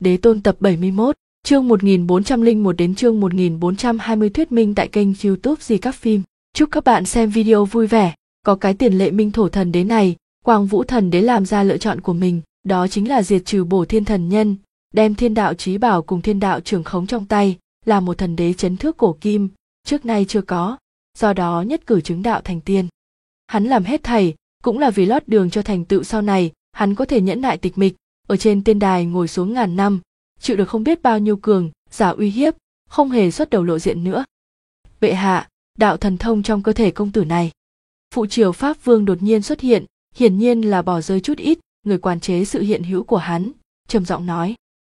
Đế Tôn tập 71, chương 1401 đến chương 1420 thuyết minh tại kênh YouTube Di Các Phim. Chúc các bạn xem video vui vẻ. Có cái tiền lệ minh thổ thần đế này, Quang Vũ thần đế làm ra lựa chọn của mình, đó chính là diệt trừ Bổ Thiên thần nhân, đem Thiên đạo chí bảo cùng Thiên đạo trường khống trong tay, là một thần đế chấn thước cổ kim, trước nay chưa có, do đó nhất cử chứng đạo thành tiên. Hắn làm hết thảy, cũng là vì lót đường cho thành tựu sau này, hắn có thể nhẫn nại tịch mịch, ở trên tiên đài ngồi xuống ngàn năm, chịu được không biết bao nhiêu cường giả uy hiếp, không hề xuất đầu lộ diện nữa. Bệ hạ, đạo thần thông trong cơ thể công tử này. Phụ triều Pháp Vương đột nhiên xuất hiện, hiển nhiên là bỏ rơi chút ít người quản chế sự hiện hữu của hắn, trầm giọng nói: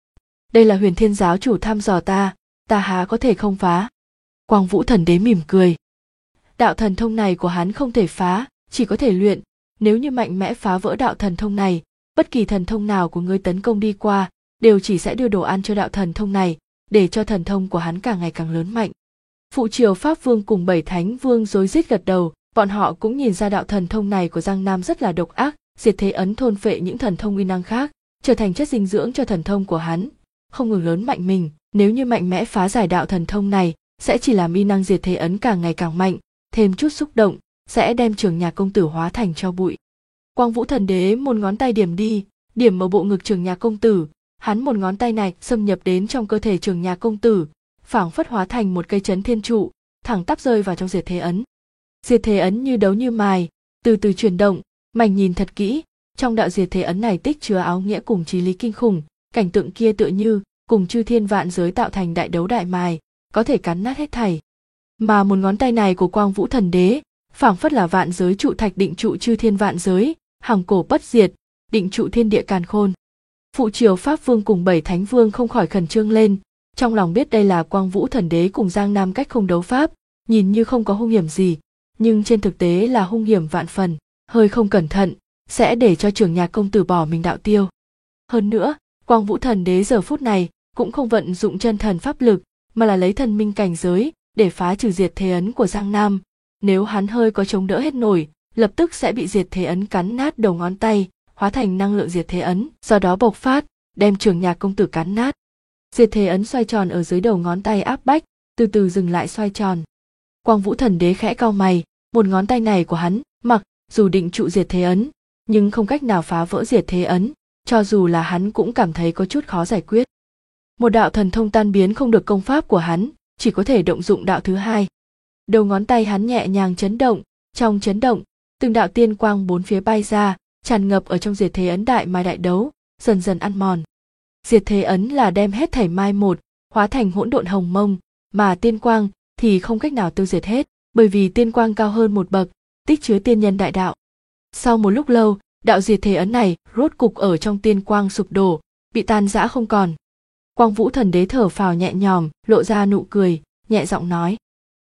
đây là Huyền Thiên giáo chủ thăm dò ta há có thể không phá. Quang Vũ thần đế mỉm cười. Đạo thần thông này của hắn không thể phá, chỉ có thể luyện. Nếu như mạnh mẽ phá vỡ đạo thần thông này, bất kỳ thần thông nào của ngươi tấn công đi qua đều chỉ sẽ đưa đồ ăn cho đạo thần thông này, để cho thần thông của hắn càng ngày càng lớn mạnh. Phụ triều Pháp Vương cùng 7 Thánh Vương rối rít gật đầu, bọn họ cũng nhìn ra đạo thần thông này của Giang Nam rất là độc ác, diệt thế ấn thôn phệ những thần thông uy năng khác, trở thành chất dinh dưỡng cho thần thông của hắn, không ngừng lớn mạnh mình. Nếu như mạnh mẽ phá giải đạo thần thông này, sẽ chỉ làm uy năng diệt thế ấn càng ngày càng mạnh, thêm chút xúc động, sẽ đem Trường Nhạc công tử hóa thành tro bụi. Quang Vũ thần đế một ngón tay điểm đi, điểm ở bộ ngực Trường Nhạc công tử, hắn một ngón tay này xâm nhập đến trong cơ thể Trường Nhạc công tử, phảng phất hóa thành một cây chấn thiên trụ, thẳng tắp rơi vào trong diệt thế ấn. Diệt thế ấn như đấu như mài, từ từ chuyển động, mảnh nhìn thật kỹ, trong đạo diệt thế ấn này tích chứa áo nghĩa cùng chí lý kinh khủng, cảnh tượng kia tựa như cùng chư thiên vạn giới tạo thành đại đấu đại mài, có thể cắn nát hết thảy. Mà một ngón tay này của Quang Vũ thần đế, phảng phất là vạn giới trụ thạch định trụ chư thiên vạn giới, hằng cổ bất diệt, định trụ thiên địa càn khôn. Phụ triều Pháp Vương cùng 7 Thánh Vương không khỏi khẩn trương lên, trong lòng biết đây là Quang Vũ thần đế cùng Giang Nam cách không đấu pháp, nhìn như không có hung hiểm gì, nhưng trên thực tế là hung hiểm vạn phần, hơi không cẩn thận sẽ để cho Trường Nhạc công tử bỏ mình đạo tiêu. Hơn nữa, Quang Vũ thần đế giờ phút này cũng không vận dụng chân thần pháp lực, mà là lấy thần minh cảnh giới để phá trừ diệt thế ấn của Giang Nam. Nếu hắn hơi có chống đỡ hết nổi, lập tức sẽ bị diệt thế ấn cắn nát đầu ngón tay, hóa thành năng lượng diệt thế ấn, do đó bộc phát, đem Trường Nhạc công tử cắn nát. Diệt thế ấn xoay tròn ở dưới đầu ngón tay áp bách, từ từ dừng lại xoay tròn. Quang Vũ thần đế khẽ cau mày, một ngón tay này của hắn, mặc dù định trụ diệt thế ấn, nhưng không cách nào phá vỡ diệt thế ấn, cho dù là hắn cũng cảm thấy có chút khó giải quyết. Một đạo thần thông tan biến không được công pháp của hắn, chỉ có thể động dụng đạo thứ hai. Đầu ngón tay hắn nhẹ nhàng chấn động, trong chấn động, từng đạo tiên quang bốn phía bay ra, tràn ngập ở trong diệt thế ấn đại mai đại đấu, dần dần ăn mòn. Diệt thế ấn là đem hết thảy mai một, hóa thành hỗn độn hồng mông, mà tiên quang thì không cách nào tiêu diệt hết, bởi vì tiên quang cao hơn một bậc, tích chứa tiên nhân đại đạo. Sau một lúc lâu, đạo diệt thế ấn này rốt cục ở trong tiên quang sụp đổ, bị tan rã không còn. Quang Vũ thần đế thở phào nhẹ nhõm, lộ ra nụ cười, nhẹ giọng nói: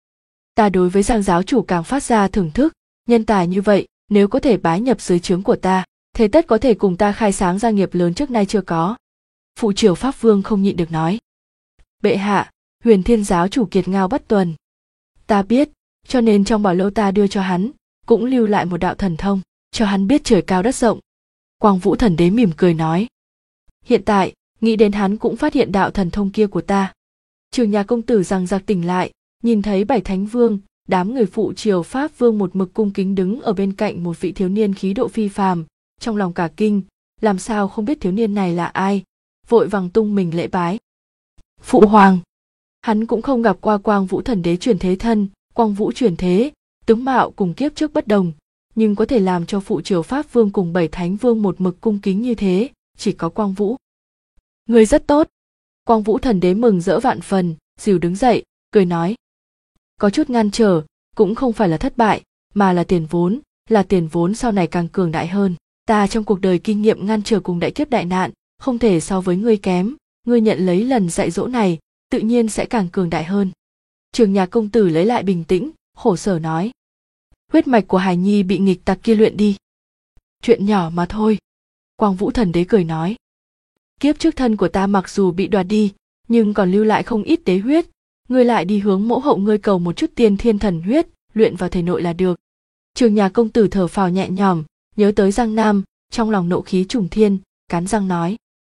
ta đối với Giang giáo chủ càng phát ra thưởng thức, nhân tài như vậy, nếu có thể bái nhập dưới trướng của ta, thế tất có thể cùng ta khai sáng gia nghiệp lớn trước nay chưa có. Phụ triều Pháp Vương không nhịn được nói: bệ hạ, Huyền Thiên giáo chủ kiệt ngao bất tuần. Ta biết, cho nên trong bảo lâu ta đưa cho hắn, cũng lưu lại một đạo thần thông, cho hắn biết trời cao đất rộng. Quang Vũ thần đế mỉm cười nói: hiện tại, nghĩ đến hắn cũng phát hiện đạo thần thông kia của ta. Trường Nhạc công tử rằng giặc tỉnh lại, nhìn thấy 7 Thánh Vương, đám người phụ triều Pháp Vương một mực cung kính đứng ở bên cạnh một vị thiếu niên khí độ phi phàm, trong lòng cả kinh, làm sao không biết thiếu niên này là ai, vội vàng tung mình lễ bái. Phụ hoàng. Hắn cũng không gặp qua Quang Vũ thần đế chuyển thế thân, Quang Vũ chuyển thế, tướng mạo cùng kiếp trước bất đồng, nhưng có thể làm cho phụ triều Pháp Vương cùng 7 Thánh Vương một mực cung kính như thế, chỉ có Quang Vũ. Người rất tốt. Quang Vũ thần đế mừng rỡ vạn phần, dìu đứng dậy, cười nói: có chút ngăn trở, cũng không phải là thất bại, mà là tiền vốn sau này càng cường đại hơn. Ta trong cuộc đời kinh nghiệm ngăn trở cùng đại kiếp đại nạn, không thể so với ngươi kém, ngươi nhận lấy lần dạy dỗ này, tự nhiên sẽ càng cường đại hơn. Trường Nhạc công tử lấy lại bình tĩnh, khổ sở nói: huyết mạch của hài nhi bị nghịch tặc kia luyện đi. Chuyện nhỏ mà thôi. Quang Vũ thần đế cười nói: kiếp trước thân của ta mặc dù bị đoạt đi, nhưng còn lưu lại không ít đế huyết, ngươi lại đi hướng mẫu hậu ngươi cầu một chút tiên thiên thần huyết, luyện vào thể nội là được. Trường Nhạc công tử thở phào nhẹ nhõm, nhớ tới Giang Nam, trong lòng nộ khí trùng thiên, cắn răng nói: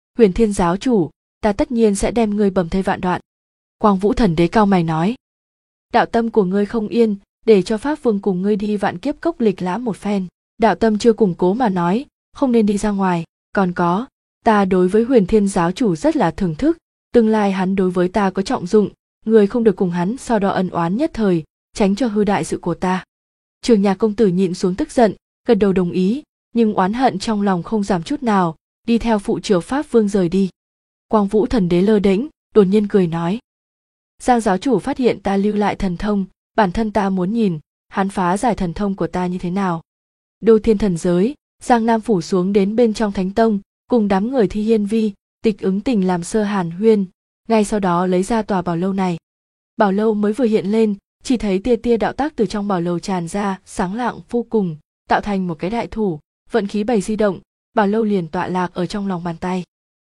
Huyền Thiên giáo chủ, ta tất nhiên sẽ đem ngươi bầm thây vạn đoạn. Quang Vũ Thần Đế cau mày nói. Đạo tâm của ngươi không yên, để cho Pháp Vương cùng ngươi đi vạn kiếp cốc lịch lãm một phen. Đạo tâm chưa củng cố mà nói, không nên đi ra ngoài. Còn có, ta đối với Huyền Thiên giáo chủ rất là thưởng thức, tương lai hắn đối với ta có trọng dụng, ngươi không được cùng hắn so đo ân oán nhất thời, tránh cho hư đại sự của ta. Trường Nhạc công tử nhịn xuống tức giận, gật đầu đồng ý, nhưng oán hận trong lòng không giảm chút nào, đi theo phụ triều Pháp Vương rời đi. Quang Vũ Thần Đế lơ đễnh, đột nhiên cười nói. Giang giáo chủ phát hiện ta lưu lại thần thông, bản thân ta muốn nhìn, hắn phá giải thần thông của ta như thế nào. Đô Thiên thần giới, Giang Nam phủ xuống đến bên trong Thánh Tông, cùng đám người Thi Hiên Vi, Tịch Ứng Tình làm sơ hàn huyên, ngay sau đó lấy ra tòa bảo lâu này. Bảo lâu mới vừa hiện lên, chỉ thấy tia tia đạo tác từ trong bảo lâu tràn ra, sáng lạng vô cùng, tạo thành một cái đại thủ, vận khí bày di động, bảo lâu liền tọa lạc ở trong lòng bàn tay.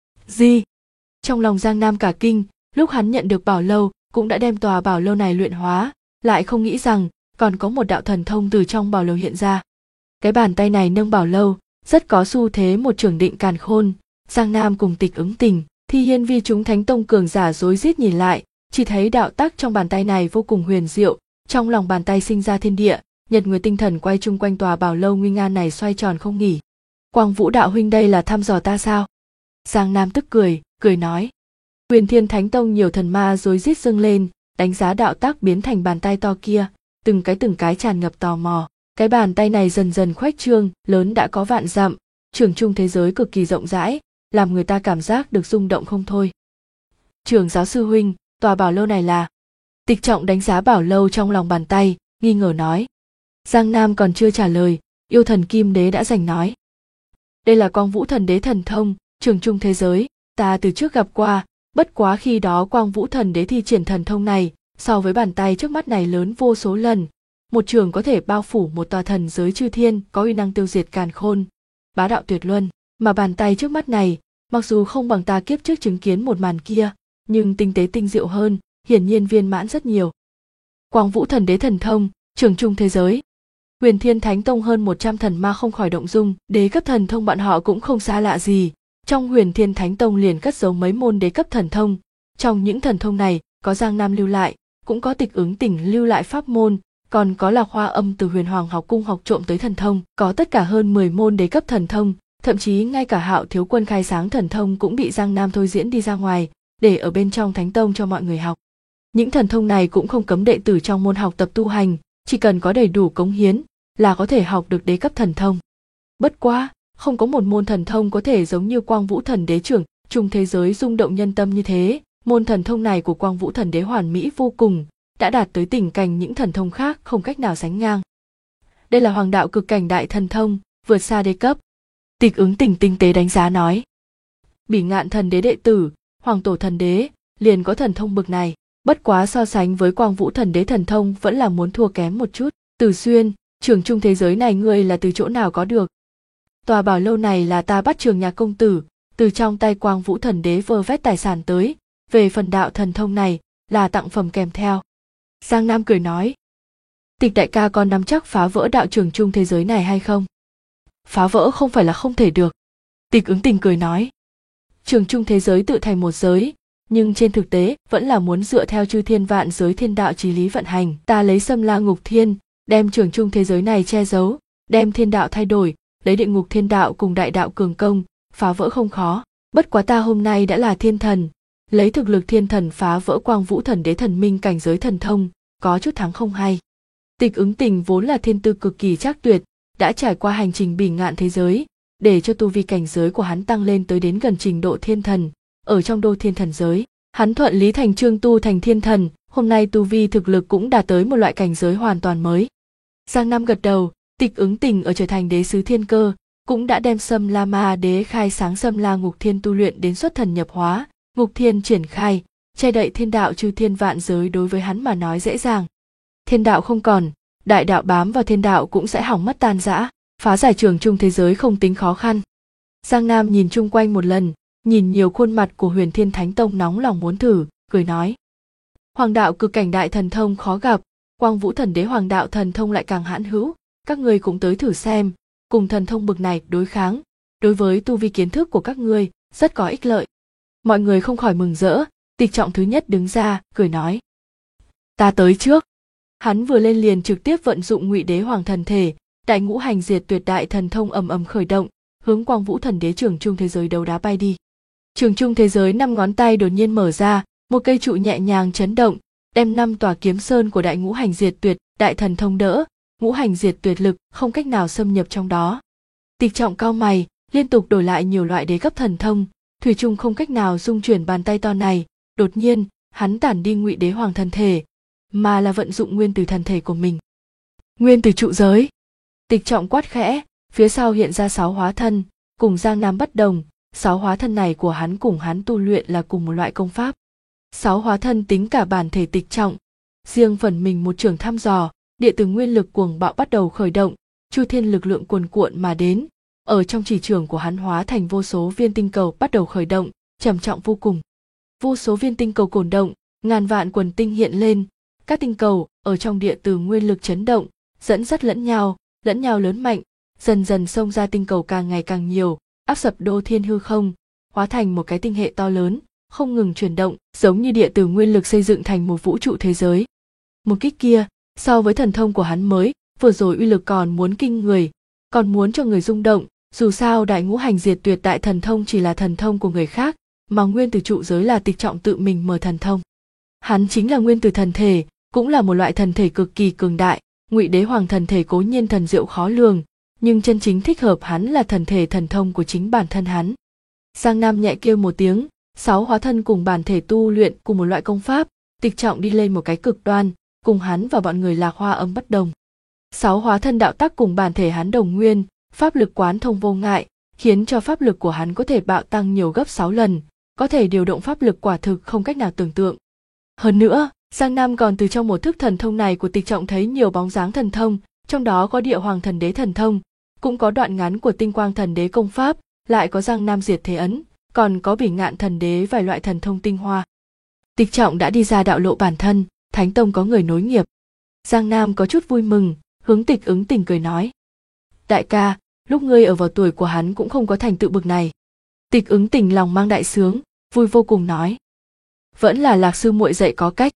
Gì? Trong lòng Giang Nam cả kinh, lúc hắn nhận được bảo lâu, cũng đã đem tòa bảo lâu này luyện hóa, lại không nghĩ rằng còn có một đạo thần thông từ trong bảo lâu hiện ra. Cái bàn tay này nâng bảo lâu, rất có xu thế một trường định càn khôn. Giang Nam cùng Tịch Ứng Tình, Thi Hiên Vi chúng Thánh Tông cường giả rối rít nhìn lại, chỉ thấy đạo tác trong bàn tay này vô cùng huyền diệu, trong lòng bàn tay sinh ra thiên địa, nhật nguyệt tinh thần quay chung quanh tòa bảo lâu nguy nga này xoay tròn không nghỉ. Quang Vũ đạo huynh đây là thăm dò ta sao? Giang Nam tức cười nói. Huyền Thiên Thánh Tông nhiều thần ma rối rít dâng lên, đánh giá đạo tác biến thành bàn tay to kia, từng cái tràn ngập tò mò. Cái bàn tay này dần dần khuếch trương, lớn đã có vạn dặm, trường trung thế giới cực kỳ rộng rãi, làm người ta cảm giác được rung động không thôi. Trưởng giáo sư huynh, tòa bảo lâu này là? Tịch Trọng đánh giá bảo lâu trong lòng bàn tay, nghi ngờ nói. Giang Nam còn chưa trả lời, yêu thần Kim Đế đã giành nói. Đây là Quang Vũ Thần Đế thần thông, trường trung thế giới, ta từ trước gặp qua, bất quá khi đó Quang Vũ Thần Đế thi triển thần thông này, so với bàn tay trước mắt này lớn vô số lần. Một trường có thể bao phủ một tòa thần giới chư thiên, có uy năng tiêu diệt càn khôn, bá đạo tuyệt luân, mà bàn tay trước mắt này, mặc dù không bằng ta kiếp trước chứng kiến một màn kia, nhưng tinh tế tinh diệu hơn, hiển nhiên viên mãn rất nhiều. Quang Vũ Thần Đế thần thông, trường trung thế giới. Huyền Thiên Thánh Tông hơn 100 thần ma không khỏi động dung, đế cấp thần thông bọn họ cũng không xa lạ gì. Trong Huyền Thiên Thánh Tông liền cất giấu mấy môn đế cấp thần thông, trong những thần thông này có Giang Nam lưu lại, cũng có Tịch Ứng Tình lưu lại pháp môn, còn có Lạc Hoa Âm từ Huyền Hoàng học cung học trộm tới thần thông, có tất cả hơn 10 môn đế cấp thần thông, thậm chí ngay cả Hạo Thiếu Quân khai sáng thần thông cũng bị Giang Nam thôi diễn đi ra ngoài, để ở bên trong Thánh Tông cho mọi người học. Những thần thông này cũng không cấm đệ tử trong môn học tập tu hành, chỉ cần có đầy đủ cống hiến là có thể học được đế cấp thần thông. Bất quá, không có một môn thần thông có thể giống như Quang Vũ Thần Đế trưởng trung thế giới rung động nhân tâm như thế. Môn thần thông này của Quang Vũ Thần Đế hoàn mỹ vô cùng, đã đạt tới tình cảnh những thần thông khác không cách nào sánh ngang. Đây là Hoàng đạo cực cảnh đại thần thông, vượt xa đế cấp. Tịch Ứng Tình tinh tế đánh giá nói. Bỉ Ngạn Thần Đế đệ tử, Hoàng Tổ Thần Đế, liền có thần thông bực này, bất quá so sánh với Quang Vũ Thần Đế thần thông vẫn là muốn thua kém một chút. Từ Xuyên, trường trung thế giới này ngươi là từ chỗ nào có được? Tòa bảo lâu này là ta bắt Trường Nhạc công tử, từ trong tay Quang Vũ Thần Đế vơ vét tài sản tới, về phần đạo thần thông này, là tặng phẩm kèm theo. Giang Nam cười nói. Tịch đại ca còn nắm chắc phá vỡ đạo trường trung thế giới này hay không? Phá vỡ không phải là không thể được. Tịch Ứng Tình cười nói. Trường trung thế giới tự thành một giới, nhưng trên thực tế vẫn là muốn dựa theo chư thiên vạn giới thiên đạo chí lý vận hành. Ta lấy Xâm La Ngục Thiên, đem trường trung thế giới này che giấu, đem thiên đạo thay đổi, lấy địa ngục thiên đạo cùng đại đạo cường công, phá vỡ không khó. Bất quá ta hôm nay đã là thiên thần, lấy thực lực thiên thần phá vỡ Quang Vũ Thần Đế thần minh cảnh giới thần thông, có chút thắng không hay. Tịch Ứng Tình vốn là thiên tư cực kỳ trác tuyệt, đã trải qua hành trình bỉ ngạn thế giới, để cho tu vi cảnh giới của hắn tăng lên tới đến gần trình độ thiên thần. Ở trong đô thiên thần giới, hắn thuận lý thành trương tu thành thiên thần, hôm nay tu vi thực lực cũng đạt tới một loại cảnh giới hoàn toàn mới. Giang Nam gật đầu, Tịch Ứng Tình ở trở thành đế sứ thiên cơ, cũng đã đem Xâm La Ma Đế khai sáng Xâm La Ngục Thiên tu luyện đến xuất thần nhập hóa, Ngục Thiên triển khai, che đậy thiên đạo chư thiên vạn giới đối với hắn mà nói dễ dàng. Thiên đạo không còn, đại đạo bám vào thiên đạo cũng sẽ hỏng mất tan rã, phá giải trường trung thế giới không tính khó khăn. Giang Nam nhìn chung quanh một lần, nhìn nhiều khuôn mặt của Huyền Thiên Thánh Tông nóng lòng muốn thử, cười nói. Hoàng đạo cực cảnh đại thần thông khó gặp, Quang Vũ Thần Đế hoàng đạo thần thông lại càng hãn hữu, các ngươi cũng tới thử xem, cùng thần thông bực này đối kháng, đối với tu vi kiến thức của các ngươi rất có ích lợi. Mọi người không khỏi mừng rỡ, Tịch Trọng thứ nhất đứng ra, cười nói. Ta tới trước. Hắn vừa lên liền trực tiếp vận dụng Ngụy Đế Hoàng thần thể, đại ngũ hành diệt tuyệt đại thần thông ầm ầm khởi động, hướng Quang Vũ Thần Đế Trường Trung thế giới đấu đá bay đi. Trường Trung thế giới 5 ngón tay đột nhiên mở ra, một cây trụ nhẹ nhàng chấn động, đem 5 tòa kiếm sơn của đại ngũ hành diệt tuyệt đại thần thông đỡ, ngũ hành diệt tuyệt lực không cách nào xâm nhập trong đó. Tịch Trọng cau mày, liên tục đổi lại nhiều loại đế cấp thần thông, thủy chung không cách nào dung chuyển bàn tay to này. Đột nhiên, hắn tản đi Ngụy Đế Hoàng thần thể, mà là vận dụng nguyên tử thần thể của mình. Nguyên tử trụ giới. Tịch Trọng quát khẽ, phía sau hiện ra 6 hóa thân, cùng Giang Nam bất đồng, 6 hóa thân này của hắn cùng hắn tu luyện là cùng một loại công pháp. 6 hóa thân tính cả bản thể Tịch Trọng, riêng phần mình một trường thăm dò, địa từ nguyên lực cuồng bạo bắt đầu khởi động, chu thiên lực lượng cuồn cuộn mà đến, ở trong chỉ trường của hắn hóa thành vô số viên tinh cầu bắt đầu khởi động, trầm trọng vô cùng. Vô số viên tinh cầu cổn động, ngàn vạn quần tinh hiện lên, các tinh cầu ở trong địa từ nguyên lực chấn động, dẫn dắt lẫn nhau lớn mạnh, dần dần xông ra tinh cầu càng ngày càng nhiều, áp sập đô thiên hư không, hóa thành một cái tinh hệ to lớn, không ngừng chuyển động, giống như địa từ nguyên lực xây dựng thành một vũ trụ thế giới. Một kích kia, so với thần thông của hắn mới, vừa rồi uy lực còn muốn kinh người, còn muốn cho người rung động, dù sao đại ngũ hành diệt tuyệt đại thần thông chỉ là thần thông của người khác, mà nguyên tử trụ giới là Tịch Trọng tự mình mở thần thông. Hắn chính là nguyên tử thần thể, cũng là một loại thần thể cực kỳ cường đại, Ngụy Đế Hoàng thần thể cố nhiên thần diệu khó lường, nhưng chân chính thích hợp hắn là thần thể thần thông của chính bản thân hắn. Giang Nam nhẹ kêu một tiếng, 6 hóa thân cùng bản thể tu luyện cùng một loại công pháp, Tịch Trọng đi lên một cái cực đoan, cùng hắn và bọn người Lạc Hoa Âm bất đồng. 6 hóa thân đạo tắc cùng bản thể hắn đồng nguyên, pháp lực quán thông vô ngại, khiến cho pháp lực của hắn có thể bạo tăng nhiều gấp 6 lần, có thể điều động pháp lực quả thực không cách nào tưởng tượng. Hơn nữa, Giang Nam còn từ trong một thức thần thông này của Tịch Trọng thấy nhiều bóng dáng thần thông, trong đó có Địa Hoàng Thần Đế thần thông, cũng có đoạn ngắn của Tinh Quang Thần Đế công pháp, lại có Giang Nam diệt thế ấn, còn có Bỉ Ngạn Thần Đế vài loại thần thông tinh hoa. Tịch Trọng đã đi ra đạo lộ bản thân, Thánh Tông có người nối nghiệp. Giang Nam có chút vui mừng, hướng Tịch Ứng Tình cười nói: Đại ca, lúc ngươi ở vào tuổi của hắn cũng không có thành tựu bực này. Tịch Ứng Tình lòng mang đại sướng, vui vô cùng nói: Vẫn là Lạc sư muội dạy có cách.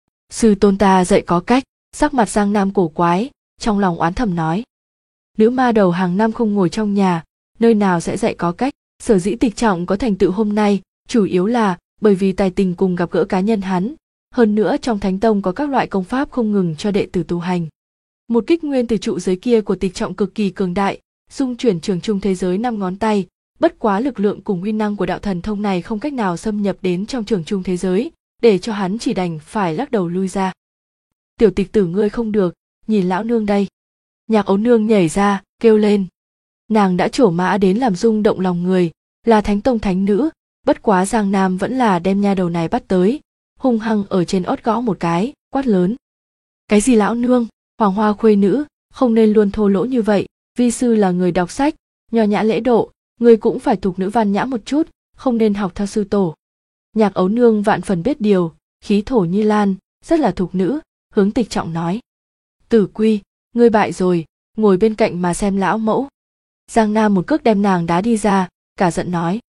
Sư tôn ta dạy có cách. Sắc mặt Giang Nam cổ quái, trong lòng oán thầm nói: Nữ ma đầu hàng năm không ngồi trong nhà, nơi nào sẽ dạy có cách. Sở dĩ Tịch Trọng có thành tựu hôm nay, chủ yếu là bởi vì tài tình cùng gặp gỡ cá nhân hắn. Hơn nữa trong Thánh Tông có các loại công pháp không ngừng cho đệ tử tu hành. Một kích nguyên từ trụ giới kia của Tịch Trọng cực kỳ cường đại, dung chuyển trường trung thế giới 5 ngón tay, bất quá lực lượng cùng uy năng của đạo thần thông này không cách nào xâm nhập đến trong trường trung thế giới, để cho hắn chỉ đành phải lắc đầu lui ra. Tiểu Tịch tử ngươi không được, nhìn lão nương đây. Nhạc Ấu Nương nhảy ra, kêu lên. Nàng đã trổ mã đến làm rung động lòng người, là Thánh Tông thánh nữ, bất quá Giang Nam vẫn là đem nha đầu này bắt tới, hung hăng ở trên ót gõ một cái, quát lớn: Cái gì lão nương, Hoàng Hoa khuê nữ, không nên luôn thô lỗ như vậy, vi sư là người đọc sách, nho nhã lễ độ, người cũng phải thục nữ văn nhã một chút, không nên học theo sư tổ. Nhạc Ấu Nương vạn phần biết điều, khí thổ như lan, rất là thục nữ, hướng Tịch Trọng nói: Tử Quy, ngươi bại rồi, ngồi bên cạnh mà xem lão mẫu. Giang Nam một cước đem nàng đá đi ra, cả giận nói: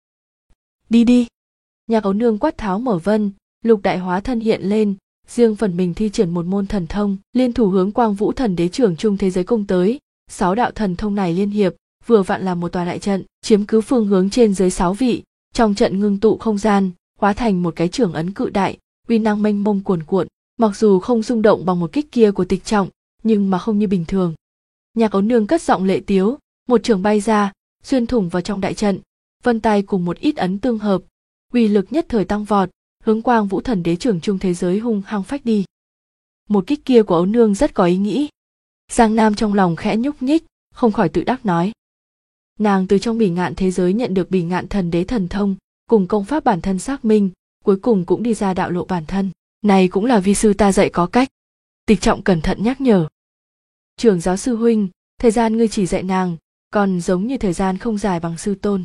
Đi đi. Nhạc Ấu Nương quát tháo mở vân, lục đại hóa thân hiện lên, riêng phần mình thi triển một môn thần thông, liên thủ hướng Quang Vũ Thần Đế trưởng trung thế giới công tới. 6 đạo thần thông này liên hiệp, vừa vặn là một tòa đại trận, chiếm cứ phương hướng trên dưới 6 vị, trong trận ngưng tụ không gian, hóa thành một cái trưởng ấn cự đại, uy năng mênh mông cuồn cuộn, mặc dù không rung động bằng một kích kia của Tịch Trọng, nhưng mà không như bình thường. Nhạc Ấu Nương cất giọng lệ tiếu, một trường bay ra, xuyên thủng vào trong đại trận, vân tay cùng một ít ấn tương hợp, uy lực nhất thời tăng vọt, hướng Quang Vũ Thần Đế trưởng trung thế giới hung hăng phách đi. Một kích kia của Ấu Nương rất có ý nghĩ. Giang Nam trong lòng khẽ nhúc nhích, không khỏi tự đắc nói: Nàng từ trong Bỉ Ngạn thế giới nhận được Bỉ Ngạn Thần Đế thần thông, cùng công pháp bản thân xác minh, cuối cùng cũng đi ra đạo lộ bản thân. Này cũng là vi sư ta dạy có cách. Tịch Trọng cẩn thận nhắc nhở: Trưởng giáo sư huynh, thời gian ngươi chỉ dạy nàng, còn giống như thời gian không dài bằng sư tôn.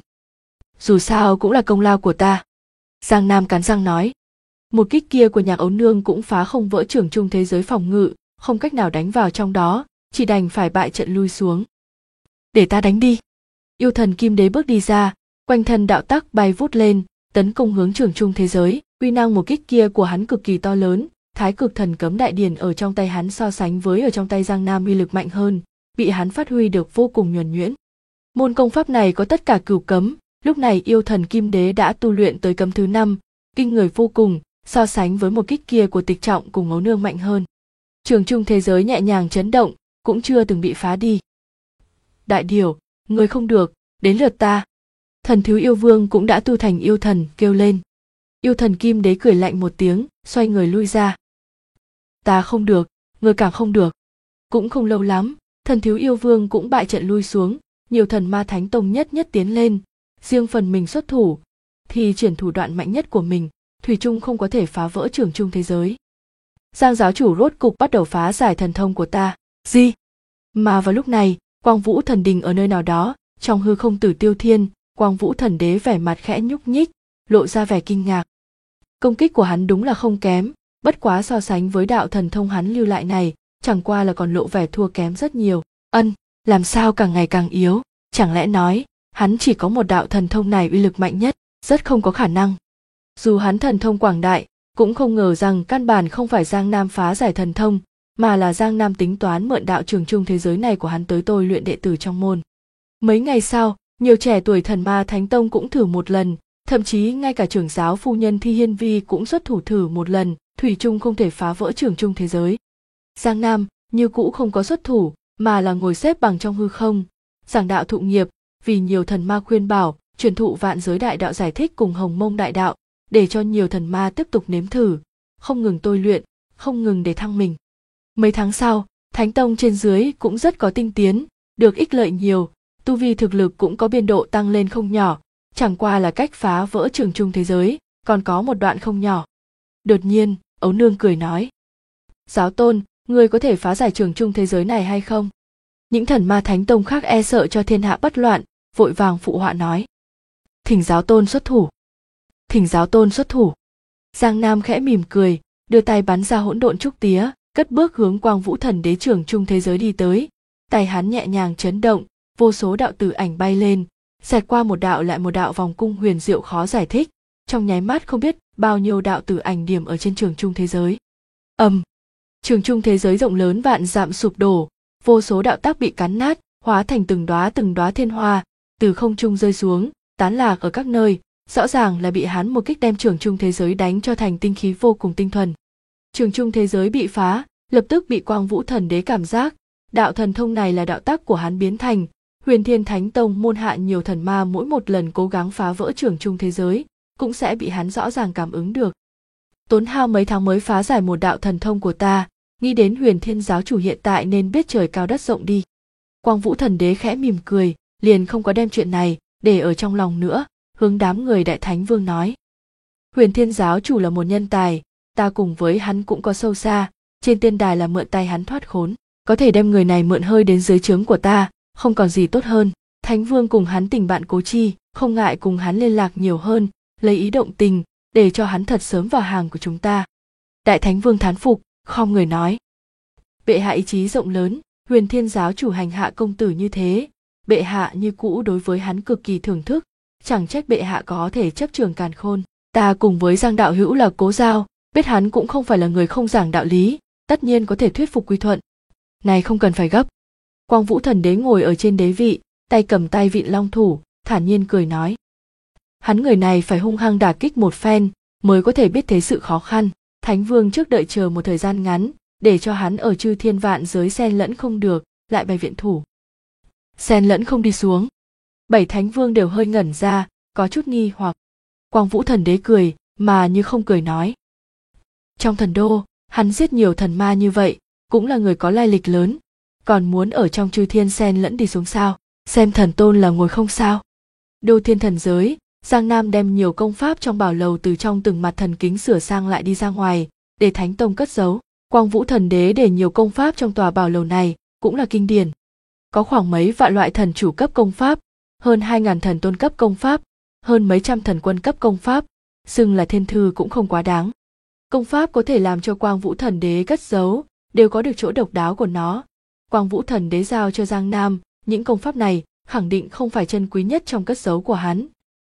Dù sao cũng là công lao của ta. Giang Nam cắn răng nói. Một kích kia của Nhạc Ấu Nương cũng phá không vỡ trưởng trung thế giới phòng ngự, không cách nào đánh vào trong đó, chỉ đành phải bại trận lui xuống. Để ta đánh đi. Yêu thần Kim Đế bước đi ra, Quanh thân đạo tắc bay vút lên, tấn công hướng Trường Trung thế giới. Uy năng một kích kia của hắn cực kỳ to lớn, Thái Cực Thần Cấm Đại Điển ở trong tay hắn so sánh với ở trong tay Giang Nam uy lực mạnh hơn, bị hắn phát huy được vô cùng nhuần nhuyễn. Môn công pháp này có tất cả cửu cấm, lúc này Yêu Thần Kim Đế đã tu luyện tới cấm thứ 5, kinh người vô cùng, so sánh với một kích kia của Tịch Trọng cùng Ngẫu Nương mạnh hơn. Trường Trung thế giới nhẹ nhàng chấn động, cũng chưa từng bị phá đi. Đại Điều, người không được, đến lượt ta. Thần Thiếu Yêu Vương cũng đã tu thành yêu thần, kêu lên. Yêu Thần Kim Đế cười lạnh một tiếng, xoay người lui ra. Ta không được, người càng không được. Cũng không lâu lắm, Thần Thiếu Yêu Vương cũng bại trận lui xuống, nhiều thần ma thánh tông nhất tiến lên, riêng phần mình xuất thủ, thì triển thủ đoạn mạnh nhất của mình, thủy chung không có thể phá vỡ Trường Trung thế giới. Giang giáo chủ rốt cục bắt đầu phá giải thần thông của ta. Gì? Mà vào lúc này, Quang Vũ Thần Đình ở nơi nào đó, trong hư không Tử Tiêu Thiên, Quang Vũ Thần Đế vẻ mặt khẽ nhúc nhích, lộ ra vẻ kinh ngạc. Công kích của hắn đúng là không kém, bất quá so sánh với đạo thần thông hắn lưu lại này, chẳng qua là còn lộ vẻ thua kém rất nhiều. Làm sao càng ngày càng yếu, chẳng lẽ nói, hắn chỉ có một đạo thần thông này uy lực mạnh nhất, rất không có khả năng. Dù hắn thần thông quảng đại, cũng không ngờ rằng căn bản không phải Giang Nam phá giải thần thông, mà là Giang Nam tính toán mượn đạo Trường Trung thế giới này của hắn tới tôi luyện đệ tử trong môn. Mấy ngày sau, nhiều trẻ tuổi thần ma thánh tông cũng thử một lần, thậm chí ngay cả trưởng giáo phu nhân Thi Hiên Vi cũng xuất thủ thử một lần, thủy chung không thể phá vỡ Trường Trung thế giới. Giang Nam như cũ không có xuất thủ, mà là ngồi xếp bằng trong hư không, giảng đạo thụ nghiệp, vì nhiều thần ma khuyên bảo, truyền thụ Vạn Giới Đại Đạo giải thích cùng Hồng Mông Đại Đạo, để cho nhiều thần ma tiếp tục nếm thử, không ngừng tôi luyện, không ngừng để thăng mình. Mấy tháng sau, Thánh Tông trên dưới cũng rất có tinh tiến, được ích lợi nhiều, tu vi thực lực cũng có biên độ tăng lên không nhỏ, chẳng qua là cách phá vỡ Trường Trung thế giới, còn có một đoạn không nhỏ. Đột nhiên, Ấu Nương cười nói. Giáo tôn, người có thể phá giải Trường Trung thế giới này hay không? Những thần ma thánh tông khác e sợ cho thiên hạ bất loạn, vội vàng phụ họa nói. Thỉnh giáo tôn xuất thủ. Thỉnh giáo tôn xuất thủ. Giang Nam khẽ mỉm cười, đưa tay bắn ra hỗn độn trúc tía, cất bước hướng Quang Vũ Thần Đế Trường Trung thế giới đi tới. Tay hắn nhẹ nhàng chấn động, vô số đạo tử ảnh bay lên, xẹt qua một đạo lại một đạo vòng cung huyền diệu khó giải thích, trong nháy mắt không biết bao nhiêu đạo tử ảnh điểm ở trên Trường Trung thế giới. Trường Trung thế giới rộng lớn vạn dặm sụp đổ, vô số đạo tác bị cắn nát, hóa thành từng đóa thiên hoa, từ không trung rơi xuống, tán lạc ở các nơi, rõ ràng là bị hắn một kích đem Trường Trung thế giới đánh cho thành tinh khí vô cùng tinh thuần. Trường Trung thế giới bị phá, lập tức bị Quang Vũ Thần Đế cảm giác, đạo thần thông này là đạo tác của hắn biến thành. Huyền Thiên Thánh Tông môn hạ nhiều thần ma mỗi một lần cố gắng phá vỡ Trường Trung thế giới, cũng sẽ bị hắn rõ ràng cảm ứng được. Tốn hao mấy tháng mới phá giải một đạo thần thông của ta, nghĩ đến Huyền Thiên giáo chủ hiện tại nên biết trời cao đất rộng đi. Quang Vũ Thần Đế khẽ mỉm cười, liền không có đem chuyện này để ở trong lòng nữa, hướng đám người Đại Thánh Vương nói. Huyền Thiên giáo chủ là một nhân tài, ta cùng với hắn cũng có sâu xa, trên tiên đài là mượn tay hắn thoát khốn, có thể đem người này mượn hơi đến dưới trướng của ta, không còn gì tốt hơn. Thánh Vương cùng hắn tình bạn cố chi, không ngại cùng hắn liên lạc nhiều hơn, lấy ý động tình, để cho hắn thật sớm vào hàng của chúng ta. Đại Thánh Vương thán phục, khom người nói. Bệ hạ ý chí rộng lớn, Huyền Thiên giáo chủ hành hạ công tử như thế, bệ hạ như cũ đối với hắn cực kỳ thưởng thức, chẳng trách bệ hạ có thể chấp trường càn khôn. Ta cùng với Giang đạo hữu là cố giao, biết hắn cũng không phải là người không giảng đạo lý, tất nhiên có thể thuyết phục quy thuận. Này không cần phải gấp. Quang Vũ Thần Đế ngồi ở trên đế vị, tay cầm tay vịn long thủ, thản nhiên cười nói. Hắn người này phải hung hăng đả kích một phen, mới có thể biết thế sự khó khăn. Thánh Vương trước đợi chờ một thời gian ngắn, để cho hắn ở chư thiên vạn giới xen lẫn không được, lại bày viện thủ. Xen lẫn không đi xuống. 7 Thánh Vương đều hơi ngẩn ra, có chút nghi hoặc. Quang Vũ Thần Đế cười, mà như không cười nói. Trong thần đô, hắn giết nhiều thần ma như vậy, cũng là người có lai lịch lớn, còn muốn ở trong chư thiên xen lẫn đi xuống sao, xem thần tôn là ngồi không sao. Đô thiên thần giới, Giang Nam đem nhiều công pháp trong bảo lầu từ trong từng mặt thần kính sửa sang lại đi ra ngoài, để Thánh Tông cất giấu. Quang Vũ Thần Đế để nhiều công pháp trong tòa bảo lầu này, cũng là kinh điển. Có khoảng mấy vạn loại thần chủ cấp công pháp, hơn 2.000 thần tôn cấp công pháp, hơn mấy trăm thần quân cấp công pháp, xưng là thiên thư cũng không quá đáng. Công pháp có thể làm cho Quang Vũ Thần Đế cất giấu, đều có được chỗ độc đáo của nó. Quang Vũ Thần Đế giao cho Giang Nam, những công pháp này khẳng định không phải chân quý nhất trong cất giấu của hắn,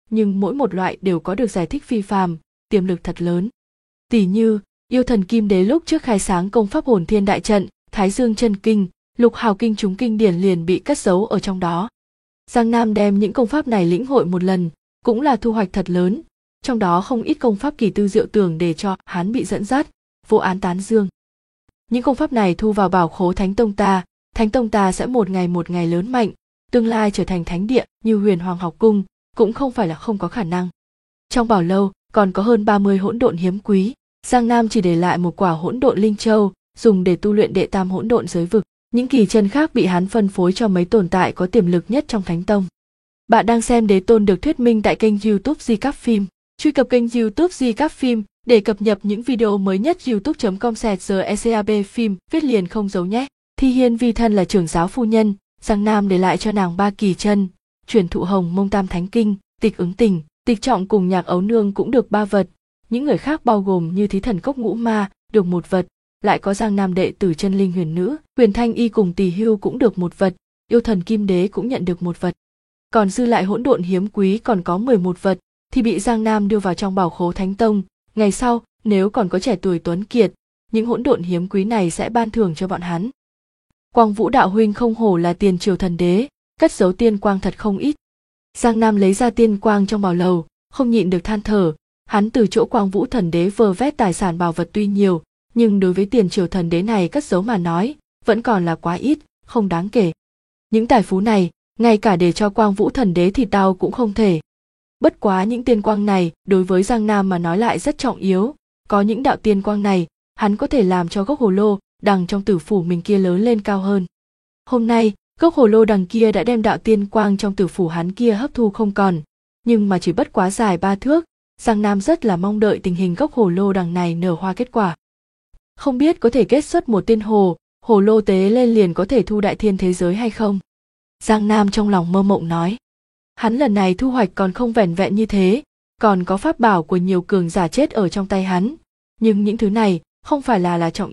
nhưng mỗi một loại đều có được giải thích phi phàm, tiềm lực thật lớn. Tỉ như, yêu thần Kim Đế lúc trước khai sáng công pháp Hồn Thiên Đại Trận, Thái Dương Chân Kinh, Lục Hào Kinh chúng kinh điển liền bị cất giấu ở trong đó. Giang Nam đem những công pháp này lĩnh hội một lần, cũng là thu hoạch thật lớn, trong đó không ít công pháp kỳ tư diệu tưởng để cho hắn bị dẫn dắt, vô án tán dương. Những công pháp này thu vào bảo khố Thánh Tông ta sẽ một ngày lớn mạnh, tương lai trở thành thánh địa như Huyền Hoàng học cung, cũng không phải là không có khả năng. Trong bảo lâu còn có hơn 30 hỗn độn hiếm quý, Giang Nam chỉ để lại một quả hỗn độn linh châu, dùng để tu luyện đệ tam hỗn độn giới vực. Những kỳ chân khác bị hắn phân phối cho mấy tồn tại có tiềm lực nhất trong Thánh Tông. Bạn đang xem Đế Tôn được thuyết minh tại kênh YouTube Di Cáp Phim. Truy cập kênh YouTube Di Cáp Phim để cập nhật những video mới nhất. youtube.com/GECAB phim viết liền không giấu nhé. Thi Hiên Vi thân là trưởng giáo phu nhân, Giang Nam để lại cho nàng 3 kỳ chân, truyền thụ Hồng Mông Tam Thánh Kinh, Tịch Ứng Tình, Tịch Trọng cùng Nhạc Ấu Nương cũng được 3 vật. Những người khác bao gồm như Thí Thần Cốc Ngũ Ma được 1 vật, lại có Giang Nam đệ tử Chân Linh Huyền Nữ, Huyền Thanh Y cùng Tỳ Hưu cũng được 1 vật, yêu thần Kim Đế cũng nhận được 1 vật. Còn dư lại hỗn độn hiếm quý còn có 11 vật thì bị Giang Nam đưa vào trong bảo khố Thánh Tông. Ngày sau, nếu còn có trẻ tuổi tuấn kiệt, những hỗn độn hiếm quý này sẽ ban thưởng cho bọn hắn. Quang Vũ đạo huynh không hổ là tiền triều thần đế, cất giấu tiên quang thật không ít. Giang Nam lấy ra tiên quang trong bảo lầu, không nhịn được than thở, hắn từ chỗ Quang Vũ thần đế vơ vét tài sản bảo vật tuy nhiều, nhưng đối với tiền triều thần đế này cất giấu mà nói, vẫn còn là quá ít, không đáng kể. Những tài phú này, ngay cả để cho Quang Vũ thần đế thì tao cũng không thể. Bất quá những tiên quang này đối với Giang Nam mà nói lại rất trọng yếu, có những đạo tiên quang này, hắn có thể làm cho gốc hồ lô đằng trong tử phủ mình kia lớn lên cao hơn. Hôm nay, gốc hồ lô đằng kia đã đem đạo tiên quang trong tử phủ hắn kia hấp thu không còn, nhưng mà chỉ bất quá dài 3 thước, Giang Nam rất là mong đợi tình hình gốc hồ lô đằng này nở hoa kết quả. Không biết có thể kết xuất một tiên hồ lô tế lên liền có thể thu đại thiên thế giới hay không? Giang Nam trong lòng mơ mộng nói. Hắn lần này thu hoạch còn không vẻn vẹn như thế, còn có pháp bảo của nhiều cường giả chết ở trong tay hắn. Nhưng những thứ này không phải là trọng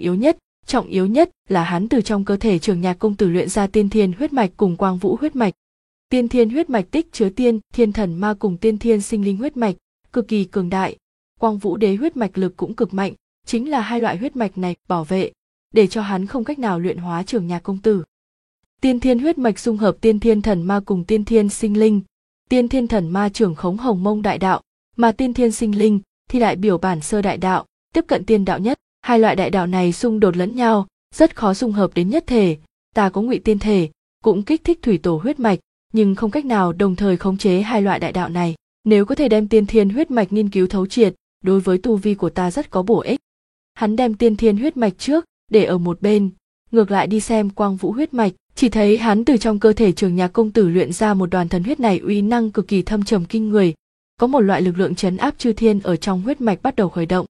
yếu nhất là hắn từ trong cơ thể Trường Nhạc công tử luyện ra tiên thiên huyết mạch cùng Quang Vũ huyết mạch. Tiên thiên huyết mạch tích chứa tiên thiên thần ma cùng tiên thiên sinh linh huyết mạch, cực kỳ cường đại. Quang Vũ đế huyết mạch lực cũng cực mạnh, chính là 2 loại huyết mạch này bảo vệ, để cho hắn không cách nào luyện hóa Trường Nhạc công tử. Tiên thiên huyết mạch dung hợp tiên thiên thần ma cùng tiên thiên sinh linh, tiên thiên thần ma trưởng khống Hồng Mông đại đạo, mà tiên thiên sinh linh thì đại biểu bản sơ đại đạo, tiếp cận tiên đạo nhất. 2 loại đại đạo này xung đột lẫn nhau, rất khó dung hợp đến nhất thể. Ta có Ngụy Tiên thể, cũng kích thích thủy tổ huyết mạch, nhưng không cách nào đồng thời khống chế 2 loại đại đạo này. Nếu có thể đem tiên thiên huyết mạch nghiên cứu thấu triệt, đối với tu vi của ta rất có bổ ích. Hắn đem tiên thiên huyết mạch trước để ở một bên, ngược lại đi xem Quang Vũ huyết mạch, chỉ thấy hắn từ trong cơ thể Trường Nhạc công tử luyện ra một đoàn thần huyết này uy năng cực kỳ thâm trầm kinh người, có một loại lực lượng trấn áp chư thiên ở trong huyết mạch bắt đầu khởi động.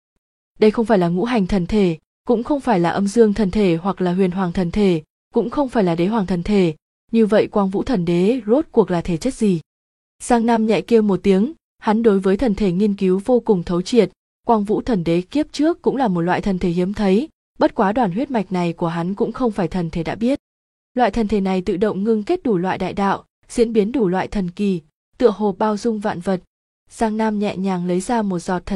Đây không phải là ngũ hành thần thể, cũng không phải là âm dương thần thể hoặc là huyền hoàng thần thể, cũng không phải là đế hoàng thần thể, như vậy Quang Vũ thần đế rốt cuộc là thể chất gì? Giang Nam nhẹ kêu một tiếng, hắn đối với thần thể nghiên cứu vô cùng thấu triệt, Quang Vũ thần đế kiếp trước cũng là một loại thần thể hiếm thấy, bất quá đoàn huyết mạch này của hắn cũng không phải thần thể đã biết. Loại thần thể này tự động ngưng kết đủ loại đại đạo, diễn biến đủ loại thần kỳ, tựa hồ bao dung vạn vật. Giang Nam nhẹ nhàng lấy ra một giọt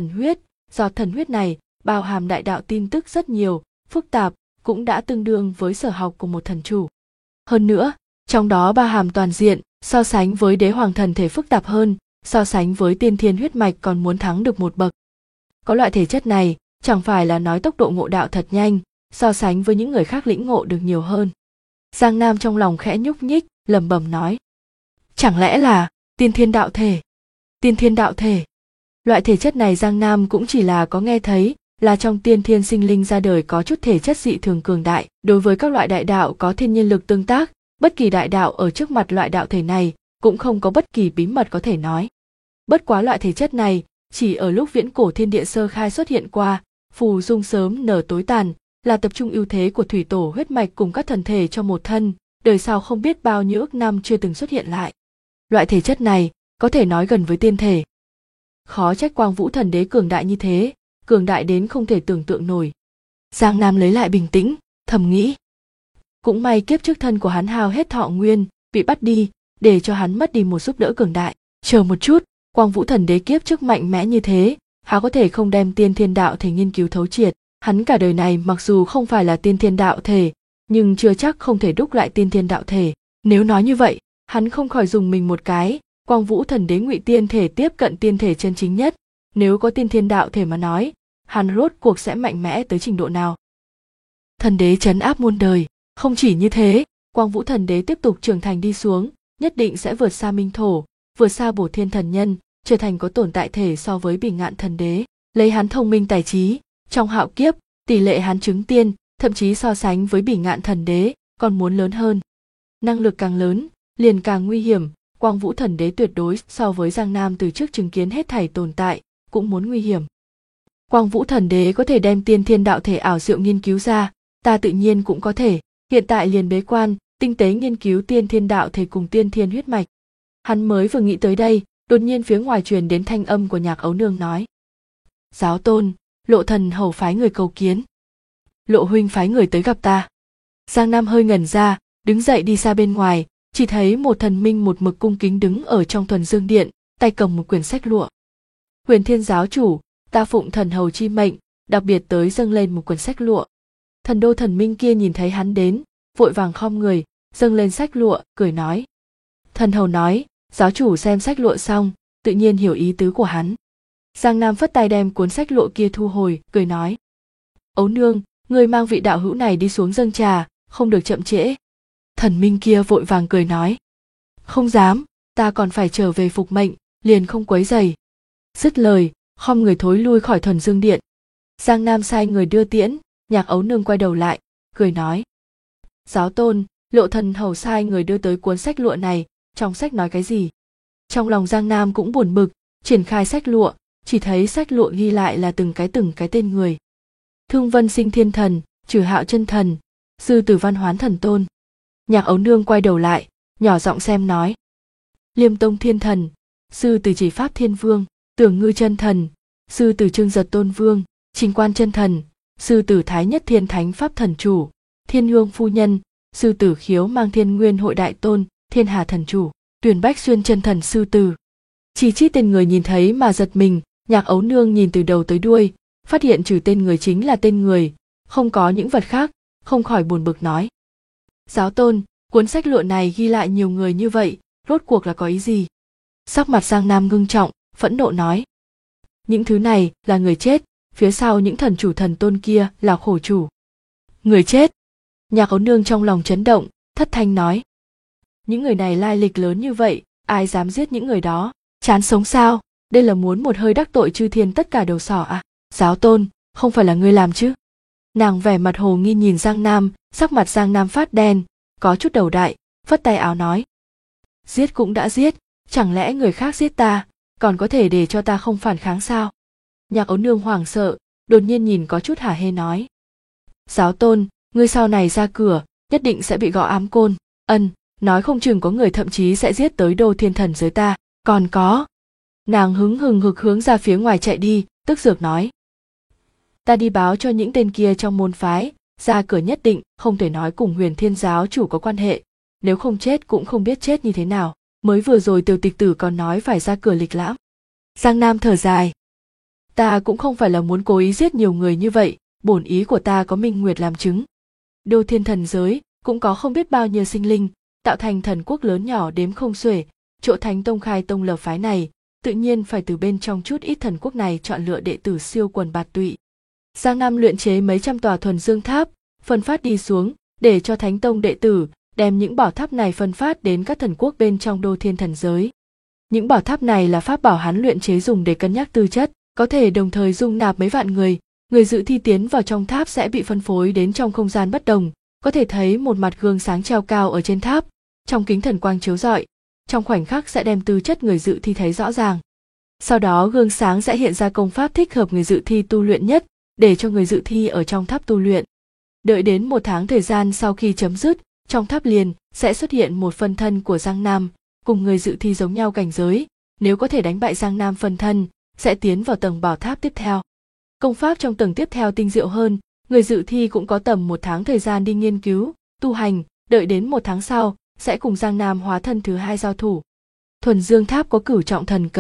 thần huyết này bao hàm đại đạo tin tức rất nhiều, phức tạp, cũng đã tương đương với sở học của một thần chủ. Hơn nữa, trong đó bao hàm toàn diện, so sánh với đế hoàng thần thể phức tạp hơn, so sánh với tiên thiên huyết mạch còn muốn thắng được một bậc. Có loại thể chất này, chẳng phải là nói tốc độ ngộ đạo thật nhanh, so sánh với những người khác lĩnh ngộ được nhiều hơn. Giang Nam trong lòng khẽ nhúc nhích, lẩm bẩm nói. Chẳng lẽ là tiên thiên đạo thể? Tiên thiên đạo thể. Loại thể chất này Giang Nam cũng chỉ là có nghe thấy, là trong tiên thiên sinh linh ra đời có chút thể chất dị thường cường đại, đối với các loại đại đạo có thiên nhiên lực tương tác, bất kỳ đại đạo ở trước mặt loại đạo thể này cũng không có bất kỳ bí mật có thể nói. Bất quá loại thể chất này chỉ ở lúc viễn cổ thiên địa sơ khai xuất hiện qua, phù dung sớm nở tối tàn, là tập trung ưu thế của thủy tổ huyết mạch cùng các thần thể cho một thân, đời sau không biết bao nhiêu ức năm chưa từng xuất hiện lại. Loại thể chất này có thể nói gần với tiên thể. Khó trách Quang Vũ thần đế cường đại như thế, cường đại đến không thể tưởng tượng nổi. Giang Nam lấy lại bình tĩnh, thầm nghĩ. Cũng may kiếp trước thân của hắn hao hết thọ nguyên, bị bắt đi, để cho hắn mất đi một giúp đỡ cường đại. Chờ một chút, Quang Vũ Thần Đế kiếp trước mạnh mẽ như thế, há có thể không đem tiên thiên đạo thể nghiên cứu thấu triệt. Hắn cả đời này mặc dù không phải là tiên thiên đạo thể, nhưng chưa chắc không thể đúc lại tiên thiên đạo thể. Nếu nói như vậy, hắn không khỏi dùng mình một cái. Quang Vũ Thần Đế ngụy tiên thể tiếp cận tiên thể chân chính nhất, nếu có tiên thiên đạo thể mà nói, hắn rốt cuộc sẽ mạnh mẽ tới trình độ nào? Thần đế trấn áp muôn đời, không chỉ như thế, Quang Vũ Thần Đế tiếp tục trưởng thành đi xuống, nhất định sẽ vượt xa Minh Thổ, vượt xa Bổ Thiên Thần Nhân, trở thành có tồn tại thể so với Bỉ Ngạn Thần Đế. Lấy hắn thông minh tài trí, trong hạo kiếp, tỷ lệ hắn chứng tiên, thậm chí so sánh với Bỉ Ngạn Thần Đế, còn muốn lớn hơn. Năng lực càng lớn, liền càng nguy hiểm. Quang Vũ Thần Đế tuyệt đối so với Giang Nam từ trước chứng kiến hết thảy tồn tại, cũng muốn nguy hiểm. Quang Vũ Thần Đế có thể đem tiên thiên đạo thể ảo diệu nghiên cứu ra, ta tự nhiên cũng có thể, hiện tại liền bế quan, tinh tế nghiên cứu tiên thiên đạo thể cùng tiên thiên huyết mạch. Hắn mới vừa nghĩ tới đây, đột nhiên phía ngoài truyền đến thanh âm của Nhạc Ấu Nương nói: Giáo tôn, Lộ thần hầu phái người cầu kiến. Lộ huynh phái người tới gặp ta. Giang Nam hơi ngẩn ra, đứng dậy đi ra bên ngoài, chỉ thấy một thần minh một mực cung kính đứng ở trong Thuần Dương Điện, tay cầm một quyển sách lụa. Huyền Thiên giáo chủ, ta phụng thần hầu chi mệnh, đặc biệt tới dâng lên một quyển sách lụa. Thần đô thần minh kia nhìn thấy hắn đến, vội vàng khom người, dâng lên sách lụa, cười nói. Thần hầu nói, giáo chủ xem sách lụa xong, tự nhiên hiểu ý tứ của hắn. Giang Nam phất tay đem cuốn sách lụa kia thu hồi, cười nói. Ấu nương, người mang vị đạo hữu này đi xuống dâng trà, không được chậm trễ. Thần minh kia vội vàng cười nói. Không dám, ta còn phải trở về phục mệnh, liền không quấy rầy. Dứt lời, khom người thối lui khỏi Thuần Dương Điện. Giang Nam sai người đưa tiễn, Nhạc Ấu Nương quay đầu lại, cười nói. Giáo tôn, Lộ thần hầu sai người đưa tới cuốn sách lụa này, trong sách nói cái gì? Trong lòng Giang Nam cũng buồn bực, triển khai sách lụa, chỉ thấy sách lụa ghi lại là từng cái tên người. Thương Vân Sinh Thiên Thần, Trừ Hạo Chân Thần, Sư Tử Văn Hoán Thần Tôn. Nhạc Ấu Nương quay đầu lại, nhỏ giọng xem nói. Liêm Tông Thiên Thần, Sư Tử Chỉ Pháp Thiên Vương, Tưởng Ngư Chân Thần, Sư Tử Trương Giật Tôn Vương, Trình Quan Chân Thần, Sư Tử Thái Nhất Thiên Thánh Pháp Thần Chủ, Thiên Hương Phu Nhân, Sư Tử Khiếu Mang Thiên Nguyên Hội Đại Tôn, Thiên Hà Thần Chủ, Tuyển Bách Xuyên Chân Thần Sư Tử. Chỉ trích tên người nhìn thấy mà giật mình, Nhạc Ấu Nương nhìn từ đầu tới đuôi, phát hiện trừ tên người chính là tên người, không có những vật khác, không khỏi buồn bực nói. Giáo tôn, cuốn sách lụa này ghi lại nhiều người như vậy, rốt cuộc là có ý gì? Sắc mặt Giang Nam ngưng trọng, phẫn nộ nói. Những thứ này là người chết, phía sau những thần chủ thần tôn kia là khổ chủ. Người chết? Nhạc Ấu Nương trong lòng chấn động, thất thanh nói. Những người này lai lịch lớn như vậy, ai dám giết những người đó? Chán sống sao? Đây là muốn một hơi đắc tội chư thiên tất cả đầu sỏ à? Giáo tôn, không phải là ngươi làm chứ? Nàng vẻ mặt hồ nghi nhìn Giang Nam, sắc mặt Giang Nam phát đen, có chút đầu đại, phất tay áo nói. Giết cũng đã giết, chẳng lẽ người khác giết ta, còn có thể để cho ta không phản kháng sao? Nhạc Ấu Nương hoảng sợ, đột nhiên nhìn có chút hả hê nói. Giáo tôn, ngươi sau này ra cửa, nhất định sẽ bị gõ ám côn, nói không chừng có người thậm chí sẽ giết tới Đô Thiên Thần giới ta, còn có. Nàng hứng hừng hực hướng ra phía ngoài chạy đi, tức giược nói. Ta đi báo cho những tên kia trong môn phái, ra cửa nhất định không thể nói cùng Huyền Thiên giáo chủ có quan hệ, nếu không chết cũng không biết chết như thế nào, mới vừa rồi Tiểu Tịch Tử còn nói phải ra cửa lịch lãm. Giang Nam thở dài. Ta cũng không phải là muốn cố ý giết nhiều người như vậy, bổn ý của ta có Minh Nguyệt làm chứng. Đô Thiên Thần giới cũng có không biết bao nhiêu sinh linh, tạo thành thần quốc lớn nhỏ đếm không xuể, chỗ Thánh Tông khai tông lập phái này, tự nhiên phải từ bên trong chút ít thần quốc này chọn lựa đệ tử siêu quần bạt tụy. Giang Nam luyện chế mấy trăm tòa Thuần Dương Tháp, phân phát đi xuống, để cho Thánh Tông đệ tử đem những bảo tháp này phân phát đến các thần quốc bên trong Đô Thiên Thần giới. Những bảo tháp này là pháp bảo hắn luyện chế dùng để cân nhắc tư chất, có thể đồng thời dung nạp mấy vạn người, người dự thi tiến vào trong tháp sẽ bị phân phối đến trong không gian bất đồng, có thể thấy một mặt gương sáng treo cao ở trên tháp, trong kính thần quang chiếu rọi, trong khoảnh khắc sẽ đem tư chất người dự thi thấy rõ ràng. Sau đó gương sáng sẽ hiện ra công pháp thích hợp người dự thi tu luyện nhất, để cho người dự thi ở trong tháp tu luyện. Đợi đến 1 tháng thời gian sau khi chấm dứt, trong tháp liền sẽ xuất hiện một phân thân của Giang Nam, cùng người dự thi giống nhau cảnh giới, nếu có thể đánh bại Giang Nam phân thân, sẽ tiến vào tầng bảo tháp tiếp theo. Công pháp trong tầng tiếp theo tinh diệu hơn, người dự thi cũng có tầm 1 tháng thời gian đi nghiên cứu, tu hành, đợi đến 1 tháng sau, sẽ cùng Giang Nam hóa thân thứ 2 giao thủ. Thuần Dương Tháp có cửu trọng thần cấm,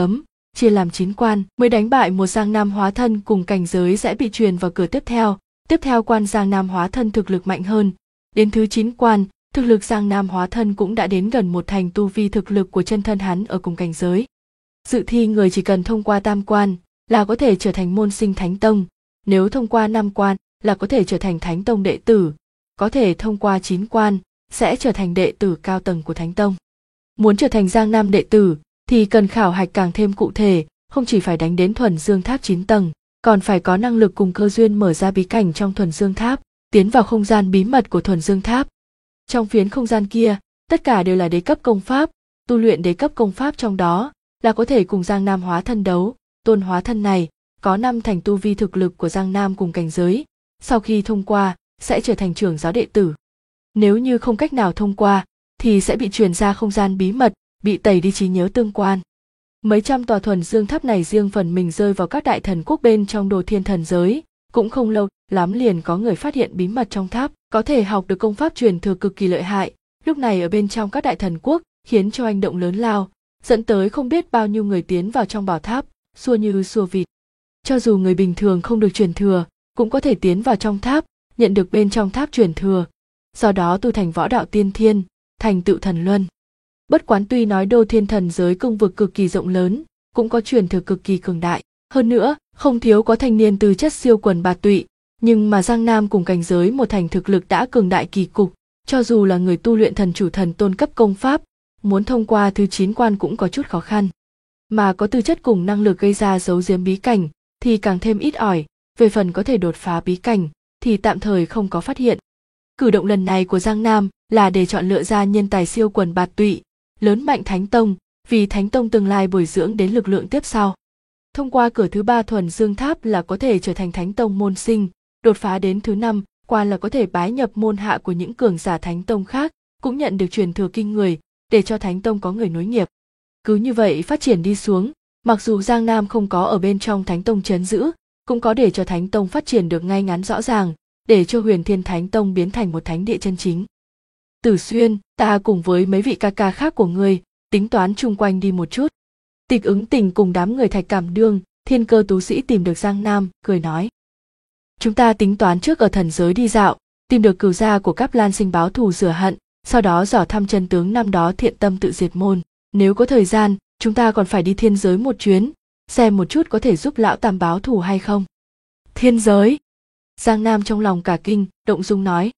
chia làm 9 quan, mới đánh bại một Giang Nam hóa thân cùng cảnh giới sẽ bị truyền vào cửa tiếp theo. Tiếp theo quan Giang Nam hóa thân thực lực mạnh hơn. Đến thứ 9 quan, thực lực Giang Nam hóa thân cũng đã đến gần một thành tu vi thực lực của chân thân hắn ở cùng cảnh giới. Dự thi người chỉ cần thông qua tam quan là có thể trở thành môn sinh Thánh Tông, nếu thông qua 5 quan là có thể trở thành Thánh Tông đệ tử, có thể thông qua 9 quan sẽ trở thành đệ tử cao tầng của Thánh Tông. Muốn trở thành Giang Nam đệ tử thì cần khảo hạch càng thêm cụ thể, không chỉ phải đánh đến Thuần Dương Tháp 9 tầng, còn phải có năng lực cùng cơ duyên mở ra bí cảnh trong Thuần Dương Tháp, tiến vào không gian bí mật của Thuần Dương Tháp. Trong phiến không gian kia, tất cả đều là đế cấp công pháp, tu luyện đế cấp công pháp trong đó là có thể cùng Giang Nam hóa thân đấu. Tôn hóa thân này có 5 thành tu vi thực lực của Giang Nam cùng cảnh giới, sau khi thông qua sẽ trở thành trưởng giáo đệ tử. Nếu như không cách nào thông qua thì sẽ bị truyền ra không gian bí mật, bị tẩy đi trí nhớ tương quan. Mấy trăm tòa Thuần Dương Tháp này riêng phần mình rơi vào các đại thần quốc bên trong Đồ Thiên thần giới, cũng không lâu lắm liền có người phát hiện bí mật trong tháp, có thể học được công pháp truyền thừa cực kỳ lợi hại. Lúc này ở bên trong các đại thần quốc khiến cho hành động lớn lao, dẫn tới không biết bao nhiêu người tiến vào trong bảo tháp, xua như xua vịt. Cho dù người bình thường không được truyền thừa, cũng có thể tiến vào trong tháp, nhận được bên trong tháp truyền thừa, do đó tu thành võ đạo tiên thiên, thành tựu thần luân. Bất quán tuy nói Đô Thiên thần giới cương vực cực kỳ rộng lớn, cũng có truyền thừa cực kỳ cường đại, hơn nữa không thiếu có thanh niên tư chất siêu quần bạt tụy, nhưng mà Giang Nam cùng cảnh giới một thành thực lực đã cường đại kỳ cục, cho dù là người tu luyện thần chủ thần tôn cấp công pháp, muốn thông qua thứ 9 quan cũng có chút khó khăn. Mà có tư chất cùng năng lực gây ra giấu giếm bí cảnh thì càng thêm ít ỏi, về phần có thể đột phá bí cảnh thì tạm thời không có phát hiện. Cử động lần này của Giang Nam là để chọn lựa ra nhân tài siêu quần bạt tụy, lớn mạnh Thánh Tông, vì Thánh Tông tương lai bồi dưỡng đến lực lượng tiếp sau. Thông qua cửa thứ 3 Thuần Dương Tháp là có thể trở thành Thánh Tông môn sinh, đột phá đến thứ 5 quan là có thể bái nhập môn hạ của những cường giả Thánh Tông khác, cũng nhận được truyền thừa kinh người, để cho Thánh Tông có người nối nghiệp. Cứ như vậy phát triển đi xuống, mặc dù Giang Nam không có ở bên trong Thánh Tông trấn giữ, cũng có để cho Thánh Tông phát triển được ngay ngắn rõ ràng, để cho Huyền Thiên Thánh Tông biến thành một thánh địa chân chính. Tử Xuyên, ta cùng với mấy vị ca ca khác của ngươi, tính toán chung quanh đi một chút. Tịch Ứng Tình cùng đám người Thạch Cảm Đương, Thiên Cơ tú sĩ tìm được Giang Nam, cười nói. Chúng ta tính toán trước ở thần giới đi dạo, tìm được cừu gia của Cáp Lan Sinh báo thù rửa hận, sau đó dò thăm chân tướng năm đó thiện tâm tự diệt môn. Nếu có thời gian, chúng ta còn phải đi thiên giới một chuyến, xem một chút có thể giúp lão tam báo thù hay không. Thiên giới? Giang Nam trong lòng cả kinh, động dung nói.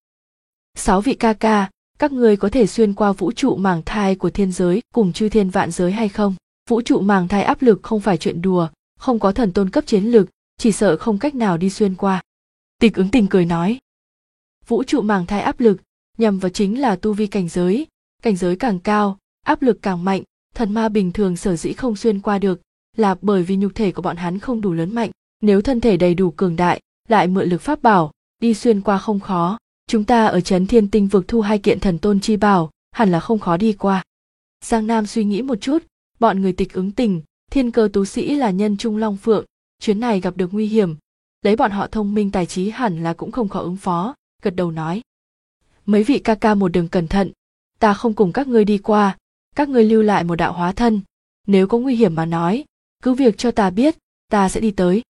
6 vị ca ca, các ngươi có thể xuyên qua vũ trụ màng thai của thiên giới cùng chư thiên vạn giới hay không? Vũ trụ màng thai áp lực không phải chuyện đùa, không có thần tôn cấp chiến lực, chỉ sợ không cách nào đi xuyên qua. Tịch Ứng Tình cười nói. Vũ trụ màng thai áp lực nhằm vào chính là tu vi cảnh giới càng cao, áp lực càng mạnh, thần ma bình thường sở dĩ không xuyên qua được, là bởi vì nhục thể của bọn hắn không đủ lớn mạnh, nếu thân thể đầy đủ cường đại, lại mượn lực pháp bảo, đi xuyên qua không khó. Chúng ta ở trấn Thiên Tinh vực thu 2 kiện thần tôn chi bảo, hẳn là không khó đi qua. Giang Nam suy nghĩ một chút, bọn người Tịch Ứng Tình, Thiên Cơ tú sĩ là nhân trung long phượng, chuyến này gặp được nguy hiểm, lấy bọn họ thông minh tài trí hẳn là cũng không khó ứng phó, gật đầu nói. Mấy vị ca ca một đường cẩn thận, ta không cùng các ngươi đi qua, các ngươi lưu lại một đạo hóa thân, nếu có nguy hiểm mà nói, cứ việc cho ta biết, ta sẽ đi tới.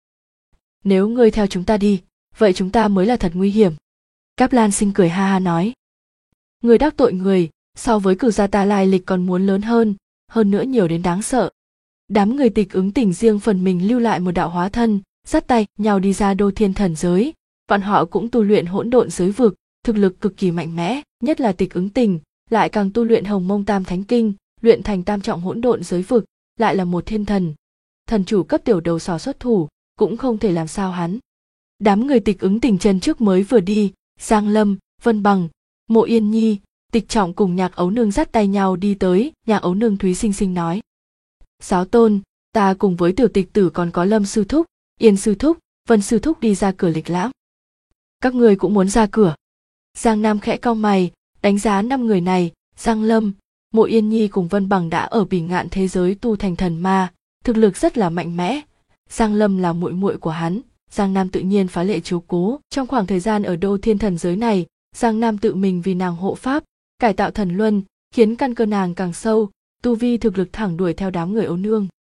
Nếu ngươi theo chúng ta đi, vậy chúng ta mới là thật nguy hiểm. Cáp Lan Sinh cười ha ha nói. Người đắc tội người, so với cửu gia ta lai lịch còn muốn lớn hơn nữa nhiều đến đáng sợ. Đám người Tịch Ứng Tình riêng phần mình lưu lại một đạo hóa thân, dắt tay nhau đi ra Đô Thiên thần giới. Bọn họ cũng tu luyện hỗn độn giới vực, thực lực cực kỳ mạnh mẽ, nhất là Tịch Ứng Tình, lại càng tu luyện Hồng Mông Tam Thánh Kinh, luyện thành tam trọng hỗn độn giới vực, lại là một thiên thần. Thần chủ cấp tiểu đầu sò xuất thủ, cũng không thể làm sao hắn. Đám người Tịch Ứng Tình chân trước mới vừa đi, Giang Lâm, Vân Bằng, Mộ Yên Nhi, Tịch Trọng cùng Nhạc Ấu Nương dắt tay nhau đi tới. Nhạc Ấu Nương Thúy Sinh Sinh nói. Giáo tôn, ta cùng với Tiểu Tịch Tử còn có Lâm sư thúc, Yên sư thúc, Vân sư thúc đi ra cửa lịch lãm. Các người cũng muốn ra cửa? Giang Nam khẽ cau mày, đánh giá 5 người này. Giang Lâm, Mộ Yên Nhi cùng Vân Bằng đã ở Bỉ Ngạn thế giới tu thành thần ma, thực lực rất là mạnh mẽ. Giang Lâm là muội muội của hắn, Giang Nam tự nhiên phá lệ chiếu cố. Trong khoảng thời gian ở Đô Thiên thần giới này, Giang Nam tự mình vì nàng hộ pháp, cải tạo thần luân, khiến căn cơ nàng càng sâu, tu vi thực lực thẳng đuổi theo đám người Ấu Nương.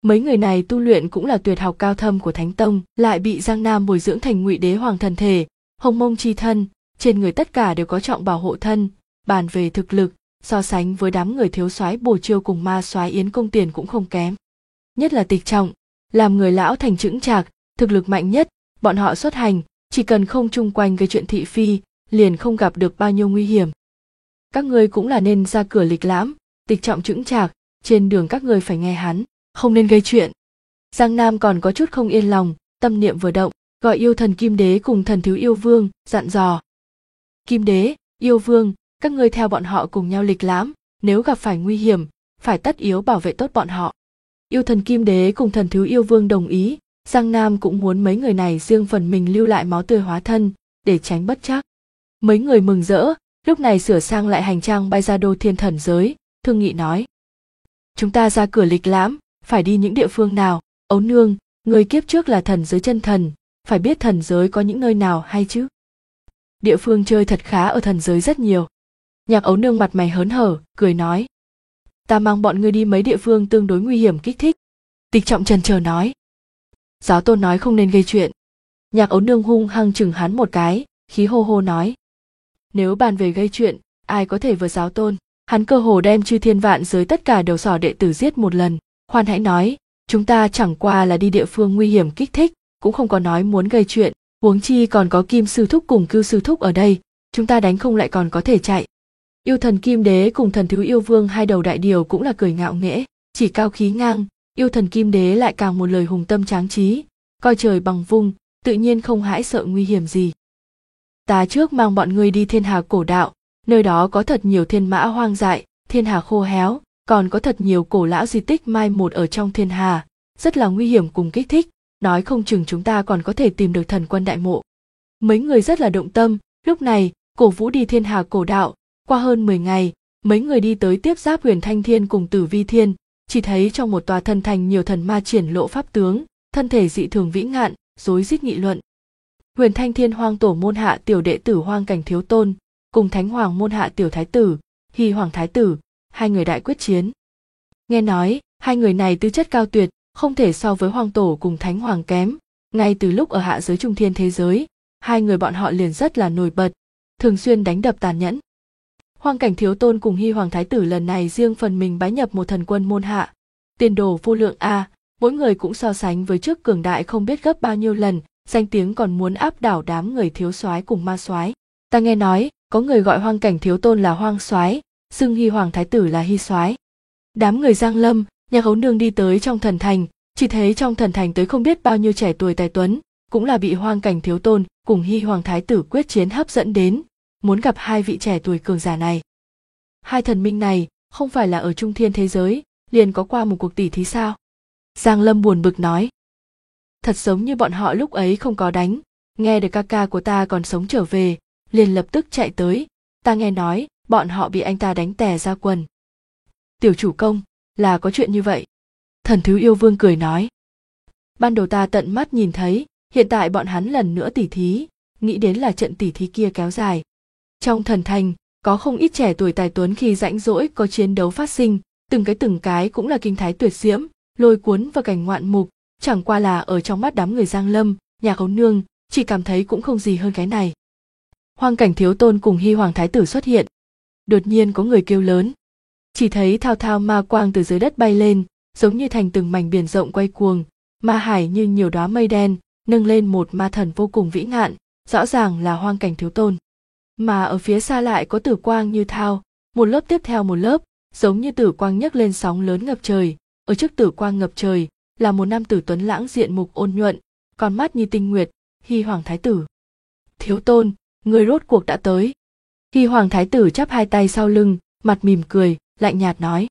Mấy người này tu luyện cũng là tuyệt học cao thâm của Thánh Tông, lại bị Giang Nam bồi dưỡng thành Ngụy Đế Hoàng thần thể, Hồng Mông chi thân, trên người tất cả đều có trọng bảo hộ thân. Bàn về thực lực, so sánh với đám người thiếu soái Bồ Chiêu cùng ma soái Yến Công Tiền cũng không kém. Nhất là Tịch Trọng, làm người lão thành chững chạc, thực lực mạnh nhất, bọn họ xuất hành, chỉ cần không chung quanh gây chuyện thị phi, liền không gặp được bao nhiêu nguy hiểm. Các ngươi cũng là nên ra cửa lịch lãm, Tịch Trọng chững chạc, trên đường các ngươi phải nghe hắn, không nên gây chuyện. Giang Nam còn có chút không yên lòng, tâm niệm vừa động, gọi yêu thần Kim Đế cùng thần thiếu yêu vương, dặn dò. Kim Đế, yêu vương, các ngươi theo bọn họ cùng nhau lịch lãm, nếu gặp phải nguy hiểm, phải tất yếu bảo vệ tốt bọn họ. Yêu thần Kim Đế cùng thần thiếu yêu vương đồng ý, Giang Nam cũng muốn mấy người này riêng phần mình lưu lại máu tươi hóa thân, để tránh bất trắc. Mấy người mừng rỡ, lúc này sửa sang lại hành trang bay ra Đô Thiên thần giới, thương nghị nói. Chúng ta ra cửa lịch lãm, phải đi những địa phương nào? Ấu nương, người kiếp trước là thần giới chân thần, phải biết thần giới có những nơi nào hay chứ? Địa phương chơi thật khá ở thần giới rất nhiều. Nhạc Ấu nương mặt mày hớn hở, cười nói. Ta mang bọn ngươi đi mấy địa phương tương đối nguy hiểm kích thích. Tịch Trọng chần chờ nói. Giáo tôn nói không nên gây chuyện. Nhạc Ấu nương hung hăng chừng hắn một cái, khí hô hô nói. Nếu bàn về gây chuyện, ai có thể vượt giáo tôn? Hắn cơ hồ đem chư thiên vạn giới tất cả đầu sỏ đệ tử giết một lần. Khoan hãy nói, chúng ta chẳng qua là đi địa phương nguy hiểm kích thích, cũng không có nói muốn gây chuyện, huống chi còn có Kim sư thúc cùng Cưu sư thúc ở đây, chúng ta đánh không lại còn có thể chạy. Yêu thần Kim Đế cùng thần thiếu yêu vương hai đầu đại điều cũng là cười ngạo nghễ, chỉ cao khí ngang, yêu thần Kim Đế lại càng một lời hùng tâm tráng trí, coi trời bằng vung, tự nhiên không hãi sợ nguy hiểm gì. Ta trước mang bọn ngươi đi Thiên Hà cổ đạo, nơi đó có thật nhiều thiên mã hoang dại, thiên hà khô héo, còn có thật nhiều cổ lão di tích mai một ở trong thiên hà, rất là nguy hiểm cùng kích thích, nói không chừng chúng ta còn có thể tìm được thần quân đại mộ. Mấy người rất là động tâm, lúc này, cổ vũ đi Thiên Hà cổ đạo, qua hơn 10 ngày, mấy người đi tới tiếp giáp Huyền Thanh Thiên cùng Tử Vi Thiên, chỉ thấy trong một tòa thần thành nhiều thần ma triển lộ pháp tướng, thân thể dị thường vĩ ngạn, rối rít nghị luận. Huyền Thanh Thiên Hoang tổ môn hạ tiểu đệ tử Hoang Cảnh Thiếu Tôn, cùng Thánh Hoàng môn hạ tiểu thái tử, Hy Hoàng thái tử, hai người đại quyết chiến. Nghe nói, hai người này tư chất cao tuyệt, không thể so với Hoang tổ cùng Thánh Hoàng kém, ngay từ lúc ở hạ giới trung thiên thế giới, hai người bọn họ liền rất là nổi bật, thường xuyên đánh đập tàn nhẫn. Hoang Cảnh Thiếu Tôn cùng Hy Hoàng thái tử lần này riêng phần mình bái nhập một thần quân môn hạ, tiền đồ vô lượng a, mỗi người cũng so sánh với trước cường đại không biết gấp bao nhiêu lần, danh tiếng còn muốn áp đảo đám người thiếu soái cùng ma soái. Ta nghe nói, có người gọi Hoang Cảnh Thiếu Tôn là Hoang soái, xưng Hy Hoàng thái tử là Hy soái. Đám người Giang Lâm, Nhạc Ấu nương đi tới trong thần thành, chỉ thấy trong thần thành tới không biết bao nhiêu trẻ tuổi tài tuấn, cũng là bị Hoang Cảnh Thiếu Tôn cùng Hy Hoàng thái tử quyết chiến hấp dẫn đến, muốn gặp hai vị trẻ tuổi cường giả này. Hai thần minh này không phải là ở trung thiên thế giới, liền có qua một cuộc tỷ thí sao? Giang Lâm buồn bực nói. Thật giống như bọn họ lúc ấy không có đánh, nghe được ca ca của ta còn sống trở về, liền lập tức chạy tới, ta nghe nói, bọn họ bị anh ta đánh tè ra quần. Tiểu chủ công, là có chuyện như vậy. Thần thiếu yêu vương cười nói. Ban đầu ta tận mắt nhìn thấy, hiện tại bọn hắn lần nữa tỉ thí, nghĩ đến là trận tỉ thí kia kéo dài. Trong thần thành, có không ít trẻ tuổi tài tuấn khi rãnh rỗi có chiến đấu phát sinh, từng cái cũng là kinh thái tuyệt diễm, lôi cuốn và cảnh ngoạn mục, chẳng qua là ở trong mắt đám người Giang Lâm, Nhạc Ấu nương, chỉ cảm thấy cũng không gì hơn cái này. Hoang Cảnh Thiếu Tôn cùng Hy Hoàng thái tử xuất hiện. Đột nhiên có người kêu lớn. Chỉ thấy thao thao ma quang từ dưới đất bay lên, giống như thành từng mảnh biển rộng quay cuồng, ma hải như nhiều đóa mây đen, nâng lên một ma thần vô cùng vĩ ngạn, rõ ràng là Hoang Cảnh Thiếu Tôn. Mà ở phía xa lại có tử quang như thao, một lớp tiếp theo một lớp, giống như tử quang nhấc lên sóng lớn ngập trời, ở trước tử quang ngập trời là một nam tử tuấn lãng diện mục ôn nhuận, con mắt như tinh nguyệt, Hy Hoàng thái tử. Thiếu Tôn, người rốt cuộc đã tới. Hy Hoàng thái tử chắp hai tay sau lưng, mặt mỉm cười, lạnh nhạt nói.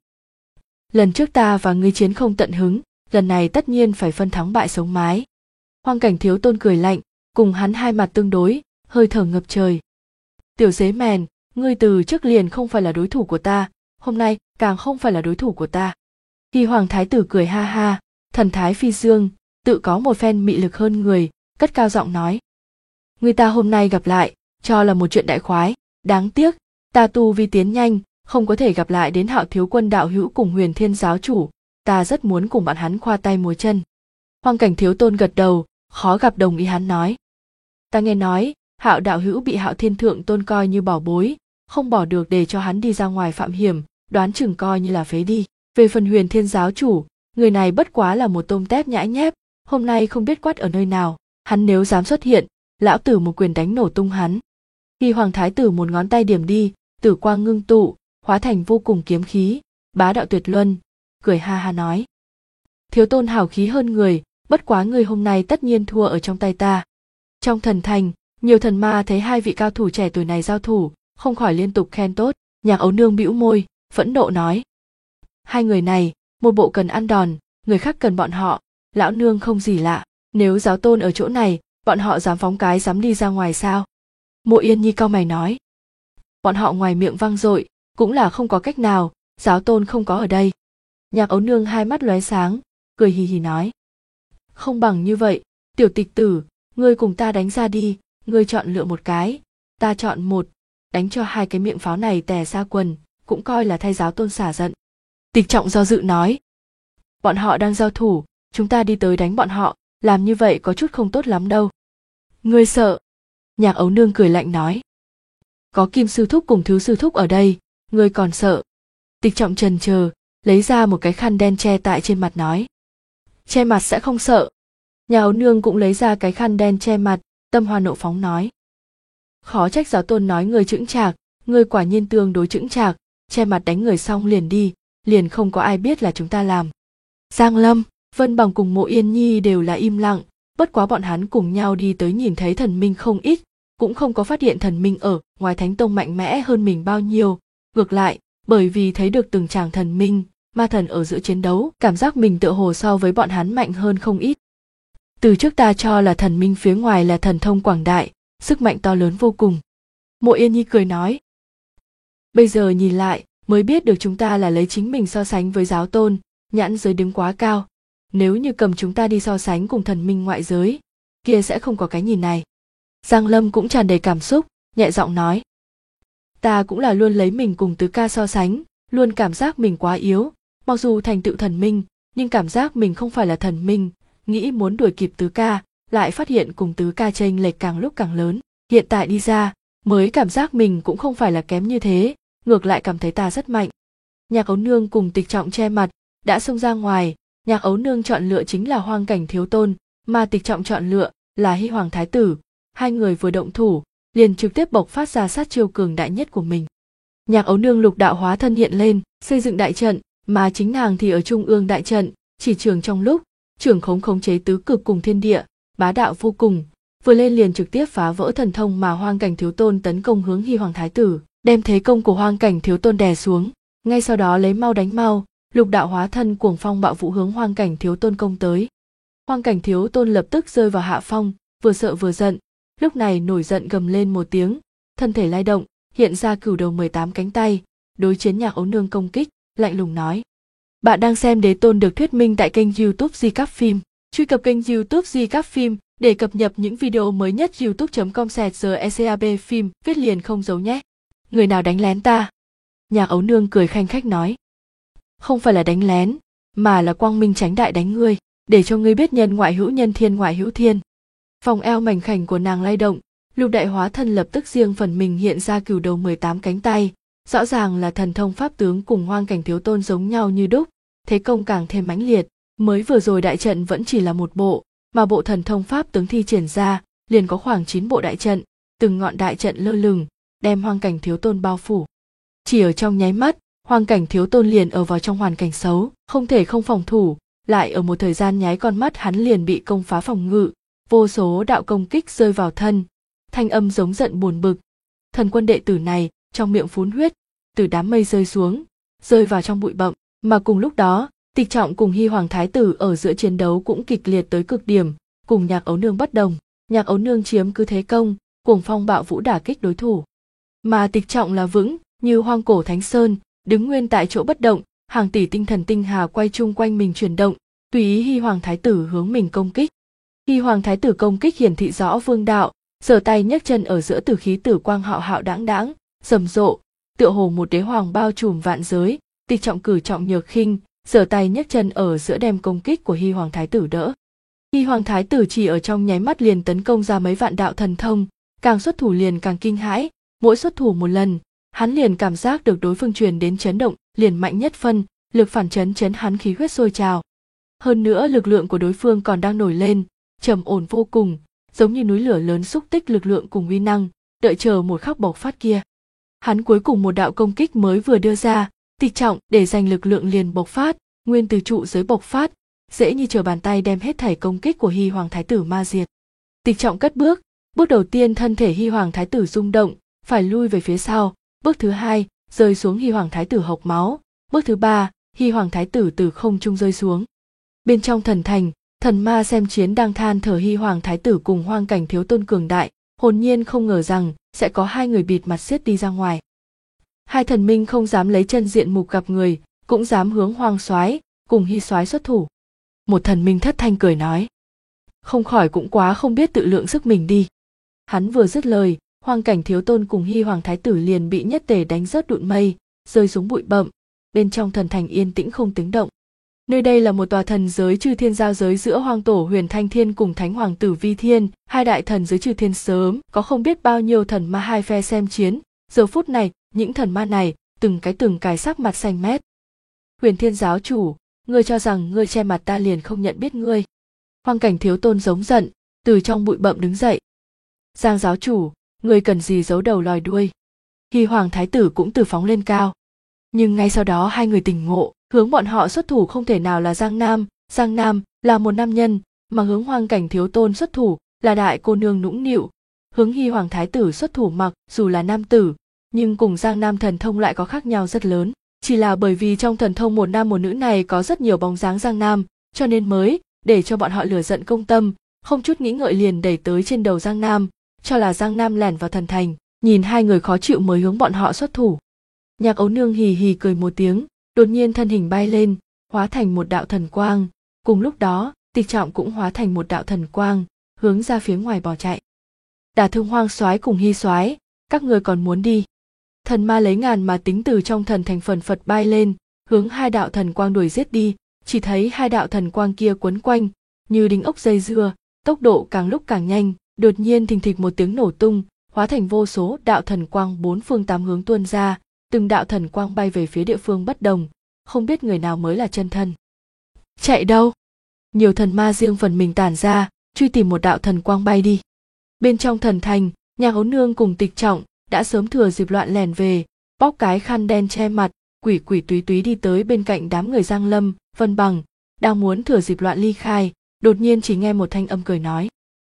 Lần trước ta và ngươi chiến không tận hứng, lần này tất nhiên phải phân thắng bại sống mái. Hoang Cảnh Thiếu Tôn cười lạnh, cùng hắn hai mặt tương đối, hơi thở ngập trời. Tiểu dế mèn, ngươi từ trước liền không phải là đối thủ của ta, hôm nay càng không phải là đối thủ của ta. Hy Hoàng thái tử cười ha ha, thần thái phi dương, tự có một phen mị lực hơn người, cất cao giọng nói. Người ta hôm nay gặp lại, cho là một chuyện đại khoái, đáng tiếc, ta tu vi tiến nhanh, không có thể gặp lại đến Hạo thiếu quân đạo hữu cùng Huyền Thiên giáo chủ, ta rất muốn cùng bọn hắn khoa tay múa chân. Hoang Cảnh Thiếu Tôn gật đầu, khó gặp đồng ý hắn nói. Ta nghe nói, Hạo đạo hữu bị Hạo Thiên Thượng Tôn coi như bảo bối, không bỏ được để cho hắn đi ra ngoài phạm hiểm, đoán chừng coi như là phế đi. Về phần Huyền Thiên giáo chủ, người này bất quá là một tôm tép nhãi nhép, hôm nay không biết quát ở nơi nào, hắn nếu dám xuất hiện, lão tử một quyền đánh nổ tung hắn. Khi Hoàng Thái tử một ngón tay điểm đi, tử quang ngưng tụ, hóa thành vô cùng kiếm khí, bá đạo tuyệt luân, cười ha ha nói. Thiếu Tôn hào khí hơn người, bất quá người hôm nay tất nhiên thua ở trong tay ta. Trong thần thành, nhiều thần ma thấy hai vị cao thủ trẻ tuổi này giao thủ, không khỏi liên tục khen tốt. Nhạc Ấu Nương bĩu môi, phẫn nộ nói. Hai người này, một bộ cần ăn đòn, người khác cần bọn họ, lão nương không gì lạ. Nếu giáo tôn ở chỗ này, bọn họ dám phóng cái dám đi ra ngoài sao? Mộ Yên Nhi cau mày nói. Bọn họ ngoài miệng vang dội, cũng là không có cách nào, giáo tôn không có ở đây. Nhạc Ấu Nương hai mắt lóe sáng, cười hì hì nói. Không bằng như vậy, tiểu tịch tử, ngươi cùng ta đánh ra đi, ngươi chọn lựa một cái, ta chọn một, đánh cho hai cái miệng pháo này tè ra quần, cũng coi là thay giáo tôn xả giận. Tịch Trọng do dự nói. Bọn họ đang giao thủ, chúng ta đi tới đánh bọn họ, làm như vậy có chút không tốt lắm đâu. Ngươi sợ? Nhạc Ấu Nương cười lạnh nói. Có Kim sư thúc cùng Thứ sư thúc ở đây, ngươi còn sợ? Tịch Trọng chần chờ, lấy ra một cái khăn đen che tại trên mặt nói. Che mặt sẽ không sợ. Nhà Ấu Nương cũng lấy ra cái khăn đen che mặt, tâm hoa nộ phóng nói. Khó trách giáo tôn nói người chững chạc, người quả nhiên tương đối chững chạc, che mặt đánh người xong liền đi, liền không có ai biết là chúng ta làm. Giang Lâm, Vân Bằng cùng Mộ Yên Nhi đều là im lặng, bất quá bọn hắn cùng nhau đi tới nhìn thấy thần minh không ít, cũng không có phát hiện thần minh ở ngoài Thánh Tông mạnh mẽ hơn mình bao nhiêu. Ngược lại, bởi vì thấy được từng tràng thần minh, ma thần ở giữa chiến đấu, cảm giác mình tựa hồ so với bọn hắn mạnh hơn không ít. Từ trước ta cho là thần minh phía ngoài là thần thông quảng đại, sức mạnh to lớn vô cùng. Mộ Yên Nhi cười nói. Bây giờ nhìn lại, mới biết được chúng ta là lấy chính mình so sánh với giáo tôn, nhãn giới đứng quá cao. Nếu như cầm chúng ta đi so sánh cùng thần minh ngoại giới, kia sẽ không có cái nhìn này. Giang Lâm cũng tràn đầy cảm xúc, nhẹ giọng nói. Ta cũng là luôn lấy mình cùng tứ ca so sánh, luôn cảm giác mình quá yếu, mặc dù thành tựu thần minh, nhưng cảm giác mình không phải là thần minh, nghĩ muốn đuổi kịp tứ ca, lại phát hiện cùng tứ ca chênh lệch càng lúc càng lớn. Hiện tại đi ra, mới cảm giác mình cũng không phải là kém như thế, ngược lại cảm thấy ta rất mạnh. Nhạc Ấu Nương cùng Tịch Trọng che mặt, đã xông ra ngoài, Nhạc Ấu Nương chọn lựa chính là Hoang Cảnh Thiếu Tôn, mà Tịch Trọng chọn lựa là Hy Hoàng Thái Tử. Hai người vừa động thủ, liền trực tiếp bộc phát ra sát chiêu cường đại nhất của mình. Nhạc Ấu Nương lục đạo hóa thân hiện lên, xây dựng đại trận, mà chính nàng thì ở trung ương đại trận, chỉ trường trong lúc, trưởng khống chế tứ cực cùng thiên địa, bá đạo vô cùng, vừa lên liền trực tiếp phá vỡ thần thông mà Hoang Cảnh Thiếu Tôn tấn công hướng Hy Hoàng Thái Tử, đem thế công của Hoang Cảnh Thiếu Tôn đè xuống, ngay sau đó lấy mau đánh mau, lục đạo hóa thân cuồng phong bạo vũ hướng Hoang Cảnh Thiếu Tôn công tới. Hoang Cảnh Thiếu Tôn lập tức rơi vào hạ phong, vừa sợ vừa giận, lúc này nổi giận gầm lên một tiếng, thân thể lay động, hiện ra cửu đầu 18 cánh tay, đối chiến Nhạc Ấu Nương công kích, lạnh lùng nói. Bạn đang xem Đế Tôn được thuyết minh tại kênh YouTube Di Cáp Phim. Truy cập kênh YouTube Di Cáp Phim để cập nhật những video mới nhất. youtube.com/GECAB phim viết liền không giấu nhé. Người nào đánh lén ta? Nhạc Ấu Nương cười khanh khách nói. Không phải là đánh lén, mà là quang minh tránh đại đánh ngươi, để cho ngươi biết nhân ngoại hữu nhân thiên ngoại hữu thiên. Vòng eo mảnh khảnh của nàng lay động, lục đại hóa thân lập tức riêng phần mình hiện ra cửu đầu 18 cánh tay, rõ ràng là thần thông pháp tướng cùng Hoang Cảnh Thiếu Tôn giống nhau như đúc, thế công càng thêm mãnh liệt. Mới vừa rồi đại trận vẫn chỉ là một bộ, mà bộ thần thông pháp tướng thi triển ra, liền có khoảng 9 bộ đại trận, từng ngọn đại trận lơ lửng, đem Hoang Cảnh Thiếu Tôn bao phủ. Chỉ ở trong nháy mắt, Hoang Cảnh Thiếu Tôn liền ở vào trong hoàn cảnh xấu, không thể không phòng thủ, lại ở một thời gian nháy con mắt hắn liền bị công phá phòng ngự, vô số đạo công kích rơi vào thân, thanh âm giống giận buồn bực. Thần quân đệ tử này, trong miệng phun huyết, từ đám mây rơi xuống, rơi vào trong bụi bặm, mà cùng lúc đó, Tịch Trọng cùng Hy Hoàng Thái Tử ở giữa chiến đấu cũng kịch liệt tới cực điểm, cùng Nhạc Ấu Nương bất đồng. Nhạc Ấu Nương chiếm cứ thế công, cuồng phong bạo vũ đả kích đối thủ, mà Tịch Trọng là vững như hoang cổ thánh sơn, đứng nguyên tại chỗ bất động, hàng tỷ tinh thần tinh hà quay chung quanh mình chuyển động, tùy ý Hy Hoàng Thái Tử hướng mình công kích. Hy Hoàng Thái Tử công kích hiển thị rõ vương đạo, giở tay nhấc chân ở giữa tử khí tử quang hạo hạo đãng đãng, rầm rộ, tựa hồ một đế hoàng bao trùm vạn giới. Tịch Trọng cử trọng nhược khinh, giở tay nhấc chân ở giữa đem công kích của Hy Hoàng Thái tử đỡ. Hy Hoàng Thái tử chỉ ở trong nháy mắt liền tấn công ra mấy vạn đạo thần thông, càng xuất thủ liền càng kinh hãi, mỗi xuất thủ một lần, hắn liền cảm giác được đối phương truyền đến chấn động, liền mạnh nhất phân, lực phản chấn chấn hắn khí huyết sôi trào. Hơn nữa lực lượng của đối phương còn đang nổi lên, trầm ổn vô cùng, giống như núi lửa lớn xúc tích lực lượng cùng uy năng, đợi chờ một khắc bộc phát kia. Hắn cuối cùng một đạo công kích mới vừa đưa ra, Tịch Trọng để giành lực lượng liền bộc phát, nguyên từ trụ giới bộc phát, dễ như trở bàn tay đem hết thảy công kích của Hy Hoàng Thái tử ma diệt. Tịch Trọng cất bước, bước đầu tiên thân thể Hy Hoàng Thái tử rung động, phải lui về phía sau, bước thứ hai, rơi xuống Hy Hoàng Thái tử hộc máu, bước thứ ba, Hy Hoàng Thái tử từ không trung rơi xuống. Bên trong thần thành, thần ma xem chiến đang than thở Hy Hoàng Thái tử cùng Hoang Cảnh Thiếu Tôn cường đại, hồn nhiên không ngờ rằng sẽ có hai người bịt mặt xiết đi ra ngoài. Hai thần minh không dám lấy chân diện mục gặp người, cũng dám hướng Hoang Soái cùng Hy Soái xuất thủ. Một thần minh thất thanh cười nói, không khỏi cũng quá không biết tự lượng sức mình đi. Hắn vừa dứt lời, Hoang Cảnh Thiếu Tôn cùng Hy Hoàng Thái tử liền bị nhất tề đánh rớt đụn mây, rơi xuống bụi bặm. Bên trong thần thành yên tĩnh không tiếng động. Nơi đây là một tòa thần giới chư thiên giao giới giữa Hoang Tổ Huyền Thanh Thiên cùng Thánh Hoàng tử Vi Thiên, hai đại thần giới chư thiên sớm có không biết bao nhiêu thần ma hai phe xem chiến. Giờ phút này, những thần ma này từng cái sắc mặt xanh mét. Huyền Thiên giáo chủ, ngươi cho rằng ngươi che mặt ta liền không nhận biết ngươi? Hoang Cảnh Thiếu Tôn giống giận, từ trong bụi bặm đứng dậy. Giang giáo chủ, ngươi cần gì giấu đầu lòi đuôi? Hy Hoàng Thái tử cũng từ phóng lên cao. Nhưng ngay sau đó hai người tỉnh ngộ, hướng bọn họ xuất thủ không thể nào là Giang Nam là một nam nhân, mà hướng Hoang Cảnh Thiếu Tôn xuất thủ là đại cô nương nũng nịu, hướng Hy Hoàng Thái tử xuất thủ mặc dù là nam tử, nhưng cùng Giang Nam thần thông lại có khác nhau rất lớn, chỉ là bởi vì trong thần thông một nam một nữ này có rất nhiều bóng dáng Giang Nam, cho nên mới để cho bọn họ lửa giận công tâm, không chút nghĩ ngợi liền đẩy tới trên đầu Giang Nam, cho là Giang Nam lẻn vào thần thành, nhìn hai người khó chịu mới hướng bọn họ xuất thủ. Nhạc Ấu Nương hì hì cười một tiếng, đột nhiên thân hình bay lên, hóa thành một đạo thần quang. Cùng lúc đó, Tịch Trọng cũng hóa thành một đạo thần quang, hướng ra phía ngoài bỏ chạy. Đả thương Hoang Soái cùng Hy Soái, các ngươi còn muốn đi? Thần ma lấy ngàn mà tính từ trong thần thành phần phật bay lên, hướng hai đạo thần quang đuổi giết đi. Chỉ thấy hai đạo thần quang kia quấn quanh, như đinh ốc dây dưa, tốc độ càng lúc càng nhanh. Đột nhiên thình thịch một tiếng nổ tung, hóa thành vô số đạo thần quang bốn phương tám hướng tuôn ra. Từng đạo thần quang bay về phía địa phương bất đồng, không biết người nào mới là chân thân. Chạy đâu? Nhiều thần ma riêng phần mình tản ra, truy tìm một đạo thần quang bay đi. Bên trong thần thành, Nhạc Ấu Nương cùng Tịch Trọng đã sớm thừa dịp loạn lèn về, bóc cái khăn đen che mặt, quỷ túy túy đi tới bên cạnh đám người Giang Lâm, Vân Bằng, đang muốn thừa dịp loạn ly khai, đột nhiên chỉ nghe một thanh âm cười nói: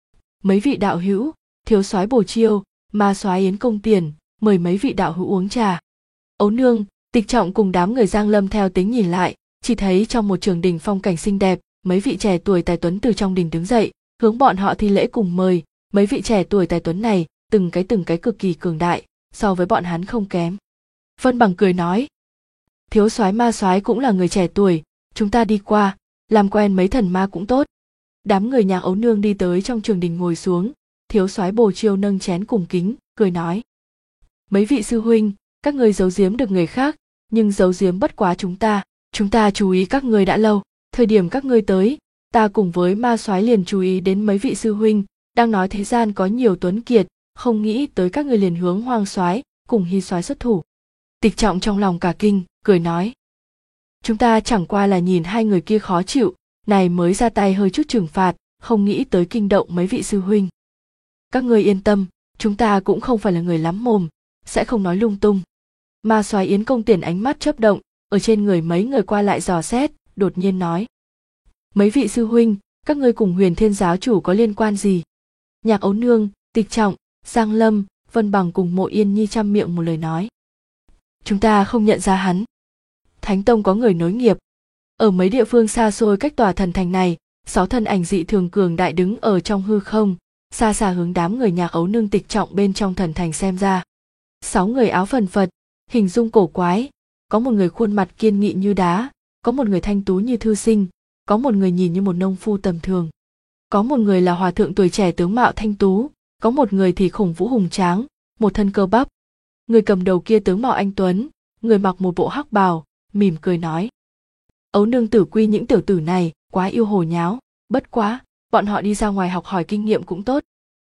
mấy vị đạo hữu, thiếu soái bổ chiêu, ma soái yến công tiền, mời mấy vị đạo hữu uống trà. Ấu Nương, Tịch Trọng cùng đám người Giang Lâm theo tính nhìn lại, chỉ thấy trong một trường đình phong cảnh xinh đẹp, mấy vị trẻ tuổi tài tuấn từ trong đình đứng dậy, hướng bọn họ thi lễ cùng mời. Mấy vị trẻ tuổi tài tuấn này, từng cái cực kỳ cường đại, so với bọn hắn không kém. Vân Bằng cười nói: thiếu soái ma soái cũng là người trẻ tuổi, chúng ta đi qua, làm quen mấy thần ma cũng tốt. Đám người Nhạc Ấu Nương đi tới trong trường đình ngồi xuống, thiếu soái Bồ Chiêu nâng chén cùng kính, cười nói: mấy vị sư huynh, các ngươi giấu giếm được người khác, nhưng giấu giếm bất quá chúng ta chú ý các ngươi đã lâu, thời điểm các ngươi tới, ta cùng với ma soái liền chú ý đến mấy vị sư huynh, đang nói thế gian có nhiều tuấn kiệt, không nghĩ tới các ngươi liền hướng Hoang soái cùng Hy soái xuất thủ. Tịch Trọng trong lòng cả kinh, cười nói: chúng ta chẳng qua là nhìn hai người kia khó chịu, này mới ra tay hơi chút trừng phạt, không nghĩ tới kinh động mấy vị sư huynh. Các ngươi yên tâm, chúng ta cũng không phải là người lắm mồm, sẽ không nói lung tung. Ma soái Yến công tiền ánh mắt chớp động, ở trên người mấy người qua lại dò xét, đột nhiên nói: mấy vị sư huynh, các ngươi cùng Huyền Thiên giáo chủ có liên quan gì? Nhạc Ấu Nương, Tịch Trọng, Giang Lâm, Vân Bằng cùng Mộ Yên Nhi chăm miệng một lời nói: chúng ta không nhận ra hắn. Thánh Tông có người nối nghiệp. Ở mấy địa phương xa xôi cách tòa thần thành này, 6 thân ảnh dị thường cường đại đứng ở trong hư không, xa xa hướng đám người Nhạc Ấu Nương Tịch Trọng bên trong thần thành xem ra. 6 người áo phần phật, hình dung cổ quái, có một người khuôn mặt kiên nghị như đá, có một người thanh tú như thư sinh, có một người nhìn như một nông phu tầm thường, có một người là hòa thượng tuổi trẻ tướng mạo thanh tú, có một người thì khủng vũ hùng tráng, một thân cơ bắp. Người cầm đầu kia tướng mạo anh tuấn, người mặc một bộ hắc bào, mỉm cười nói: Ấu Nương Tử Quy những tiểu tử này quá yêu hồ nháo, bất quá, bọn họ đi ra ngoài học hỏi kinh nghiệm cũng tốt.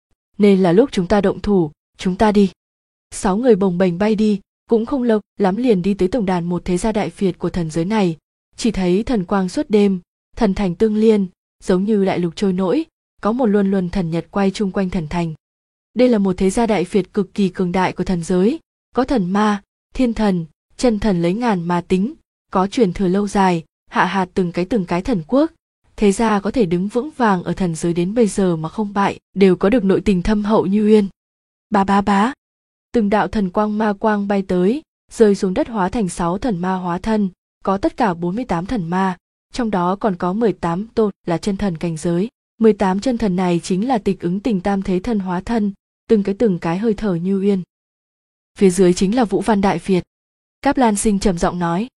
Nên là lúc chúng ta động thủ, chúng ta đi. 6 người bồng bềnh bay đi, cũng không lâu lắm liền đi tới tổng đàn một thế gia đại Việt của thần giới này. Chỉ thấy thần quang suốt đêm, thần thành tương liên, giống như đại lục trôi nổi, có một luân luân thần nhật quay chung quanh thần thành. Đây là một thế gia đại Việt cực kỳ cường đại của thần giới, có thần ma, thiên thần, chân thần lấy ngàn mà tính, có truyền thừa lâu dài, hạ hạt từng cái thần quốc. Thế gia có thể đứng vững vàng ở thần giới đến bây giờ mà không bại, đều có được nội tình thâm hậu như uyên. Bá bá bá, từng đạo thần quang ma quang bay tới, rơi xuống đất hóa thành 6 thần ma hóa thân, có tất cả 48 thần ma, trong đó còn có 18 tôn là chân thần cảnh giới. 18 chân thần này chính là Tịch Ứng Tình tam thế thần hóa thân, từng cái hơi thở như uyên. Phía dưới chính là Vũ Văn Đại Việt. Cáp Lan Sinh trầm giọng nói.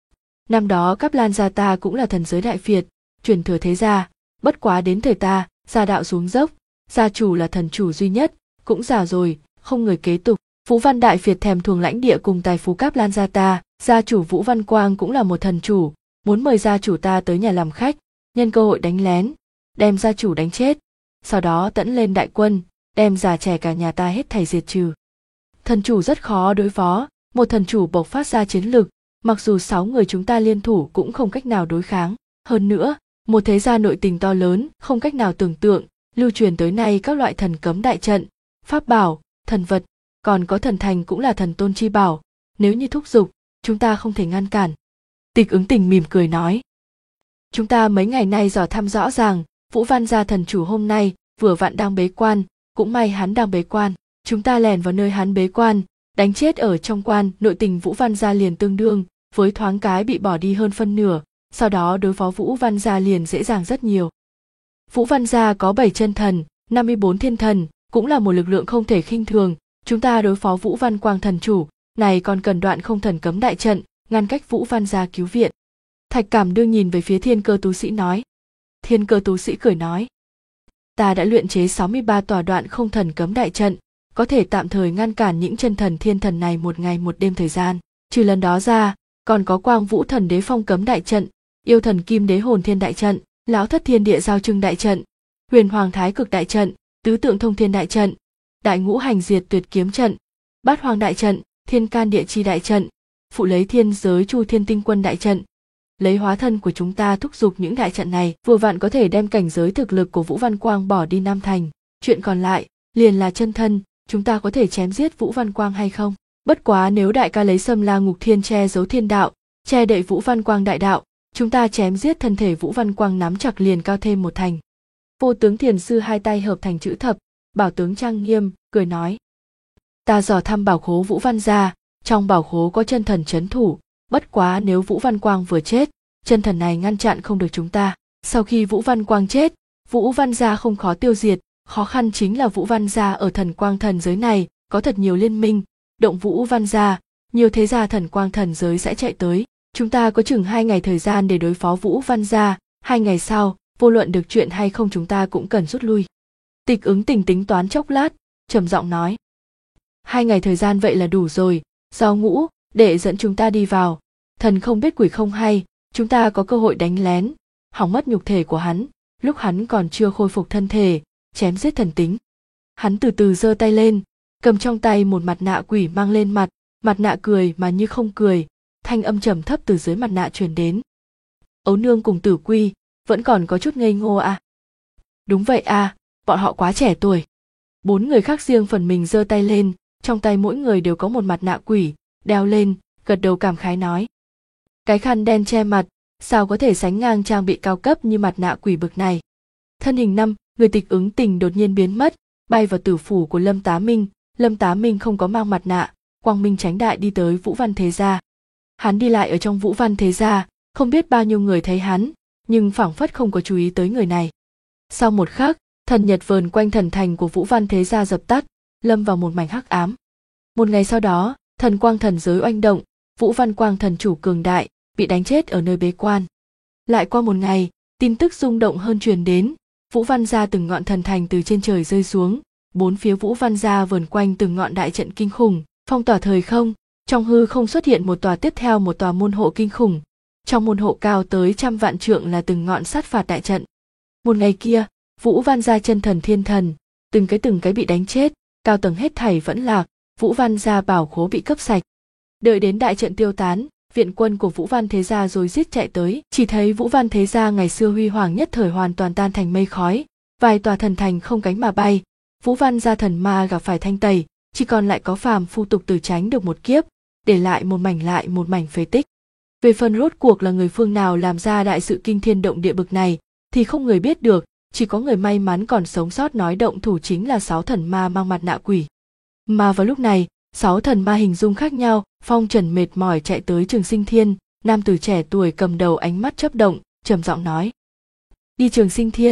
Năm đó Cáp Lan gia ta cũng là thần giới Đại Việt, truyền thừa thế gia, bất quá đến thời ta, gia đạo xuống dốc, gia chủ là thần chủ duy nhất, cũng già rồi, không người kế tục. Vũ Văn Đại Việt thèm thuồng lãnh địa cùng tài phú Cáp Lan gia ta, gia chủ Vũ Văn Quang cũng là một thần chủ, muốn mời gia chủ ta tới nhà làm khách, nhân cơ hội đánh lén, đem gia chủ đánh chết, sau đó tẫn lên đại quân, đem già trẻ cả nhà ta hết thảy diệt trừ. Thần chủ rất khó đối phó, một thần chủ bộc phát ra chiến lực, mặc dù 6 người chúng ta liên thủ cũng không cách nào đối kháng. Hơn nữa, một thế gia nội tình to lớn, không cách nào tưởng tượng, lưu truyền tới nay các loại thần cấm đại trận, pháp bảo, thần vật, còn có thần thành cũng là thần tôn chi bảo, nếu như thúc giục, chúng ta không thể ngăn cản. Tịch Ứng Tình mỉm cười nói. Chúng ta mấy ngày nay dò thăm rõ ràng, Vũ Văn gia thần chủ hôm nay vừa vặn đang bế quan, cũng may hắn đang bế quan, chúng ta lèn vào nơi hắn bế quan, đánh chết ở trong quan, nội tình Vũ Văn gia liền tương đương với thoáng cái bị bỏ đi hơn phân nửa, sau đó đối phó Vũ Văn gia liền dễ dàng rất nhiều. Vũ Văn gia có 7 chân thần, 54 thiên thần, cũng là một lực lượng không thể khinh thường, chúng ta đối phó Vũ Văn Quang thần chủ, này còn cần đoạn không thần cấm đại trận, ngăn cách Vũ Văn gia cứu viện. Thạch Cảm Đương nhìn về phía Thiên Cơ Tú Sĩ nói. Thiên Cơ Tú Sĩ cười nói. Ta đã luyện chế 63 tòa đoạn không thần cấm đại trận, có thể tạm thời ngăn cản những chân thần thiên thần này một ngày một đêm thời gian. Trừ lần đó ra, còn có Quang Vũ Thần Đế phong cấm đại trận, Yêu Thần Kim Đế hồn thiên đại trận, Lão Thất Thiên Địa giao trưng đại trận, Huyền Hoàng Thái Cực đại trận, Tứ Tượng Thông Thiên đại trận, Đại Ngũ Hành Diệt Tuyệt kiếm trận, Bát Hoàng đại trận, Thiên Can Địa Chi đại trận, phụ lấy thiên giới Chu Thiên Tinh Quân đại trận. Lấy hóa thân của chúng ta thúc giục những đại trận này, vừa vặn có thể đem cảnh giới thực lực của Vũ Văn Quang bỏ đi 5 thành. Chuyện còn lại, liền là chân thân, chúng ta có thể chém giết Vũ Văn Quang hay không? Bất quá nếu đại ca lấy Sâm La Ngục Thiên che giấu thiên đạo, che đậy Vũ Văn Quang đại đạo, chúng ta chém giết thân thể Vũ Văn Quang nắm chặt liền cao thêm 1 thành. Vô Tướng Thiền Sư hai tay hợp thành chữ thập, bảo tướng trang nghiêm, cười nói. Ta dò thăm bảo khố Vũ Văn gia, trong bảo khố có chân thần trấn thủ, bất quá nếu Vũ Văn Quang vừa chết, chân thần này ngăn chặn không được chúng ta. Sau khi Vũ Văn Quang chết, Vũ Văn gia không khó tiêu diệt, khó khăn chính là Vũ Văn gia ở thần quang thần giới này có thật nhiều liên minh, động Vũ Văn gia, nhiều thế gia thần quang thần giới sẽ chạy tới. Chúng ta có chừng 2 ngày thời gian để đối phó Vũ Văn gia, 2 ngày sau, vô luận được chuyện hay không chúng ta cũng cần rút lui. Tịch Ứng Tình tính toán chốc lát, trầm giọng nói. 2 ngày thời gian vậy là đủ rồi, do Ngũ để dẫn chúng ta đi vào, thần không biết quỷ không hay, chúng ta có cơ hội đánh lén, hỏng mất nhục thể của hắn, lúc hắn còn chưa khôi phục thân thể, chém giết thần tính. Hắn từ từ giơ tay lên, cầm trong tay một mặt nạ quỷ mang lên mặt nạ cười mà như không cười, thanh âm trầm thấp từ dưới mặt nạ truyền đến. Ấu Nương cùng Tử Quy, vẫn còn có chút ngây ngô à? Đúng vậy à, bọn họ quá trẻ tuổi. 4 người khác riêng phần mình giơ tay lên, trong tay mỗi người đều có một mặt nạ quỷ, đeo lên, gật đầu cảm khái nói. Cái khăn đen che mặt, sao có thể sánh ngang trang bị cao cấp như mặt nạ quỷ bực này. Thân hình người Tịch Ứng Tình đột nhiên biến mất, bay vào tử phủ của Lâm Tá Minh. Lâm Tá Minh không có mang mặt nạ, quang minh tránh đại đi tới Vũ Văn thế gia. Hắn đi lại ở trong Vũ Văn thế gia, không biết bao nhiêu người thấy hắn, nhưng phảng phất không có chú ý tới người này. Sau một khắc, thần nhật vờn quanh thần thành của Vũ Văn thế gia dập tắt, lâm vào một mảnh hắc ám. Một ngày sau đó, thần quang thần giới oanh động, Vũ Văn Quang thần chủ cường đại bị đánh chết ở nơi bế quan. Lại qua một ngày, tin tức rung động hơn truyền đến, Vũ Văn gia từng ngọn thần thành từ trên trời rơi xuống, 4 phía Vũ Văn gia vờn quanh từng ngọn đại trận kinh khủng, phong tỏa thời không, trong hư không xuất hiện một tòa tiếp theo một tòa môn hộ kinh khủng. Trong môn hộ cao tới 100 vạn trượng là từng ngọn sát phạt đại trận. Một ngày kia, Vũ Văn gia chân thần thiên thần, từng cái bị đánh chết, cao tầng hết thảy vẫn lạc, Vũ Văn gia bảo khố bị cướp sạch. Đợi đến đại trận tiêu tán, viện quân của Vũ Văn thế gia rối rít chạy tới, chỉ thấy Vũ Văn thế gia ngày xưa huy hoàng nhất thời hoàn toàn tan thành mây khói, vài tòa thần thành không cánh mà bay. Vũ Văn gia thần ma gặp phải thanh tẩy, chỉ còn lại có phàm phu tục tử tránh được một kiếp, để lại một mảnh phế tích. Về phần rốt cuộc là người phương nào làm ra đại sự kinh thiên động địa bực này thì không người biết được, chỉ có người may mắn còn sống sót nói động thủ chính là 6 thần ma mang mặt nạ quỷ. Mà vào lúc này, 6 thần ma hình dung khác nhau, phong trần mệt mỏi chạy tới Trường Sinh Thiên, nam tử trẻ tuổi cầm đầu ánh mắt chớp động, trầm giọng nói: đi Trường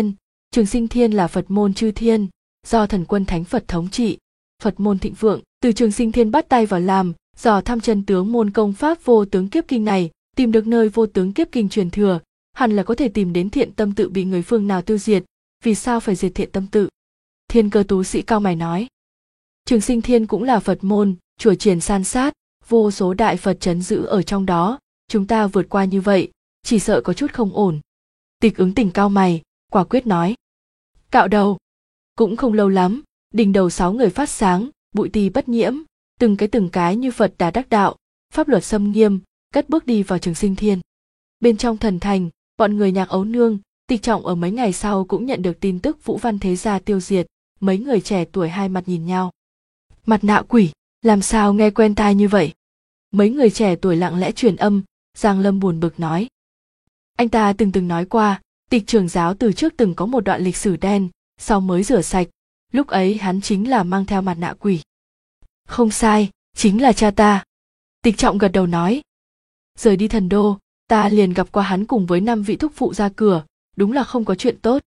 Sinh Thiên là Phật môn chư thiên, do thần quân thánh Phật thống trị, Phật môn thịnh vượng, từ Trường Sinh Thiên bắt tay vào làm, dò thăm chân tướng môn công pháp vô tướng kiếp kinh này, tìm được nơi vô tướng kiếp kinh truyền thừa, hẳn là có thể tìm đến Thiện Tâm tự bị người phương nào tiêu diệt. Vì sao phải diệt Thiện Tâm tự? Thiên Cơ tú sĩ cao mày nói: Trường Sinh Thiên cũng là Phật môn, chùa chiền san sát, vô số đại Phật trấn giữ ở trong đó, chúng ta vượt qua như vậy, chỉ sợ có chút không ổn. Tịch Ứng Tình cao mày, quả quyết nói: cạo đầu. Cũng không lâu lắm, đỉnh đầu 6 người phát sáng, bụi tì bất nhiễm, từng cái như Phật Đà đắc đạo, pháp luật xâm nghiêm, cất bước đi vào Trường Sinh Thiên. Bên trong thần thành, bọn người Nhạc Ấu Nương, Tịch Trọng ở mấy ngày sau cũng nhận được tin tức Vũ Văn thế gia tiêu diệt, mấy người trẻ tuổi hai mặt nhìn nhau. Mặt nạ quỷ, làm sao nghe quen tai như vậy? Mấy người trẻ tuổi lặng lẽ truyền âm, Giang Lâm buồn bực nói: anh ta từng nói qua, Tịch trưởng giáo từ trước từng có một đoạn lịch sử đen, sau mới rửa sạch, lúc ấy hắn chính là mang theo mặt nạ quỷ. Không sai, chính là cha ta. Tịch Trọng gật đầu nói: rời đi thần đô, ta liền gặp qua hắn cùng với 5 vị thúc phụ ra cửa, đúng là không có chuyện tốt.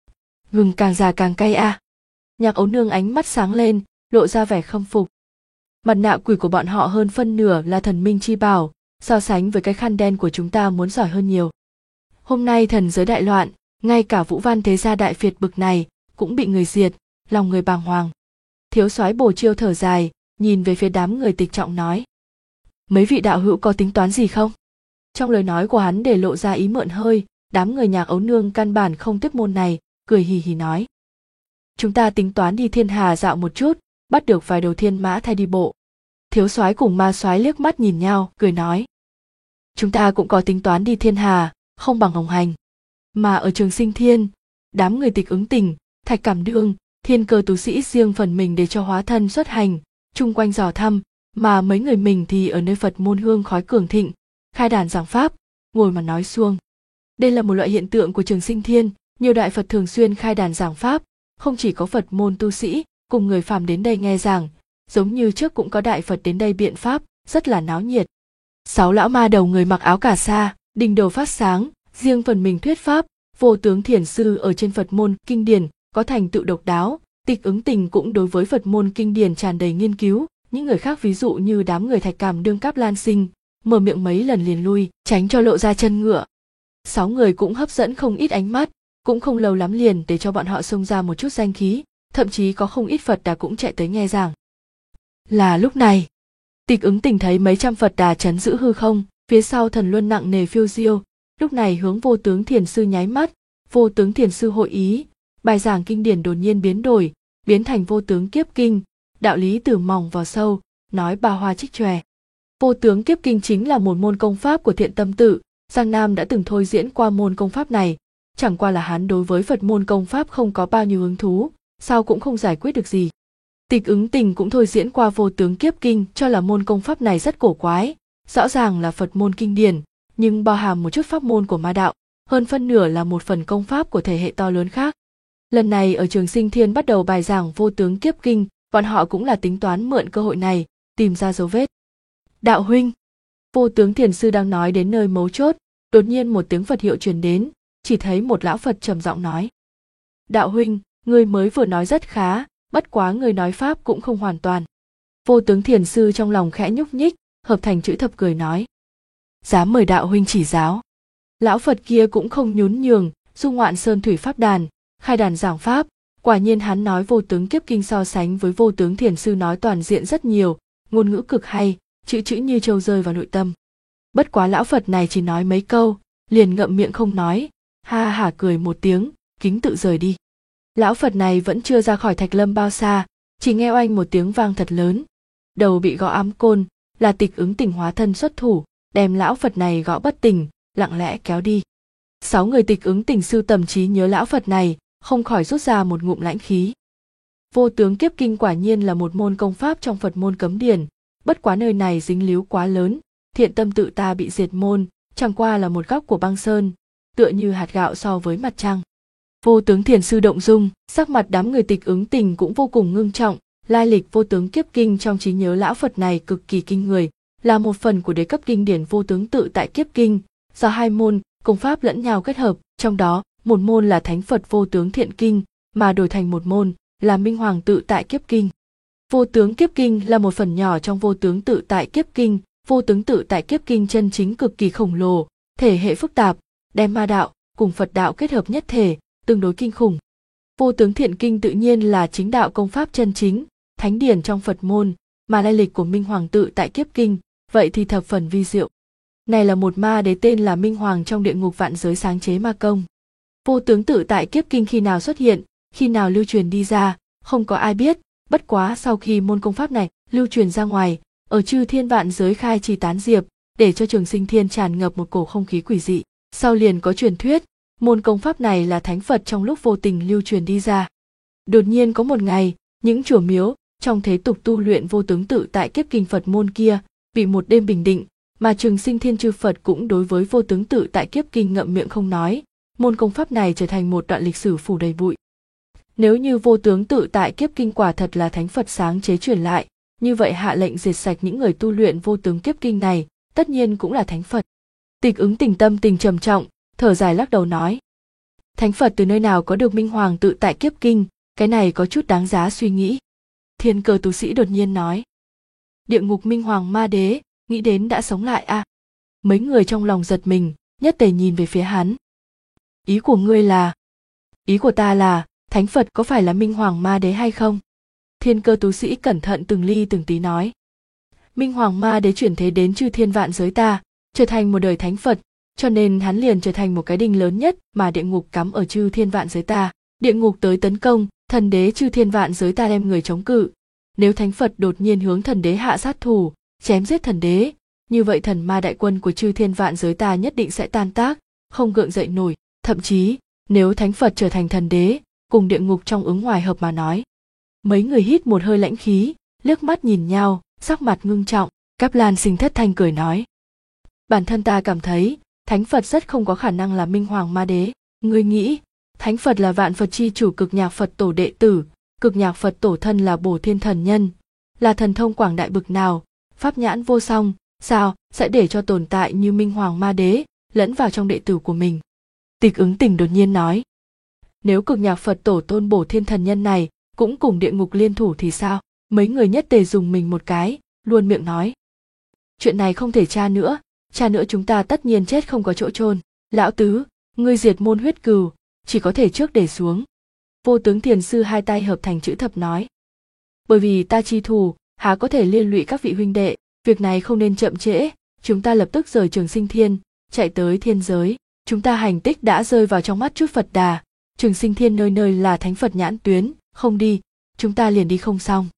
Gừng càng già càng cay a. Nhạc Ấu Nương ánh mắt sáng lên, lộ ra vẻ khâm phục. Mặt nạ quỷ của bọn họ hơn phân nửa là thần minh chi bảo, so sánh với cái khăn đen của chúng ta muốn giỏi hơn nhiều. Hôm nay thần giới đại loạn, ngay cả Vũ Văn thế gia đại phiệt bực này cũng bị người diệt, lòng người bàng hoàng. Thiếu soái Bồ Chiêu thở dài, nhìn về phía đám người Tịch Trọng nói: mấy vị đạo hữu có tính toán gì không? Trong lời nói của hắn để lộ ra ý mượn hơi, đám người Nhạc Ấu Nương căn bản không tiếp môn này, cười hì hì nói: chúng ta tính toán đi thiên hà dạo một chút, bắt được vài đầu thiên mã thay đi bộ. Thiếu soái cùng ma soái liếc mắt nhìn nhau, cười nói: chúng ta cũng có tính toán đi thiên hà, không bằng hồng hành. Mà ở Trường Sinh Thiên, đám người Tịch Ứng Tình, Thạch Cảm Đương, Thiên Cơ tú sĩ riêng phần mình để cho hóa thân xuất hành, chung quanh dò thăm, mà mấy người mình thì ở nơi Phật môn hương khói cường thịnh, khai đàn giảng pháp, ngồi mà nói suông. Đây là một loại hiện tượng của Trường Sinh Thiên, nhiều đại Phật thường xuyên khai đàn giảng pháp, không chỉ có Phật môn tu sĩ cùng người phàm đến đây nghe giảng, giống như trước cũng có đại Phật đến đây biện pháp, rất là náo nhiệt. 6 lão ma đầu người mặc áo cà sa, đỉnh đầu phát sáng, riêng phần mình thuyết pháp, Vô Tướng Thiền sư ở trên Phật môn kinh điển có thành tựu độc đáo, Tịch Ứng Tình cũng đối với Phật môn kinh điển tràn đầy nghiên cứu, những người khác ví dụ như đám người Thạch Cảm Đương Cáp Lan Sinh, mở miệng mấy lần liền lui, tránh cho lộ ra chân ngựa. 6 người cũng hấp dẫn không ít ánh mắt, cũng không lâu lắm liền để cho bọn họ xông ra một chút danh khí, thậm chí có không ít Phật Đà cũng chạy tới nghe giảng. Là lúc này, Tịch Ứng Tình thấy mấy trăm Phật Đà trấn giữ hư không, phía sau thần luân nặng nề phiêu diêu, lúc này hướng Vô Tướng Thiền sư nháy mắt, Vô Tướng Thiền sư hội ý, bài giảng kinh điển đột nhiên biến đổi, biến thành Vô Tướng Kiếp Kinh, đạo lý từ mỏng vào sâu, nói ba hoa trích chòe. Vô Tướng Kiếp Kinh chính là một môn công pháp của Thiện Tâm tự, Giang Nam đã từng thôi diễn qua môn công pháp này, chẳng qua là hắn đối với Phật môn công pháp không có bao nhiêu hứng thú, sao cũng không giải quyết được gì. Tịch Ứng Tình cũng thôi diễn qua Vô Tướng Kiếp Kinh, cho là môn công pháp này rất cổ quái, rõ ràng là Phật môn kinh điển, nhưng bao hàm một chút pháp môn của ma đạo, hơn phân nửa là một phần công pháp của thể hệ to lớn khác. Lần này ở Trường Sinh Thiên bắt đầu bài giảng Vô Tướng Kiếp Kinh, bọn họ cũng là tính toán mượn cơ hội này, tìm ra dấu vết. Đạo huynh, Vô Tướng Thiền sư đang nói đến nơi mấu chốt, đột nhiên một tiếng Phật hiệu truyền đến, chỉ thấy một lão Phật trầm giọng nói: đạo huynh, ngươi mới vừa nói rất khá, bất quá người nói pháp cũng không hoàn toàn. Vô Tướng Thiền sư trong lòng khẽ nhúc nhích, hợp thành chữ thập cười nói: dám mời đạo huynh chỉ giáo. Lão Phật kia cũng không nhún nhường, du ngoạn sơn thủy pháp đàn, khai đàn giảng pháp, quả nhiên hắn nói Vô Tướng Kiếp Kinh so sánh với Vô Tướng Thiền sư nói toàn diện rất nhiều, ngôn ngữ cực hay, chữ chữ như châu rơi vào nội tâm. Bất quá lão Phật này chỉ nói mấy câu, liền ngậm miệng không nói, ha hả cười một tiếng, kính tự rời đi. Lão Phật này vẫn chưa ra khỏi Thạch Lâm bao xa, chỉ nghe oanh một tiếng vang thật lớn. Đầu bị gõ ám côn, là Tịch Ứng Tình hóa thân xuất thủ, đem lão Phật này gõ bất tỉnh, lặng lẽ kéo đi. 6 người Tịch Ứng Tình sưu tầm trí nhớ lão Phật này, không khỏi rút ra một ngụm lãnh khí. Vô tướng kiếp kinh quả nhiên là một môn công pháp trong Phật môn cấm điển, bất quá nơi này dính líu quá lớn, thiện tâm tự ta bị diệt môn, chẳng qua là một góc của băng sơn, tựa như hạt gạo so với mặt trăng. Vô tướng thiền sư động dung, sắc mặt đám người Tịch Ứng Tình cũng vô cùng ngưng trọng, lai lịch vô tướng kiếp kinh trong trí nhớ lão Phật này cực kỳ kinh người, là một phần của đế cấp kinh điển vô tướng tự tại kiếp kinh, do 2 môn công pháp lẫn nhau kết hợp, trong đó một môn là Thánh Phật vô tướng thiện kinh, mà đổi thành một môn là Minh Hoàng tự tại kiếp kinh. Vô tướng kiếp kinh là một phần nhỏ trong vô tướng tự tại kiếp kinh, vô tướng tự tại kiếp kinh chân chính cực kỳ khổng lồ, thể hệ phức tạp, đem ma đạo cùng Phật đạo kết hợp nhất thể, tương đối kinh khủng. Vô tướng thiện kinh tự nhiên là chính đạo công pháp chân chính, thánh điển trong Phật môn, mà lai lịch của Minh Hoàng tự tại kiếp kinh, vậy thì thập phần vi diệu. Này là một ma đế tên là Minh Hoàng trong địa ngục vạn giới sáng chế ma công. Vô tướng tự tại kiếp kinh khi nào xuất hiện, khi nào lưu truyền đi ra, không có ai biết, bất quá sau khi môn công pháp này lưu truyền ra ngoài, ở chư thiên vạn giới khai trì tán diệp, để cho Trường Sinh Thiên tràn ngập một cổ không khí quỷ dị. Sau liền có truyền thuyết, môn công pháp này là Thánh Phật trong lúc vô tình lưu truyền đi ra. Đột nhiên có một ngày, những chùa miếu trong thế tục tu luyện vô tướng tự tại kiếp kinh Phật môn kia bị một đêm bình định, mà Trường Sinh Thiên chư Phật cũng đối với vô tướng tự tại kiếp kinh ngậm miệng không nói, môn công pháp này trở thành một đoạn lịch sử phủ đầy bụi. Nếu như vô tướng tự tại kiếp kinh quả thật là Thánh Phật sáng chế truyền lại, như vậy hạ lệnh diệt sạch những người tu luyện vô tướng kiếp kinh này, tất nhiên cũng là Thánh Phật. Tịch Ứng Tình tâm tình trầm trọng, thở dài lắc đầu nói: Thánh Phật từ nơi nào có được Minh Hoàng tự tại kiếp kinh, cái này có chút đáng giá suy nghĩ. Thiên Cơ tu sĩ đột nhiên nói: Địa ngục Minh Hoàng ma đế, nghĩ đến đã sống lại à? Mấy người trong lòng giật mình, nhất tề nhìn về phía hắn. Ý của ngươi là? Ý của ta là, Thánh Phật có phải là Minh Hoàng ma đế hay không? Thiên Cơ tu sĩ cẩn thận từng ly từng tí nói: Minh Hoàng ma đế chuyển thế đến chư thiên vạn giới ta, trở thành một đời Thánh Phật, cho nên hắn liền trở thành một cái đinh lớn nhất mà địa ngục cắm ở chư thiên vạn giới ta. Địa ngục tới tấn công, thần đế chư thiên vạn giới ta đem người chống cự. Nếu Thánh Phật đột nhiên hướng thần đế hạ sát thủ, chém giết thần đế, như vậy thần ma đại quân của chư thiên vạn giới ta nhất định sẽ tan tác, không gượng dậy nổi. Thậm chí, nếu Thánh Phật trở thành thần đế, cùng địa ngục trong ứng ngoài hợp mà nói. Mấy người hít một hơi lãnh khí, liếc mắt nhìn nhau, sắc mặt ngưng trọng. Cáp Lan Sinh thất thanh cười nói: Bản thân ta cảm thấy, Thánh Phật rất không có khả năng là Minh Hoàng ma đế. Ngươi nghĩ, Thánh Phật là vạn Phật chi chủ cực nhạc Phật tổ đệ tử, cực nhạc Phật tổ thân là Bổ Thiên thần nhân, là thần thông quảng đại bực nào, pháp nhãn vô song, sao sẽ để cho tồn tại như Minh Hoàng ma đế lẫn vào trong đệ tử của mình? Tịch Ứng Tình đột nhiên nói: Nếu cực nhạc Phật tổ tôn Bổ Thiên thần nhân này cũng cùng địa ngục liên thủ thì sao? Mấy người nhất tề dùng mình một cái, luôn miệng nói: Chuyện này không thể tra nữa chúng ta tất nhiên chết không có chỗ chôn. Lão tứ, ngươi diệt môn huyết cừu, chỉ có thể trước để xuống. Vô tướng thiền sư hai tay hợp thành chữ thập nói: Bởi vì ta chi thù, há có thể liên lụy các vị huynh đệ, việc này không nên chậm trễ, chúng ta lập tức rời Trường Sinh Thiên, chạy tới thiên giới. Chúng ta hành tích đã rơi vào trong mắt chút Phật Đà, Trường Sinh Thiên nơi nơi là Thánh Phật nhãn tuyến, không đi, chúng ta liền đi không xong.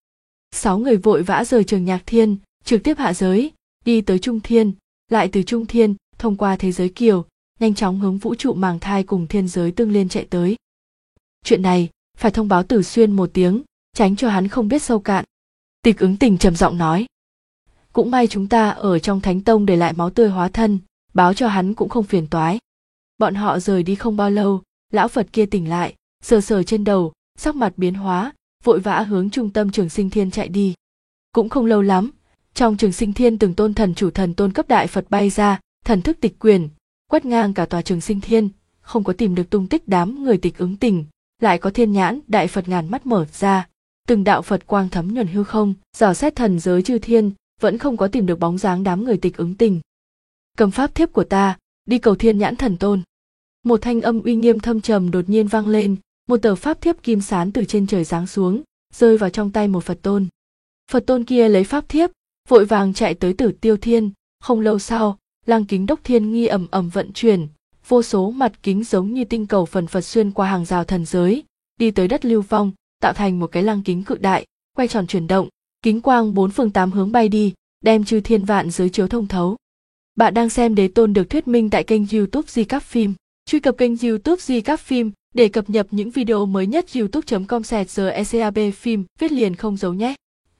6 người vội vã rời Trường Nhạc Thiên, trực tiếp hạ giới, đi tới Trung Thiên, lại từ Trung Thiên, thông qua thế giới kiều, nhanh chóng hướng vũ trụ màng thai cùng thiên giới tương liên chạy tới. Chuyện này, phải thông báo Tử Xuyên một tiếng, tránh cho hắn không biết sâu cạn. Tịch Ứng Tình trầm giọng nói: Cũng may chúng ta ở trong Thánh Tông để lại máu tươi hóa thân, báo cho hắn cũng không phiền toái. Bọn họ rời đi không bao lâu, lão Phật kia tỉnh lại, sờ sờ trên đầu, sắc mặt biến hóa, vội vã hướng trung tâm Trường Sinh Thiên chạy đi. Cũng không lâu lắm, trong Trường Sinh Thiên từng tôn thần chủ thần tôn cấp đại Phật bay ra, thần thức tịch quyền, quét ngang cả tòa Trường Sinh Thiên, không có tìm được tung tích đám người Tịch Ứng Tình, lại có thiên nhãn đại Phật ngàn mắt mở ra, từng đạo Phật quang thấm nhuần hư không, dò xét thần giới chư thiên, vẫn không có tìm được bóng dáng đám người Tịch Ứng Tình. Cầm pháp thiếp của ta, đi cầu thiên nhãn thần tôn. Một thanh âm uy nghiêm thâm trầm đột nhiên vang lên, một tờ pháp thiếp kim sán từ trên trời giáng xuống, rơi vào trong tay một Phật tôn. Phật tôn kia lấy pháp thiếp, vội vàng chạy tới Tử Tiêu Thiên, không lâu sau, lăng kính đốc thiên nghi ầm ầm vận chuyển, vô số mặt kính giống như tinh cầu phần phật xuyên qua hàng rào thần giới, đi tới đất lưu vong, tạo thành một cái lăng kính cự đại, quay tròn chuyển động, kính quang 4 phương 8 hướng bay đi, đem chư thiên vạn giới chiếu thông thấu. Bạn đang xem Đế Tôn được thuyết minh tại kênh YouTube Di Các Phim. Truy cập kênh YouTube Di Các Phim để cập nhật những video mới nhất. youtube.com/secab phim viết liền không giấu nhé.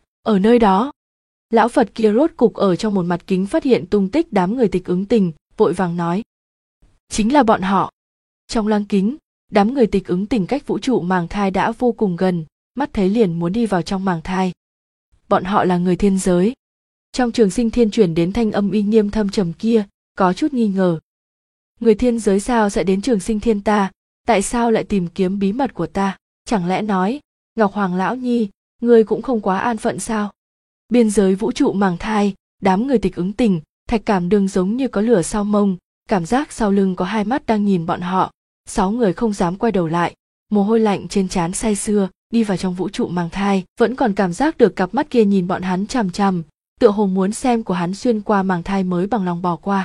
Ở nơi đó, lão Phật kia rốt cục ở trong một mặt kính phát hiện tung tích đám người Tịch Ứng Tình, vội vàng nói: chính là bọn họ. Trong lăng kính, đám người Tịch Ứng Tình cách vũ trụ màng thai đã vô cùng gần, mắt thấy liền muốn đi vào trong màng thai. Bọn họ là người thiên giới. Trong Trường Sinh Thiên chuyển đến thanh âm uy nghiêm thâm trầm kia, có chút nghi ngờ. Người thiên giới sao sẽ đến Trường Sinh Thiên ta, tại sao lại tìm kiếm bí mật của ta? Chẳng lẽ nói, Ngọc Hoàng lão nhi, ngươi cũng không quá an phận sao? Biên giới vũ trụ màng thai, đám người Tịch Ứng Tình, Thạch Cảm Đường giống như có lửa sau mông, cảm giác sau lưng có hai mắt đang nhìn bọn họ. 6 người không dám quay đầu lại, mồ hôi lạnh trên trán say sưa, đi vào trong vũ trụ màng thai, vẫn còn cảm giác được cặp mắt kia nhìn bọn hắn chằm chằm, tựa hồ muốn xem của hắn xuyên qua màng thai mới bằng lòng bỏ qua.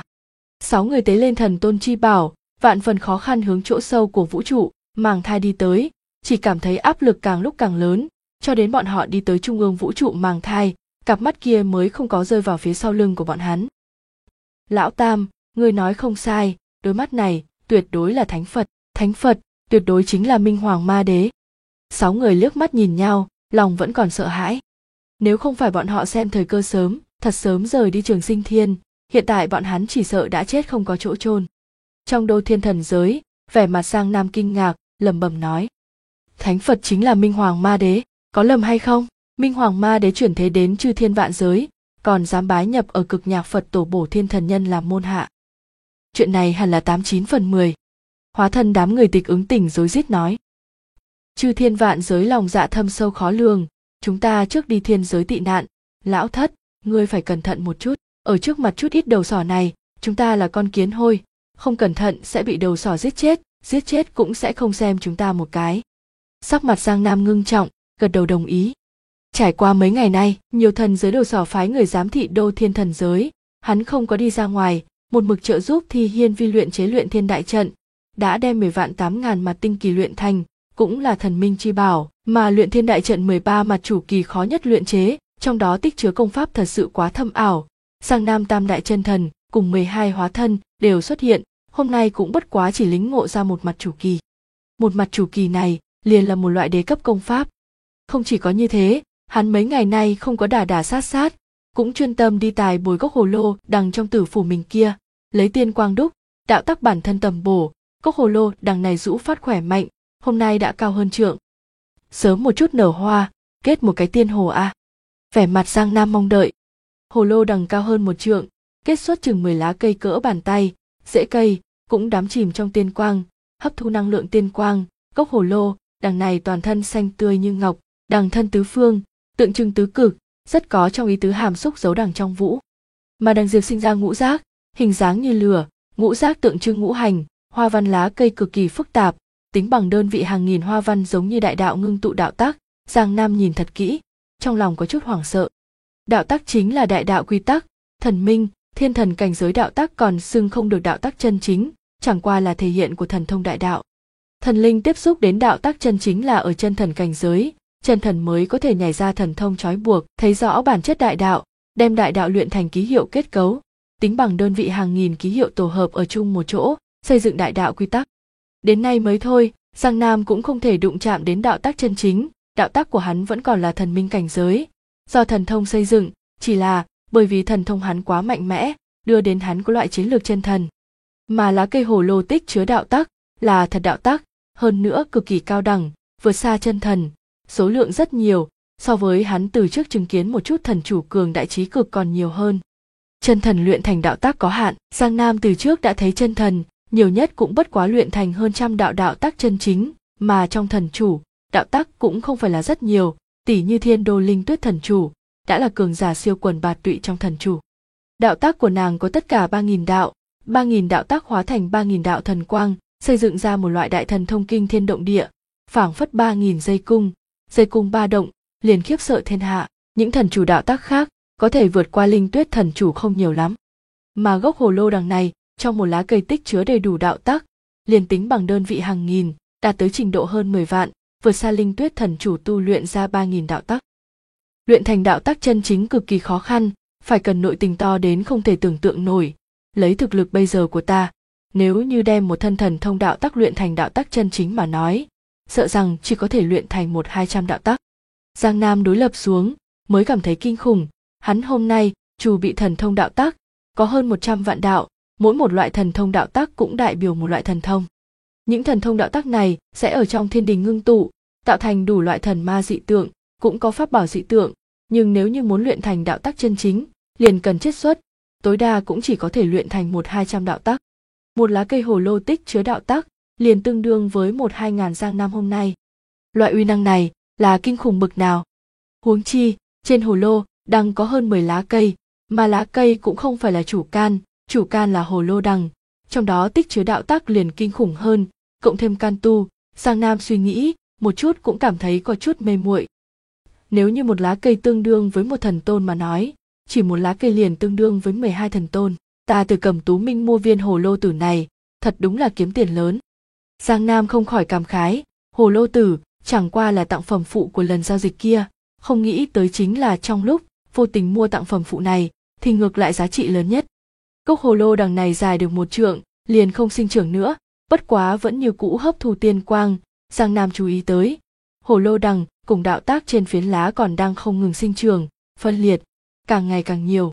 6 người tế lên thần tôn chi bảo, vạn phần khó khăn hướng chỗ sâu của vũ trụ màng thai đi tới, chỉ cảm thấy áp lực càng lúc càng lớn, cho đến bọn họ đi tới trung ương vũ trụ màng thai, cặp mắt kia mới không có rơi vào phía sau lưng của bọn hắn. Lão Tam, ngươi nói không sai, đôi mắt này tuyệt đối là thánh Phật tuyệt đối chính là Minh Hoàng Ma Đế. 6 người liếc mắt nhìn nhau, lòng vẫn còn sợ hãi. Nếu không phải bọn họ xem thời cơ sớm, thật sớm rời đi Trường Sinh Thiên, hiện tại bọn hắn chỉ sợ đã chết không có chỗ chôn. Trong Đô Thiên thần giới, vẻ mặt Giang Nam kinh ngạc, lẩm bẩm nói: thánh Phật chính là Minh Hoàng Ma Đế, có lầm hay không? Minh Hoàng Ma Đế chuyển thế đến chư thiên vạn giới, còn dám bái nhập ở Cực Nhạc Phật Tổ Bổ Thiên Thần Nhân làm môn hạ. Chuyện này hẳn là 89 phần 10. Hóa thân đám người Tịch Ứng Tình rối rít nói: chư thiên vạn giới lòng dạ thâm sâu khó lường, chúng ta trước đi thiên giới tị nạn. Lão Thất, ngươi phải cẩn thận một chút, ở trước mặt chút ít đầu sỏ này, chúng ta là con kiến hôi, không cẩn thận sẽ bị đầu sỏ giết chết cũng sẽ không xem chúng ta một cái. Sắc mặt Giang Nam ngưng trọng, gật đầu đồng ý. Trải qua mấy ngày nay, nhiều thần giới đầu sỏ phái người giám thị Đô Thiên thần giới, hắn không có đi ra ngoài, một mực trợ giúp Thi Hiên Vi luyện chế luyện thiên đại trận, đã đem 10 vạn 8.000 mặt tinh kỳ luyện thành, cũng là thần minh chi bảo, mà luyện thiên đại trận 13 mặt chủ kỳ khó nhất luyện chế, trong đó tích chứa công pháp thật sự quá thâm ảo. Giang Nam Tam đại chân thần cùng 12 hóa thân đều xuất hiện, hôm nay cũng bất quá chỉ lĩnh ngộ ra một mặt chủ kỳ. Một mặt chủ kỳ này liền là một loại đế cấp công pháp. Không chỉ có như thế, hắn mấy ngày nay không có đả sát, cũng chuyên tâm đi tài bồi gốc hồ lô đằng trong tử phủ mình kia, lấy tiên quang đúc, đạo tắc bản thân tầm bổ, gốc hồ lô đằng này rũ phát khỏe mạnh, hôm nay đã cao hơn trượng. Sớm một chút nở hoa, kết một cái tiên hồ a. Vẻ mặt Giang Nam mong đợi. Hồ lô đằng cao hơn 1 trượng, kết xuất chừng 10 lá cây cỡ bàn tay, rễ cây cũng đắm chìm trong tiên quang, hấp thu năng lượng tiên quang. Gốc hồ lô đằng này toàn thân xanh tươi như ngọc, đằng thân tứ phương, tượng trưng tứ cực, rất có trong ý tứ hàm xúc giấu đằng trong vũ. Mà đằng diệp sinh ra ngũ giác, hình dáng như lửa, ngũ giác tượng trưng ngũ hành, hoa văn lá cây cực kỳ phức tạp, tính bằng đơn vị hàng nghìn hoa văn giống như đại đạo ngưng tụ đạo tắc. Giang Nam nhìn thật kỹ, trong lòng có chút hoảng sợ. Đạo tắc chính là đại đạo quy tắc, thần minh, thiên thần cảnh giới đạo tắc còn xưng không được đạo tắc chân chính, chẳng qua là thể hiện của thần thông đại đạo. Thần linh tiếp xúc đến đạo tắc chân chính là ở chân thần cảnh giới, chân thần mới có thể nhảy ra thần thông trói buộc, thấy rõ bản chất đại đạo, đem đại đạo luyện thành ký hiệu kết cấu, tính bằng đơn vị hàng nghìn ký hiệu tổ hợp ở chung một chỗ, xây dựng đại đạo quy tắc. Đến nay mới thôi, Giang Nam cũng không thể đụng chạm đến đạo tắc chân chính, đạo tắc của hắn vẫn còn là thần minh cảnh giới, do thần thông xây dựng, chỉ là bởi vì thần thông hắn quá mạnh mẽ, đưa đến hắn có loại chiến lược chân thần. Mà lá cây hồ lô tích chứa đạo tắc, là thật đạo tắc, hơn nữa cực kỳ cao đẳng, vượt xa chân thần, số lượng rất nhiều, so với hắn từ trước chứng kiến một chút thần chủ cường đại trí cực còn nhiều hơn. Chân thần luyện thành đạo tắc có hạn, Giang Nam từ trước đã thấy chân thần, nhiều nhất cũng bất quá luyện thành hơn trăm đạo tắc chân chính, mà trong thần chủ, đạo tắc cũng không phải là rất nhiều, tỷ như Thiên Đô Linh Tuyết thần chủ, đã là cường giả siêu quần bạt tụy trong thần chủ. Đạo tắc của nàng có tất cả 3.000 đạo tắc hóa thành 3.000 đạo thần quang, xây dựng ra một loại đại thần thông kinh thiên động địa, phảng phất 3.000 dây cung ba động, liền khiếp sợ thiên hạ. Những thần chủ đạo tắc khác có thể vượt qua Linh Tuyết thần chủ không nhiều lắm. Mà gốc hồ lô đằng này, trong một lá cây tích chứa đầy đủ đạo tắc, liền tính bằng đơn vị hàng nghìn, đạt tới trình độ hơn 10 vạn, vượt xa Linh Tuyết thần chủ tu luyện ra 3.000 đạo tắc. Luyện thành đạo tắc chân chính cực kỳ khó khăn, phải cần nội tình to đến không thể tưởng tượng nổi. Lấy thực lực bây giờ của ta, nếu như đem một thân thần thông đạo tắc luyện thành đạo tắc chân chính mà nói, sợ rằng chỉ có thể luyện thành 100-200 đạo tắc. Giang Nam đối lập xuống, mới cảm thấy kinh khủng. Hắn hôm nay chủ bị thần thông đạo tắc, có hơn 100 vạn đạo, mỗi một loại thần thông đạo tắc cũng đại biểu một loại thần thông. Những thần thông đạo tắc này sẽ ở trong thiên đình ngưng tụ, tạo thành đủ loại thần ma dị tượng, cũng có pháp bảo dị tượng, nhưng nếu như muốn luyện thành đạo tắc chân chính, liền cần chiết xuất, tối đa cũng chỉ có thể luyện thành 100-200 đạo tắc. Một lá cây hồ lô tích chứa đạo tắc, liền tương đương với 1-2 ngàn Giang Nam hôm nay. Loại uy năng này là kinh khủng bực nào. Huống chi, trên hồ lô đằng có hơn 10 lá cây, mà lá cây cũng không phải là chủ can là hồ lô đằng, trong đó tích chứa đạo tắc liền kinh khủng hơn, cộng thêm can tu, Giang Nam suy nghĩ, một chút cũng cảm thấy có chút mê muội. Nếu như một lá cây tương đương với một thần tôn mà nói, chỉ một lá cây liền tương đương với 12 thần tôn. Ta từ Cẩm Tú Minh mua viên hồ lô tử này, thật đúng là kiếm tiền lớn. Giang Nam không khỏi cảm khái, hồ lô tử chẳng qua là tặng phẩm phụ của lần giao dịch kia, không nghĩ tới chính là trong lúc vô tình mua tặng phẩm phụ này, thì ngược lại giá trị lớn nhất. Gốc hồ lô đằng này dài được 1 trượng, liền không sinh trưởng nữa, bất quá vẫn như cũ hấp thu tiên quang. Giang Nam chú ý tới, hồ lô đằng cùng đạo tác trên phiến lá còn đang không ngừng sinh trưởng, phân liệt, càng ngày càng nhiều.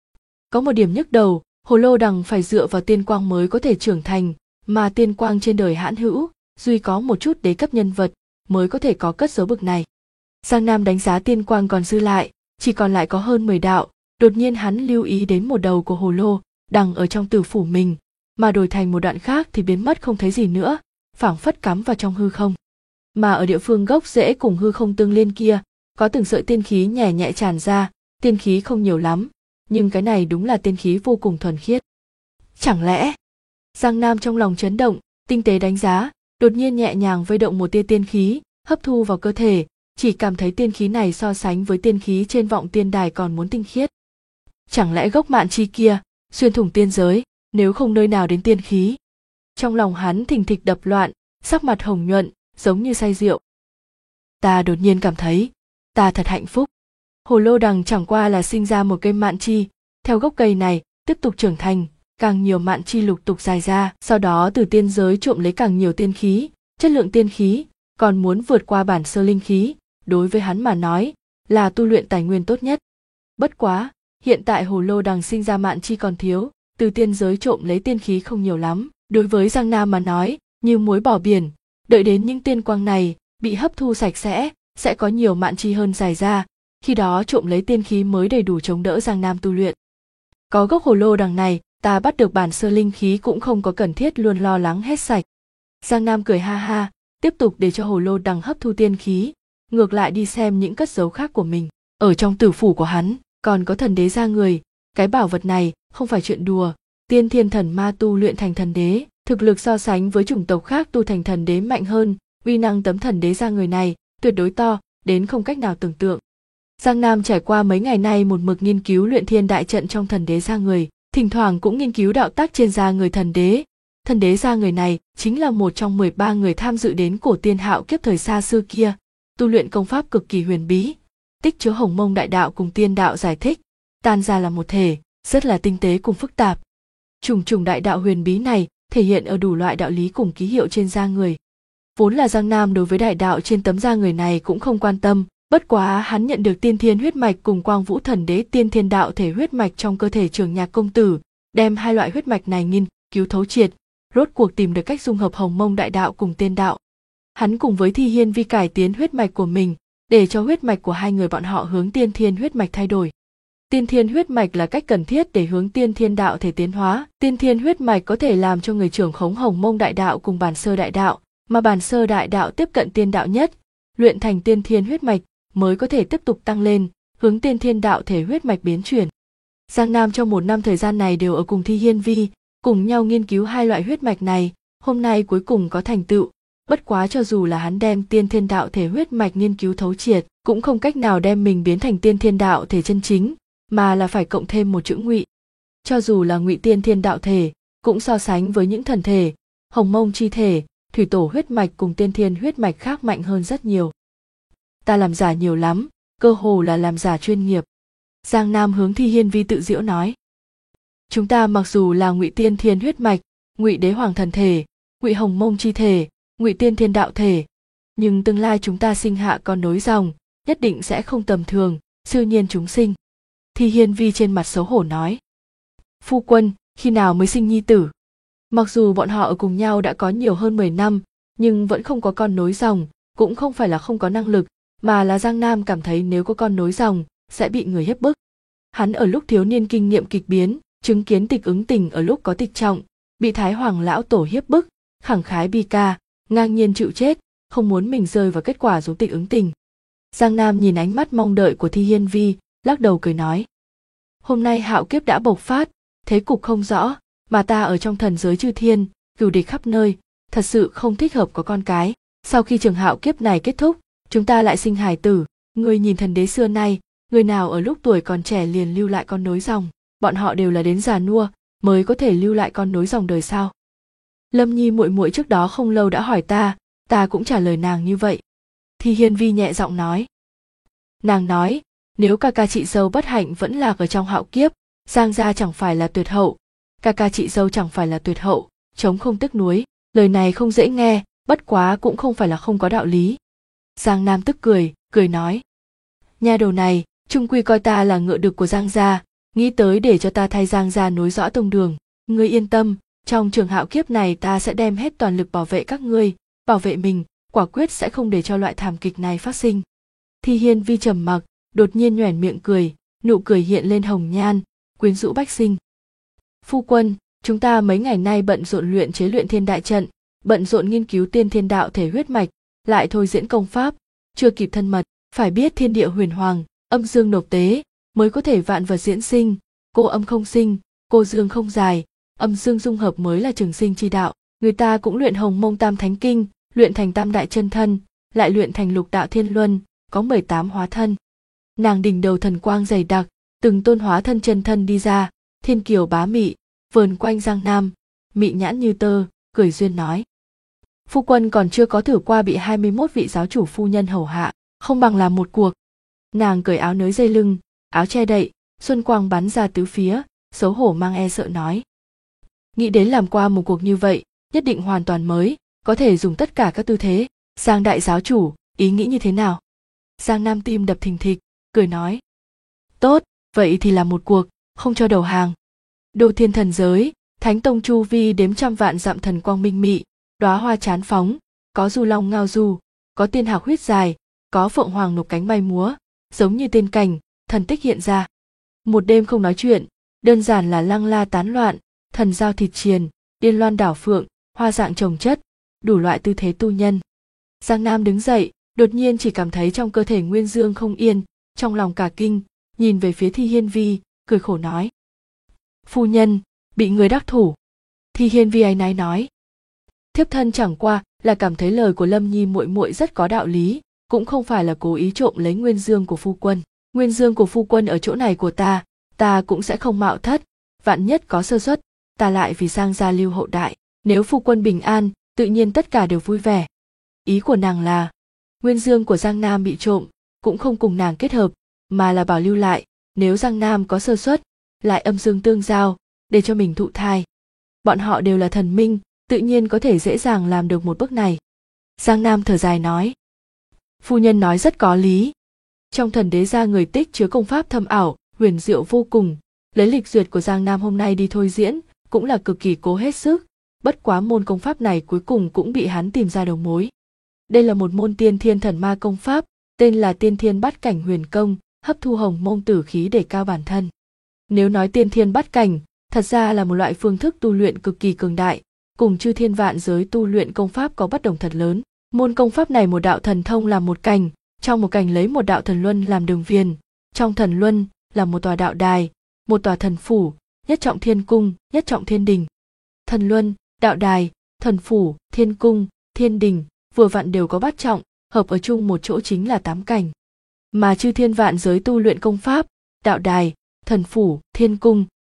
Có một điểm nhức đầu, hồ lô đằng phải dựa vào tiên quang mới có thể trưởng thành, mà tiên quang trên đời hãn hữu, duy có một chút đế cấp nhân vật mới có thể có cất giấu bực này. Giang Nam đánh giá tiên quang còn dư lại, chỉ còn lại có hơn 10 đạo, đột nhiên hắn lưu ý đến một đầu của hồ lô đằng ở trong tử phủ mình, mà đổi thành một đoạn khác thì biến mất không thấy gì nữa, phảng phất cắm vào trong hư không. Mà ở địa phương gốc rễ cùng hư không tương liên kia, có từng sợi tiên khí nhẹ nhẹ tràn ra, tiên khí không nhiều lắm, nhưng cái này đúng là tiên khí vô cùng thuần khiết. Chẳng lẽ? Giang Nam trong lòng chấn động, tinh tế đánh giá, đột nhiên nhẹ nhàng vây động một tia tiên khí, hấp thu vào cơ thể, chỉ cảm thấy tiên khí này so sánh với tiên khí trên vọng tiên đài còn muốn tinh khiết. Chẳng lẽ gốc mạn chi kia xuyên thủng tiên giới, nếu không nơi nào đến tiên khí? Trong lòng hắn thình thịch đập loạn, sắc mặt hồng nhuận, giống như say rượu. Ta đột nhiên cảm thấy, ta thật hạnh phúc. Hồ lô đằng chẳng qua là sinh ra một cây mạn chi, theo gốc cây này tiếp tục trưởng thành, càng nhiều mạn chi lục tục dài ra, sau đó từ tiên giới trộm lấy càng nhiều tiên khí, chất lượng tiên khí còn muốn vượt qua bản sơ linh khí, đối với hắn mà nói là tu luyện tài nguyên tốt nhất. Bất quá, hiện tại hồ lô đằng sinh ra mạn chi còn thiếu, từ tiên giới trộm lấy tiên khí không nhiều lắm, đối với Giang Nam mà nói, như muối bỏ biển, đợi đến những tiên quang này bị hấp thu sạch sẽ có nhiều mạn chi hơn dài ra, khi đó trộm lấy tiên khí mới đầy đủ chống đỡ Giang Nam tu luyện. Có gốc hồ lô đằng này, ta bắt được bản sơ linh khí cũng không có cần thiết luôn lo lắng hết sạch. Giang Nam cười ha ha, tiếp tục để cho hồ lô đằng hấp thu tiên khí, ngược lại đi xem những cất giấu khác của mình. Ở trong tử phủ của hắn, còn có thần đế ra người, cái bảo vật này không phải chuyện đùa, tiên thiên thần ma tu luyện thành thần đế, thực lực so sánh với chủng tộc khác tu thành thần đế mạnh hơn, uy năng tấm thần đế ra người này tuyệt đối to đến không cách nào tưởng tượng. Giang Nam trải qua mấy ngày nay một mực nghiên cứu luyện thiên đại trận trong thần đế ra người, thỉnh thoảng cũng nghiên cứu đạo tác trên da người thần đế. Thần đế ra người này chính là một trong 13 người tham dự đến cổ tiên hạo kiếp thời xa xưa kia, tu luyện công pháp cực kỳ huyền bí, tích chứa hồng mông đại đạo cùng tiên đạo giải thích, tan ra là một thể, rất là tinh tế cùng phức tạp. Trùng trùng đại đạo huyền bí này thể hiện ở đủ loại đạo lý cùng ký hiệu trên da người. Vốn là Giang Nam đối với đại đạo trên tấm da người này cũng không quan tâm, bất quá hắn nhận được tiên thiên huyết mạch cùng quang vũ thần đế tiên thiên đạo thể huyết mạch trong cơ thể Trường Nhạc công tử, đem hai loại huyết mạch này nghiên cứu thấu triệt, rốt cuộc tìm được cách dung hợp hồng mông đại đạo cùng tiên đạo. Hắn cùng với Thi Hiên Vi cải tiến huyết mạch của mình, để cho huyết mạch của hai người bọn họ hướng tiên thiên huyết mạch thay đổi. Tiên thiên huyết mạch là cách cần thiết để hướng tiên thiên đạo thể tiến hóa. Tiên thiên huyết mạch có thể làm cho người trưởng khống hồng mông đại đạo cùng bản sơ đại đạo, mà bản sơ đại đạo tiếp cận tiên đạo nhất, luyện thành tiên thiên huyết mạch mới có thể tiếp tục tăng lên, hướng tiên thiên đạo thể huyết mạch biến chuyển. Giang Nam trong 1 năm thời gian này đều ở cùng Thi Hiên Vi, cùng nhau nghiên cứu hai loại huyết mạch này, hôm nay cuối cùng có thành tựu. Bất quá cho dù là hắn đem tiên thiên đạo thể huyết mạch nghiên cứu thấu triệt, cũng không cách nào đem mình biến thành tiên thiên đạo thể chân chính, mà là phải cộng thêm một chữ ngụy. Cho dù là Ngụy Tiên Thiên đạo thể, cũng so sánh với những thần thể, Hồng Mông chi thể, Thủy Tổ huyết mạch cùng Tiên Thiên huyết mạch khác mạnh hơn rất nhiều. Ta làm giả nhiều lắm, cơ hồ là làm giả chuyên nghiệp. Giang Nam hướng Thi Hiên Vi tự giễu nói. Chúng ta mặc dù là Ngụy Tiên Thiên huyết mạch, Ngụy Đế Hoàng thần thể, Ngụy Hồng Mông chi thể, Ngụy Tiên Thiên đạo thể, nhưng tương lai chúng ta sinh hạ con nối dòng, nhất định sẽ không tầm thường, siêu nhiên chúng sinh. Thi Hiên Vi trên mặt xấu hổ nói. Phu quân, khi nào mới sinh nhi tử? Mặc dù bọn họ ở cùng nhau đã có nhiều hơn 10 năm, nhưng vẫn không có con nối dòng, cũng không phải là không có năng lực, mà là Giang Nam cảm thấy nếu có con nối dòng, sẽ bị người hiếp bức. Hắn ở lúc thiếu niên kinh nghiệm kịch biến, chứng kiến Tịch Ứng Tình ở lúc có tịch trọng, bị Thái Hoàng lão tổ hiếp bức, khẳng khái bi ca, ngang nhiên chịu chết, không muốn mình rơi vào kết quả giống Tịch Ứng Tình. Giang Nam nhìn ánh mắt mong đợi của Thi Hiên Vi, lắc đầu cười nói. Hôm nay hạo kiếp đã bộc phát, thế cục không rõ, mà ta ở trong thần giới chư thiên, cừu địch khắp nơi, thật sự không thích hợp có con cái. Sau khi trường hạo kiếp này kết thúc, chúng ta lại sinh hài tử. Ngươi nhìn thần đế xưa nay, người nào ở lúc tuổi còn trẻ liền lưu lại con nối dòng, bọn họ đều là đến già nua mới có thể lưu lại con nối dòng đời sau. Lâm Nhi muội muội trước đó không lâu đã hỏi ta cũng trả lời nàng như vậy. Thi Hiên Vi nhẹ giọng nói. Nàng nói, nếu ca ca chị dâu bất hạnh vẫn lạc ở trong hạo kiếp, Giang gia chẳng phải là tuyệt hậu, ca ca chị dâu chẳng phải là tuyệt hậu, chống không tiếc nuối. Lời này không dễ nghe, bất quá cũng không phải là không có đạo lý. Giang Nam tức cười nói. Nha đầu này, chung quy coi ta là ngựa đực của Giang gia, nghĩ tới để cho ta thay Giang gia nối dõi tông đường. Ngươi yên tâm, trong trường hạo kiếp này ta sẽ đem hết toàn lực bảo vệ các ngươi, bảo vệ mình, quả quyết sẽ không để cho loại thảm kịch này phát sinh. Thi Hiên Vi trầm mặc, đột nhiên nhoẻn miệng cười, nụ cười hiện lên hồng nhan, quyến rũ bách sinh. Phu quân, chúng ta mấy ngày nay bận rộn luyện chế luyện thiên đại trận, bận rộn nghiên cứu tiên thiên đạo thể huyết mạch, lại thôi diễn công pháp, chưa kịp thân mật, phải biết thiên địa huyền hoàng, âm dương nộp tế, mới có thể vạn vật diễn sinh, cô âm không sinh, cô dương không dài, âm dương dung hợp mới là trường sinh chi đạo. Người ta cũng luyện Hồng Mông Tam Thánh Kinh, luyện thành Tam Đại Chân Thân, lại luyện thành Lục Đạo Thiên Luân, có 18 hóa thân. Nàng đỉnh đầu thần quang dày đặc, từng tôn hóa thân chân thân đi ra, thiên kiều bá mị, vờn quanh Giang Nam, mị nhãn như tơ, cười duyên nói. Phu quân còn chưa có thử qua bị 21 vị giáo chủ phu nhân hầu hạ, không bằng làm một cuộc. Nàng cởi áo nới dây lưng, áo che đậy, xuân quang bắn ra tứ phía, xấu hổ mang e sợ nói. Nghĩ đến làm qua một cuộc như vậy, nhất định hoàn toàn mới, có thể dùng tất cả các tư thế. Giang đại giáo chủ, ý nghĩ như thế nào? Giang Nam tim đập thình thịch, cười nói. Tốt, vậy thì làm một cuộc, không cho đầu hàng. Đô thiên thần giới, Thánh Tông chu vi đếm trăm vạn dặm thần quang minh mị, đóa hoa chán phóng, có du long ngao du, có tiên hạc huyết dài, có phượng hoàng nộp cánh bay múa, giống như tiên cảnh, thần tích hiện ra. Một đêm không nói chuyện, đơn giản là lăng la tán loạn, thần giao thịt triền, điên loan đảo phượng, hoa dạng chồng chất, đủ loại tư thế tu nhân. Giang Nam đứng dậy, đột nhiên chỉ cảm thấy trong cơ thể nguyên dương không yên, trong lòng cả kinh, nhìn về phía Thi Hiên Vi, cười khổ nói. Phu nhân, bị người đắc thủ. Thi Hiên Vi áy náy nói. Thiếp thân chẳng qua là cảm thấy lời của Lâm Nhi muội muội rất có đạo lý, cũng không phải là cố ý trộm lấy nguyên dương của phu quân. Nguyên dương của phu quân ở chỗ này của ta cũng sẽ không mạo thất, vạn nhất có sơ suất, ta lại vì Giang gia lưu hậu đại, nếu phu quân bình an, tự nhiên tất cả đều vui vẻ. Ý của nàng là, nguyên dương của Giang Nam bị trộm, cũng không cùng nàng kết hợp, mà là bảo lưu lại, nếu Giang Nam có sơ suất, lại âm dương tương giao, để cho mình thụ thai. Bọn họ đều là thần minh, tự nhiên có thể dễ dàng làm được một bước này. Giang Nam thở dài nói. Phu nhân nói rất có lý. Trong thần đế gia người tích chứa công pháp thâm ảo, huyền diệu vô cùng, lấy lịch duyệt của Giang Nam hôm nay đi thôi diễn, cũng là cực kỳ cố hết sức, bất quá môn công pháp này cuối cùng cũng bị hắn tìm ra đầu mối. Đây là một môn tiên thiên thần ma công pháp, tên là tiên thiên bát cảnh huyền công, hấp thu hồng mông tử khí để cao bản thân. Nếu nói tiên thiên bát cảnh, thật ra là một loại phương thức tu luyện cực kỳ cường đại, cùng chư thiên vạn giới tu luyện công pháp có bất đồng thật lớn. Môn công pháp này một đạo thần thông làm một cảnh, trong một cảnh lấy một đạo thần luân làm đường viền, trong thần luân là một tòa đạo đài, một tòa thần phủ, nhất trọng thiên cung, nhất trọng thiên đình. Thần luân, đạo đài, thần phủ, thiên cung, thiên đình, vừa vặn đều có bát trọng, hợp ở chung một chỗ chính là 8 cảnh. Mà chư thiên vạn giới tu luyện công pháp, đạo đài, thần phủ, thiên cung,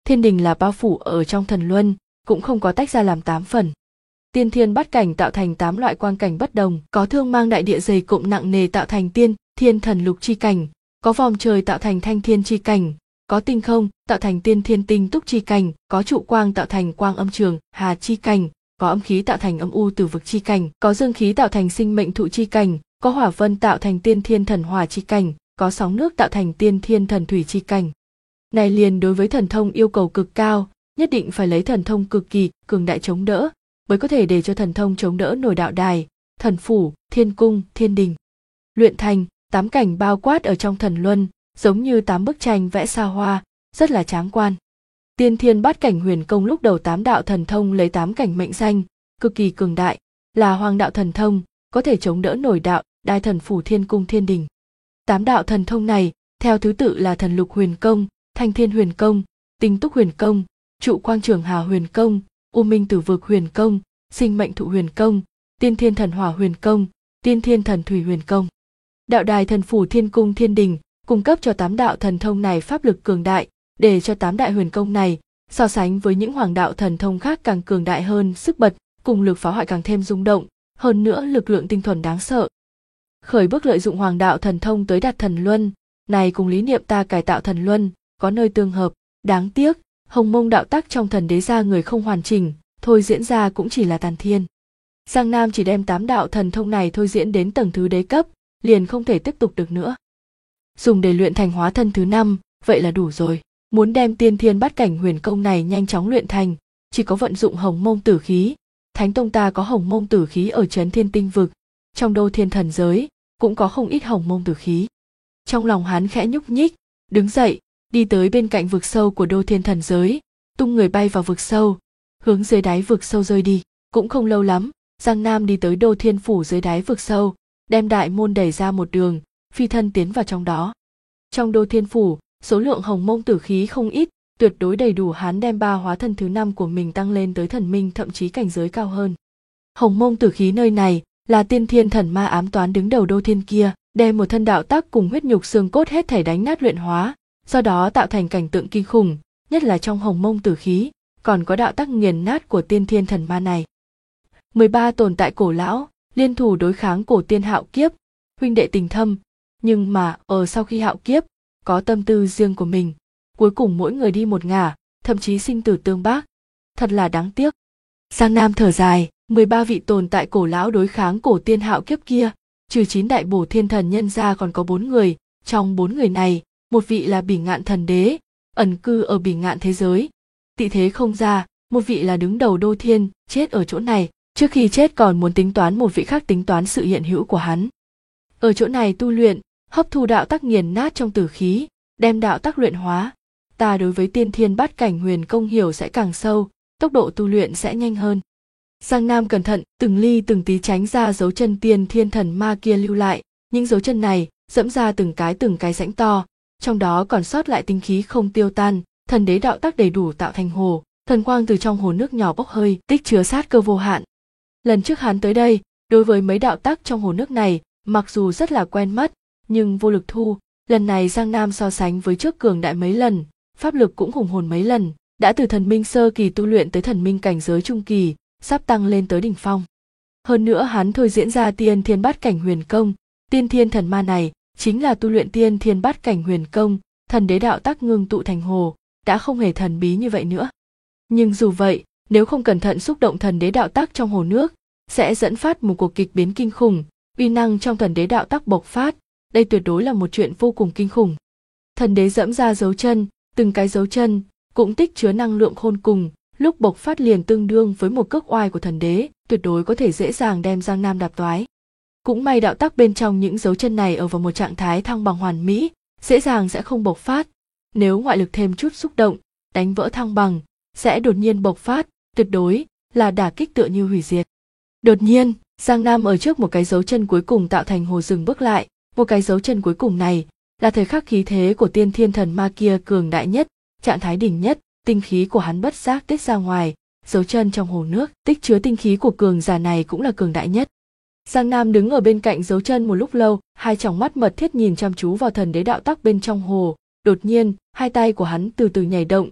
thiên đình là bao phủ ở trong thần luân, cũng không có tách ra làm 8 phần. Tiên thiên bát cảnh tạo thành 8 loại quang cảnh bất đồng, có thương mang đại địa dày cộm nặng nề tạo thành tiên thiên thần lục chi cảnh, có vòm trời tạo thành thanh thiên chi cảnh, có tinh không tạo thành tiên thiên tinh túc chi cảnh, có trụ quang tạo thành quang âm trường hà chi cảnh, có âm khí tạo thành âm u tử vực chi cảnh, có dương khí tạo thành sinh mệnh thụ chi cảnh, có hỏa vân tạo thành tiên thiên thần hỏa chi cảnh, có sóng nước tạo thành tiên thiên thần thủy chi cảnh. Này liền đối với thần thông yêu cầu cực cao, nhất định phải lấy thần thông cực kỳ cường đại chống đỡ, mới có thể để cho thần thông chống đỡ nổi đạo đài, thần phủ, thiên cung, thiên đình. Luyện thành, 8 cảnh bao quát ở trong thần luân, giống như 8 bức tranh vẽ xa hoa, rất là tráng quan. Tiên thiên bát cảnh huyền công lúc đầu 8 đạo thần thông lấy 8 cảnh mệnh danh, cực kỳ cường đại, là hoàng đạo thần thông, có thể chống đỡ nổi đạo, đài thần phủ thiên cung thiên đình. 8 đạo thần thông này, theo thứ tự là thần lục huyền công, thanh thiên huyền công, tinh túc huyền công, trụ quang trường hà huyền công, u minh tử vực huyền công, sinh mệnh thụ huyền công, tiên thiên thần hỏa huyền công, tiên thiên thần thủy huyền công. Đạo đài thần phủ thiên cung thiên đình cung cấp cho 8 đạo thần thông này pháp lực cường đại, để cho 8 đại huyền công này so sánh với những hoàng đạo thần thông khác càng cường đại hơn, sức bật cùng lực phá hoại càng thêm rung động, hơn nữa lực lượng tinh thuần đáng sợ. Khởi bước lợi dụng hoàng đạo thần thông tới đạt thần luân, này cùng lý niệm ta cải tạo thần luân có nơi tương hợp, đáng tiếc hồng mông đạo tắc trong thần đế ra người không hoàn chỉnh, thôi diễn ra cũng chỉ là tàn thiên. Giang Nam chỉ đem 8 đạo thần thông này thôi diễn đến tầng thứ đế cấp, liền không thể tiếp tục được nữa. Dùng để luyện thành hóa thân thứ 5, vậy là đủ rồi. Muốn đem tiên thiên bát cảnh huyền công này nhanh chóng luyện thành, chỉ có vận dụng hồng mông tử khí. Thánh tông ta có hồng mông tử khí ở trấn thiên tinh vực, trong đô thiên thần giới cũng có không ít hồng mông tử khí. Trong lòng hắn khẽ nhúc nhích, đứng dậy, đi tới bên cạnh vực sâu của đô thiên thần giới, tung người bay vào vực sâu, hướng dưới đáy vực sâu rơi đi. Cũng không lâu lắm, Giang Nam đi tới đô thiên phủ dưới đáy vực sâu, đem đại môn đẩy ra một đường, phi thân tiến vào trong đó. Trong đô thiên phủ, số lượng hồng mông tử khí không ít, tuyệt đối đầy đủ hắn đem 3 hóa thân thứ 5 của mình tăng lên tới thần minh, thậm chí cảnh giới cao hơn. Hồng mông tử khí nơi này là tiên thiên thần ma ám toán đứng đầu đô thiên kia, đem một thân đạo tắc cùng huyết nhục xương cốt hết thảy đánh nát luyện hóa, do đó tạo thành cảnh tượng kinh khủng, nhất là trong hồng mông tử khí, còn có đạo tắc nghiền nát của tiên thiên thần ma này. 13 tồn tại cổ lão, liên thủ đối kháng cổ tiên hạo kiếp, huynh đệ tình thâm, nhưng mà ở sau khi hạo kiếp, có tâm tư riêng của mình, cuối cùng mỗi người đi một ngả, thậm chí sinh tử tương bác, thật là đáng tiếc. Giang Nam thở dài, 13 vị tồn tại cổ lão đối kháng cổ tiên hạo kiếp kia, trừ 9 đại bổ thiên thần nhân ra còn có 4 người, trong 4 người này, một vị là Bỉ Ngạn thần đế, ẩn cư ở Bỉ Ngạn thế giới, tị thế không ra, một vị là đứng đầu đô thiên, chết ở chỗ này, trước khi chết còn muốn tính toán một vị khác tính toán sự hiện hữu của hắn. Ở chỗ này tu luyện, hấp thu đạo tắc nghiền nát trong tử khí, đem đạo tắc luyện hóa, ta đối với tiên thiên bát cảnh huyền công hiểu sẽ càng sâu, tốc độ tu luyện sẽ nhanh hơn. Giang Nam cẩn thận, từng ly từng tí tránh ra dấu chân tiên thiên thần ma kia lưu lại, những dấu chân này dẫm ra từng cái rãnh to, trong đó còn sót lại tinh khí không tiêu tan, thần đế đạo tắc đầy đủ tạo thành hồ, thần quang từ trong hồ nước nhỏ bốc hơi, tích chứa sát cơ vô hạn. Lần trước hắn tới đây, đối với mấy đạo tắc trong hồ nước này, mặc dù rất là quen mắt, nhưng vô lực thu, lần này Giang Nam so sánh với trước cường đại mấy lần, pháp lực cũng hùng hồn mấy lần, đã từ thần minh sơ kỳ tu luyện tới thần minh cảnh giới trung kỳ, sắp tăng lên tới đỉnh phong. Hơn nữa hắn thôi diễn ra tiên thiên bát cảnh huyền công, tiên thiên thần ma này chính là tu luyện tiên thiên bát cảnh huyền công, thần đế đạo tắc ngưng tụ thành hồ, đã không hề thần bí như vậy nữa. Nhưng dù vậy, nếu không cẩn thận xúc động thần đế đạo tắc trong hồ nước, sẽ dẫn phát một cuộc kịch biến kinh khủng, uy năng trong thần đế đạo tắc bộc phát, đây tuyệt đối là một chuyện vô cùng kinh khủng. Thần đế dẫm ra dấu chân, từng cái dấu chân cũng tích chứa năng lượng khôn cùng, lúc bộc phát liền tương đương với một cước oai của thần đế, tuyệt đối có thể dễ dàng đem Giang Nam đạp toái. Cũng may đạo tắc bên trong những dấu chân này ở vào một trạng thái thăng bằng hoàn mỹ, dễ dàng sẽ không bộc phát. Nếu ngoại lực thêm chút xúc động, đánh vỡ thăng bằng, sẽ đột nhiên bộc phát, tuyệt đối là đả kích tựa như hủy diệt. Đột nhiên, Giang Nam ở trước một cái dấu chân cuối cùng tạo thành hồ dừng bước lại, một cái dấu chân cuối cùng này là thời khắc khí thế của tiên thiên thần ma kia cường đại nhất, trạng thái đỉnh nhất, tinh khí của hắn bất giác tiết ra ngoài, dấu chân trong hồ nước, tích chứa tinh khí của cường giả này cũng là cường đại nhất. Giang Nam đứng ở bên cạnh dấu chân một lúc lâu, hai tròng mắt mật thiết nhìn chăm chú vào thần đế đạo tắc bên trong hồ, đột nhiên, hai tay của hắn từ từ nhảy động,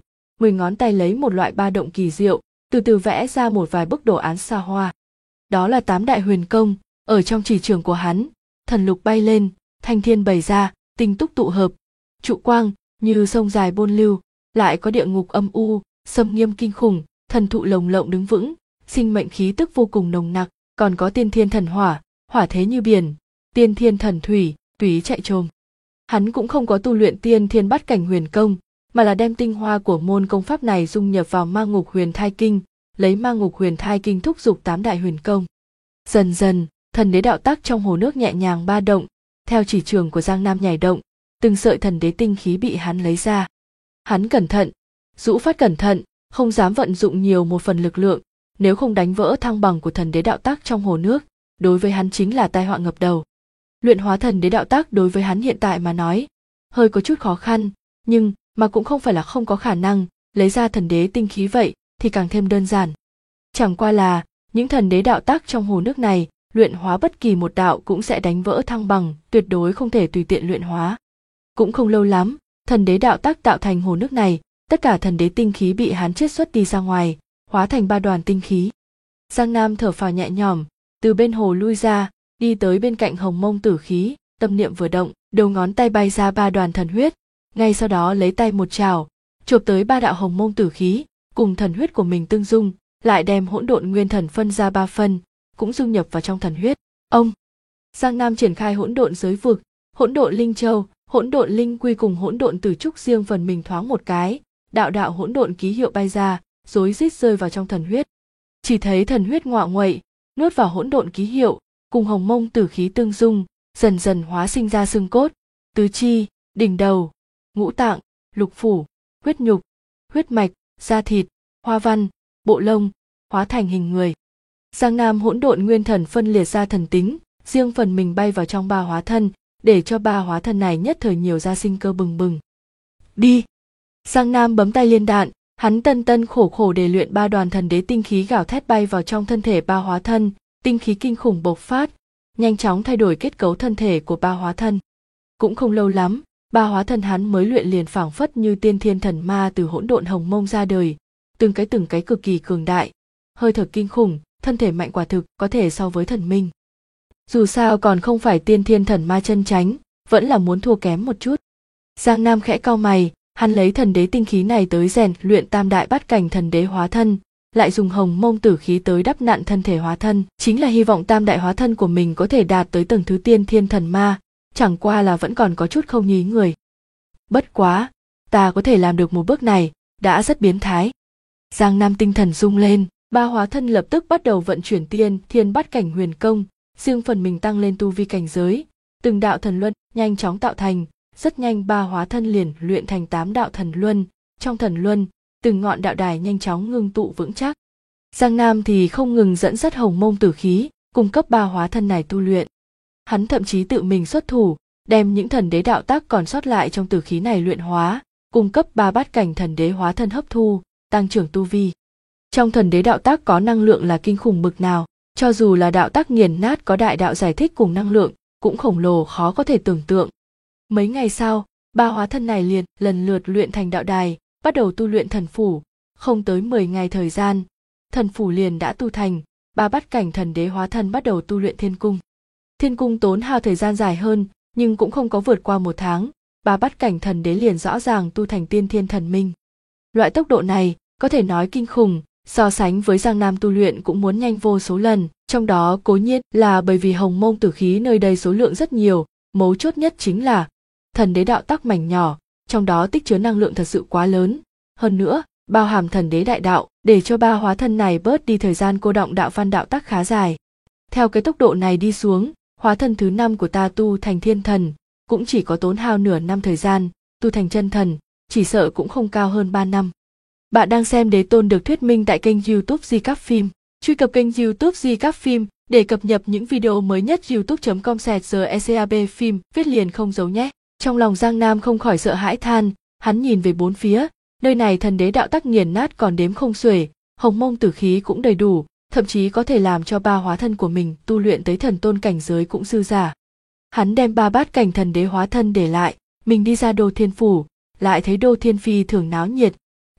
10 ngón tay lấy một loại ba động kỳ diệu, từ từ vẽ ra một vài bức đồ án xa hoa. Đó là 8 đại huyền công, ở trong chỉ trường của hắn, thần lục bay lên, thanh thiên bày ra, tinh túc tụ hợp, trụ quang như sông dài bôn lưu, lại có địa ngục âm u, xâm nghiêm kinh khủng, thần thụ lồng lộng đứng vững, sinh mệnh khí tức vô cùng nồng nặc, còn có tiên thiên thần hỏa, hỏa thế như biển, tiên thiên thần thủy, tùy ý chạy trồm. Hắn cũng không có tu luyện tiên thiên bát cảnh huyền công, mà là đem tinh hoa của môn công pháp này dung nhập vào Ma Ngục Huyền Thai Kinh, lấy Ma Ngục Huyền Thai Kinh thúc giục 8 đại huyền công. Dần dần, thần đế đạo tắc trong hồ nước nhẹ nhàng ba động, theo chỉ trường của Giang Nam nhảy động, từng sợi thần đế tinh khí bị hắn lấy ra. Hắn cẩn thận, rũ phát cẩn thận, không dám vận dụng nhiều một phần lực lượng, nếu không đánh vỡ thăng bằng của thần đế đạo tắc trong hồ nước, đối với hắn chính là tai họa ngập đầu. Luyện hóa thần đế đạo tắc đối với hắn hiện tại mà nói, hơi có chút khó khăn, nhưng mà cũng không phải là không có khả năng, lấy ra thần đế tinh khí vậy thì càng thêm đơn giản. Chẳng qua là, những thần đế đạo tắc trong hồ nước này, luyện hóa bất kỳ một đạo cũng sẽ đánh vỡ thăng bằng, tuyệt đối không thể tùy tiện luyện hóa. Cũng không lâu lắm, thần đế đạo tắc tạo thành hồ nước này, tất cả thần đế tinh khí bị hắn chiết xuất đi ra ngoài, hóa thành 3 đoàn tinh khí. Giang Nam thở phào nhẹ nhõm, từ bên hồ lui ra, đi tới bên cạnh hồng mông tử khí, tâm niệm vừa động, đầu ngón tay bay ra 3 đoàn thần huyết, ngay sau đó lấy tay một chảo, chộp tới 3 đạo hồng mông tử khí, cùng thần huyết của mình tương dung, lại đem hỗn độn nguyên thần phân ra 3 phân, cũng dung nhập vào trong thần huyết. Ông Giang Nam triển khai hỗn độn giới vực, hỗn độn linh châu, hỗn độn linh quy cùng hỗn độn tử trúc riêng phần mình thoáng một cái, đạo đạo hỗn độn ký hiệu bay ra, rối rít rơi vào trong thần huyết. Chỉ thấy thần huyết ngoạ nguậy, nuốt vào hỗn độn ký hiệu, cùng hồng mông tử khí tương dung, dần dần hóa sinh ra xương cốt, tứ chi, đỉnh đầu, ngũ tạng, lục phủ, huyết nhục, huyết mạch, da thịt, hoa văn, bộ lông, hóa thành hình người. Giang Nam hỗn độn nguyên thần phân liệt ra thần tính, riêng phần mình bay vào trong 3 hóa thân, để cho 3 hóa thân này nhất thời nhiều ra sinh cơ bừng bừng. Đi! Giang Nam bấm tay liên đạn, hắn tân tân khổ khổ để luyện 3 đoàn thần đế tinh khí gào thét bay vào trong thân thể 3 hóa thân, tinh khí kinh khủng bộc phát, nhanh chóng thay đổi kết cấu thân thể của 3 hóa thân. Cũng không lâu lắm, 3 hóa thân hắn mới luyện liền phảng phất như tiên thiên thần ma từ hỗn độn hồng mông ra đời, từng cái cực kỳ cường đại, hơi thở kinh khủng, thân thể mạnh quả thực có thể so với thần minh. Dù sao còn không phải tiên thiên thần ma chân chánh, vẫn là muốn thua kém một chút. Giang Nam khẽ cau mày, hắn lấy thần đế tinh khí này tới rèn luyện tam đại bát cảnh thần đế hóa thân, lại dùng hồng mông tử khí tới đắp nặn thân thể hóa thân, chính là hy vọng tam đại hóa thân của mình có thể đạt tới tầng thứ tiên thiên thần ma, chẳng qua là vẫn còn có chút không nhí người. Bất quá, ta có thể làm được một bước này, đã rất biến thái. Giang Nam tinh thần rung lên, 3 hóa thân lập tức bắt đầu vận chuyển tiên thiên bát cảnh huyền công, riêng phần mình tăng lên tu vi cảnh giới, từng đạo thần luân nhanh chóng tạo thành, rất nhanh 3 hóa thân liền luyện thành 8 đạo thần luân, trong thần luân, từng ngọn đạo đài nhanh chóng ngưng tụ vững chắc. Giang Nam thì không ngừng dẫn dắt hồng mông tử khí, cung cấp 3 hóa thân này tu luyện. Hắn thậm chí tự mình xuất thủ, đem những thần đế đạo tác còn sót lại trong tử khí này luyện hóa, cung cấp 3 bát cảnh thần đế hóa thân hấp thu, tăng trưởng tu vi. Trong thần đế đạo tác có năng lượng là kinh khủng bực nào, cho dù là đạo tác nghiền nát có đại đạo giải thích cùng năng lượng, cũng khổng lồ khó có thể tưởng tượng. Mấy ngày sau, 3 hóa thân này liền lần lượt luyện thành đạo đài, bắt đầu tu luyện thần phủ, không tới 10 ngày thời gian, thần phủ liền đã tu thành, 3 bát cảnh thần đế hóa thân bắt đầu tu luyện thiên cung. Thiên cung tốn hao thời gian dài hơn, nhưng cũng không có vượt qua 1 tháng, 3 bát cảnh thần đế liền rõ ràng tu thành tiên thiên thần minh. Loại tốc độ này, có thể nói kinh khủng, so sánh với Giang Nam tu luyện cũng muốn nhanh vô số lần, trong đó cố nhiên là bởi vì hồng mông tử khí nơi đây số lượng rất nhiều, mấu chốt nhất chính là thần đế đạo tắc mảnh nhỏ, trong đó tích chứa năng lượng thật sự quá lớn, hơn nữa, bao hàm thần đế đại đạo, để cho 3 hóa thân này bớt đi thời gian cô đọng đạo văn đạo tắc khá dài. Theo cái tốc độ này đi xuống, hóa thân thứ 5 của ta tu thành thiên thần, cũng chỉ có tốn hao nửa năm thời gian, tu thành chân thần, chỉ sợ cũng không cao hơn 3 năm. Bạn đang xem Đế Tôn được thuyết minh tại kênh YouTube Di Cáp Phim. Truy cập kênh YouTube Di Cáp Phim để cập nhật những video mới nhất. youtube.com/GECAB phim viết liền không giấu nhé. Trong lòng Giang Nam không khỏi sợ hãi than, hắn nhìn về bốn phía, nơi này thần đế đạo tắc nghiền nát còn đếm không xuể, hồng mông tử khí cũng đầy đủ, thậm chí có thể làm cho 3 hóa thân của mình tu luyện tới thần tôn cảnh giới cũng dư giả. Hắn đem 3 bát cảnh thần đế hóa thân để lại, mình đi ra Đô Thiên Phủ, lại thấy Đô Thiên Phi thường náo nhiệt,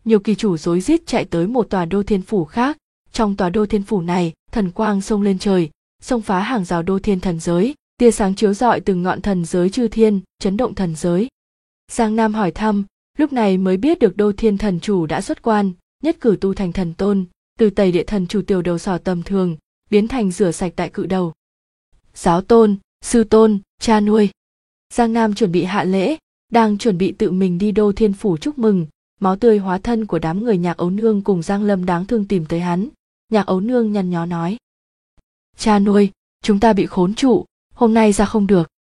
nhiều kỳ chủ rối rít chạy tới một tòa đô thiên phủ khác. Trong tòa đô thiên phủ này, thần quang xông lên trời, xông phá hàng rào đô thiên thần giới, tia sáng chiếu rọi từng ngọn thần giới chư thiên, chấn động thần giới. Giang Nam hỏi thăm, lúc này mới biết được đô thiên thần chủ đã xuất quan, nhất cử tu thành thần tôn, từ tẩy địa thần chủ tiểu đầu sỏ tầm thường, biến thành rửa sạch đại cự đầu. Giáo tôn, sư tôn, cha nuôi. Giang Nam chuẩn bị hạ lễ, đang chuẩn bị tự mình đi đô thiên phủ chúc mừng, máu tươi hóa thân của đám người Nhạc Ấu Nương cùng Giang Lâm đáng thương tìm tới hắn. Nhạc Ấu Nương nhăn nhó nói: cha nuôi, chúng ta bị khốn trụ, hôm nay ra không được.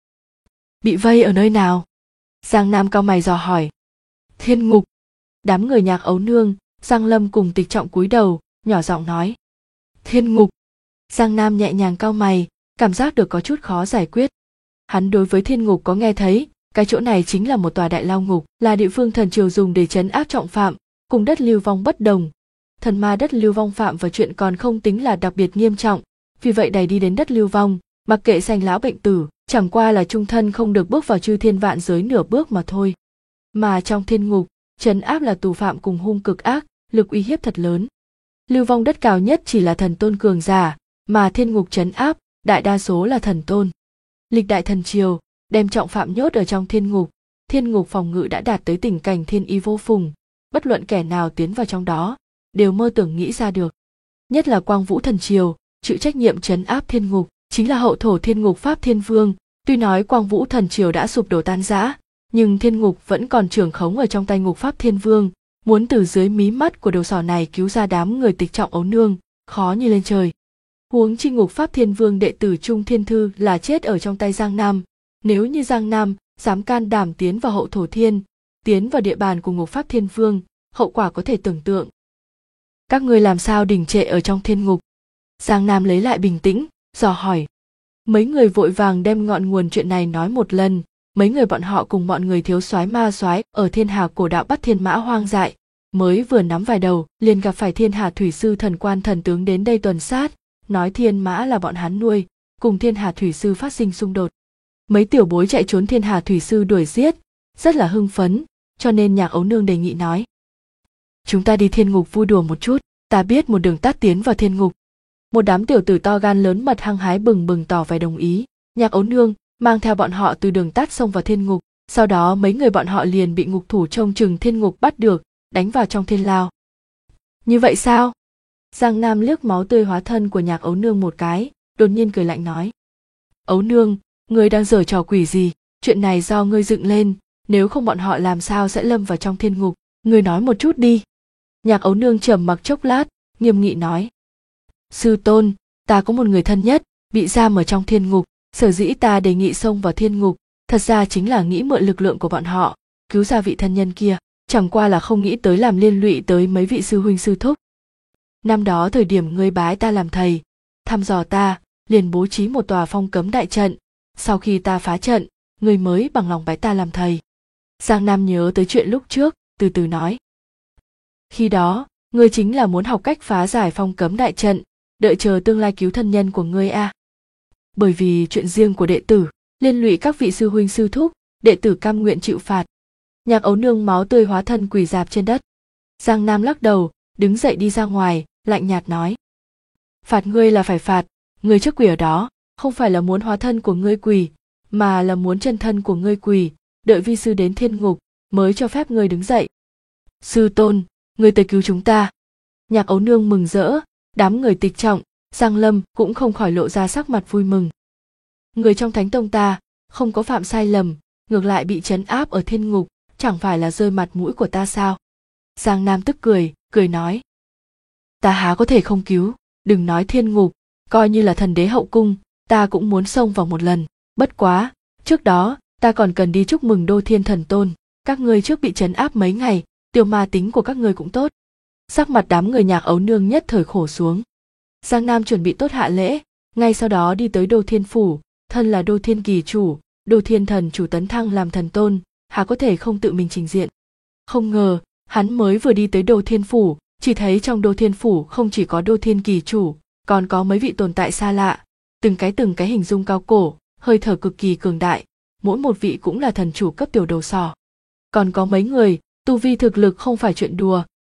Bị vây ở nơi nào? Giang Nam cau mày dò hỏi. Thiên ngục. Đám người Nhạc Ấu Nương, Giang Lâm cùng Tịch Trọng cúi đầu, nhỏ giọng nói. Thiên ngục. Giang Nam nhẹ nhàng cau mày, cảm giác được có chút khó giải quyết. Hắn đối với thiên ngục có nghe thấy, cái chỗ này chính là một tòa đại lao ngục, là địa phương thần triều dùng để trấn áp trọng phạm, cùng đất lưu vong bất đồng. Thần ma đất lưu vong phạm và chuyện còn không tính là đặc biệt nghiêm trọng, vì vậy đẩy đi đến đất lưu vong, mặc kệ sanh lão bệnh tử, chẳng qua là chung thân không được bước vào chư thiên vạn giới nửa bước mà thôi. Mà trong thiên ngục, trấn áp là tù phạm cùng hung cực ác, lực uy hiếp thật lớn. Lưu vong đất cao nhất chỉ là thần tôn cường giả, mà thiên ngục trấn áp, đại đa số là thần tôn. Lịch đại thần triều, đem trọng phạm nhốt ở trong thiên ngục phòng ngự đã đạt tới tình cảnh thiên y vô phùng, bất luận kẻ nào tiến vào trong đó, đều mơ tưởng nghĩ ra được. Nhất là Quang Vũ thần triều, chịu trách nhiệm trấn áp thiên ngục, chính là hậu thổ thiên ngục Pháp Thiên Vương. Tuy nói Quang Vũ thần triều đã sụp đổ tan rã, nhưng thiên ngục vẫn còn trưởng khống ở trong tay ngục Pháp Thiên Vương, muốn từ dưới mí mắt của đầu sỏ này cứu ra đám người Tịch Trọng Ấu Nương, khó như lên trời. Huống chi ngục Pháp Thiên Vương đệ tử Trung Thiên Thư là chết ở trong tay Giang Nam, nếu như Giang Nam dám can đảm tiến vào hậu thổ thiên, tiến vào địa bàn của ngục Pháp Thiên Vương, hậu quả có thể tưởng tượng. Các ngươi làm sao đình trệ ở trong thiên ngục? Giang Nam lấy lại bình tĩnh, dò hỏi. Mấy người vội vàng đem ngọn nguồn chuyện này nói một lần. Mấy người bọn họ cùng bọn người thiếu soái ma soái ở thiên hà cổ đạo bắt thiên mã hoang dại, mới vừa nắm vài đầu liền gặp phải thiên hà thủy sư thần quan thần tướng đến đây tuần sát, nói thiên mã là bọn hắn nuôi, cùng thiên hà thủy sư phát sinh xung đột. Mấy tiểu bối chạy trốn thiên hà thủy sư đuổi giết, rất là hưng phấn, cho nên Nhạc Ấu Nương đề nghị nói. Chúng ta đi thiên ngục vui đùa một chút, ta biết một đường tắt tiến vào thiên ngục. Một đám tiểu tử to gan lớn mật hăng hái bừng bừng tỏ vẻ đồng ý. Nhạc Ấu Nương mang theo bọn họ từ đường tắt xông vào thiên ngục, sau đó mấy người bọn họ liền bị ngục thủ trông chừng thiên ngục bắt được, đánh vào trong thiên lao. Như vậy sao? Giang Nam liếc máu tươi hóa thân của Nhạc Ấu Nương một cái, đột nhiên cười lạnh nói. Ấu Nương, ngươi đang giở trò quỷ gì? Chuyện này do ngươi dựng lên, nếu không bọn họ làm sao sẽ lâm vào trong thiên ngục? Ngươi nói một chút đi. Nhạc Ấu Nương trầm mặc chốc lát, nghiêm nghị nói. Sư tôn, ta có một người thân nhất, bị giam ở trong thiên ngục, sở dĩ ta đề nghị xông vào thiên ngục, thật ra chính là nghĩ mượn lực lượng của bọn họ, cứu ra vị thân nhân kia, chẳng qua là không nghĩ tới làm liên lụy tới mấy vị sư huynh sư thúc. Năm đó thời điểm ngươi bái ta làm thầy, thăm dò ta, liền bố trí một tòa phong cấm đại trận, sau khi ta phá trận, ngươi mới bằng lòng bái ta làm thầy. Giang Nam nhớ tới chuyện lúc trước, từ từ nói. Khi đó, ngươi chính là muốn học cách phá giải phong cấm đại trận, đợi chờ tương lai cứu thân nhân của ngươi à. Bởi vì chuyện riêng của đệ tử, liên lụy các vị sư huynh sư thúc, đệ tử cam nguyện chịu phạt. Nhạc Ấu Nương máu tươi hóa thân quỳ rạp trên đất. Giang Nam lắc đầu, đứng dậy đi ra ngoài, lạnh nhạt nói. Phạt ngươi là phải phạt, ngươi trước quỳ ở đó, không phải là muốn hóa thân của ngươi quỳ, mà là muốn chân thân của ngươi quỳ, đợi vi sư đến thiên ngục, mới cho phép ngươi đứng dậy. Sư tôn, ngươi tới cứu chúng ta. Nhạc Ấu Nương mừng rỡ, đám người Tịch Trọng, Giang Lâm cũng không khỏi lộ ra sắc mặt vui mừng. Người trong thánh tông ta, không có phạm sai lầm, ngược lại bị trấn áp ở thiên ngục, chẳng phải là rơi mặt mũi của ta sao? Giang Nam tức cười, cười nói. Ta há có thể không cứu, đừng nói thiên ngục, coi như là thần đế hậu cung, ta cũng muốn xông vào một lần. Bất quá, trước đó, ta còn cần đi chúc mừng đô thiên thần tôn, các ngươi trước bị trấn áp mấy ngày, tiêu ma tính của các ngươi cũng tốt. Sắc mặt đám người Nhạc Ấu Nương nhất thời khổ xuống. Giang Nam chuẩn bị tốt hạ lễ, ngay sau đó đi tới đô thiên phủ, thân là đô thiên kỳ chủ, đô thiên thần chủ tấn thăng làm thần tôn, há có thể không tự mình trình diện. Không ngờ, hắn mới vừa đi tới đô thiên phủ, chỉ thấy trong đô thiên phủ không chỉ có đô thiên kỳ chủ, còn có mấy vị tồn tại xa lạ, từng cái hình dung cao cổ, hơi thở cực kỳ cường đại, mỗi một vị cũng là thần chủ cấp tiểu đầu sỏ. Còn có mấy người, tu vi thực lực không phải chuyện đùa,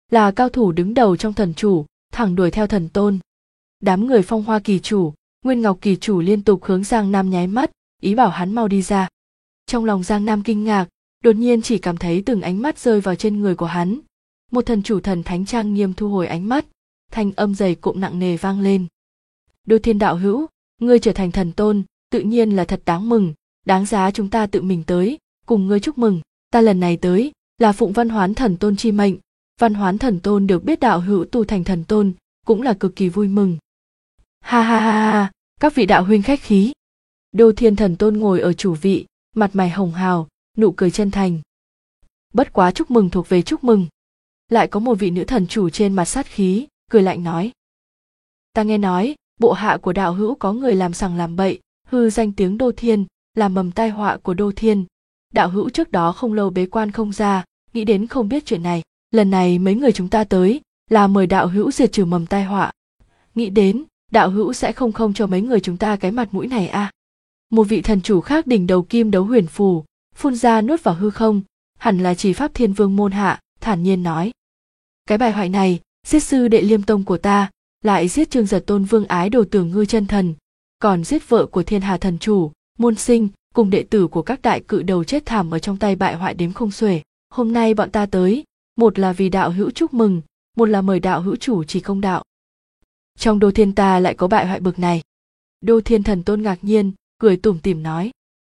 là cao thủ đứng đầu trong thần chủ, thẳng đuổi theo thần tôn. Đám người Phong Hoa kỳ chủ, Nguyên Ngọc kỳ chủ liên tục hướng Giang Nam nháy mắt, ý bảo hắn mau đi ra. Trong lòng Giang Nam kinh ngạc, đột nhiên chỉ cảm thấy từng ánh mắt rơi vào trên người của hắn. Một thần chủ thần thánh trang nghiêm thu hồi ánh mắt, thanh âm dày cộm nặng nề vang lên. Đô Thiên đạo hữu, ngươi trở thành thần tôn, tự nhiên là thật đáng mừng, đáng giá chúng ta tự mình tới, cùng ngươi chúc mừng. Ta lần này tới, là phụng Văn Hoán thần tôn chi mệnh. Văn Hoán thần tôn được biết đạo hữu tu thành thần tôn, cũng là cực kỳ vui mừng. Ha ha ha ha, các vị đạo huynh khách khí. Đô Thiên thần tôn ngồi ở chủ vị, mặt mày hồng hào, nụ cười chân thành. Bất quá chúc mừng thuộc về chúc mừng. Lại có một vị nữ thần chủ trên mặt sát khí, cười lạnh nói. Ta nghe nói, bộ hạ của đạo hữu có người làm sằng làm bậy, hư danh tiếng Đô Thiên, làm mầm tai họa của Đô Thiên. Đạo hữu trước đó không lâu bế quan không ra, nghĩ đến không biết chuyện này. Lần này mấy người chúng ta tới, là mời đạo hữu diệt trừ mầm tai họa. Nghĩ đến, đạo hữu sẽ không cho mấy người chúng ta cái mặt mũi này à. Một vị thần chủ khác đỉnh đầu kim đấu huyền phù, phun ra nuốt vào hư không, hẳn là chỉ pháp thiên vương môn hạ, thản nhiên nói. Cái bài hoại này, giết sư đệ Liêm Tông của ta, lại giết Trương Giật Tôn vương ái đồ Tưởng Ngư chân thần, còn giết vợ của Thiên Hà thần chủ, môn sinh, cùng đệ tử của các đại cự đầu chết thảm ở trong tay bại hoại đếm không xuể. Hôm nay bọn ta tới, một là vì đạo hữu chúc mừng, một là mời đạo hữu chủ trì công đạo. Trong Đô Thiên ta lại có bại hoại bực này. Đô Thiên thần tôn ngạc nhiên, cười tủm tỉm nói.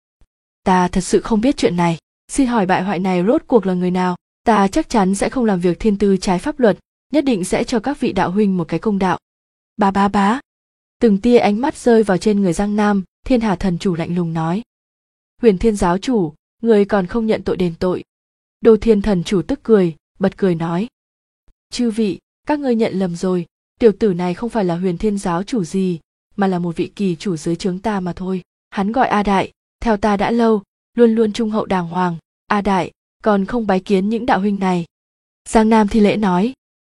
Ta thật sự không biết chuyện này, xin hỏi bại hoại này rốt cuộc là người nào? Ta chắc chắn sẽ không làm việc thiên tư trái pháp luật, nhất định sẽ cho các vị đạo huynh một cái công đạo. Bá. Từng tia ánh mắt rơi vào trên người Giang Nam, Thiên Hà thần chủ lạnh lùng nói. Huyền Thiên giáo chủ, người còn không nhận tội đền tội. Đô Thiên thần chủ tức cười, bật cười nói. Chư vị, các ngươi nhận lầm rồi, tiểu tử này không phải là Huyền Thiên giáo chủ gì, mà là một vị kỳ chủ dưới trướng ta mà thôi. Hắn gọi A Đại, theo ta đã lâu, luôn luôn trung hậu đàng hoàng. A Đại, còn không bái kiến những đạo huynh này. Giang Nam thi lễ nói.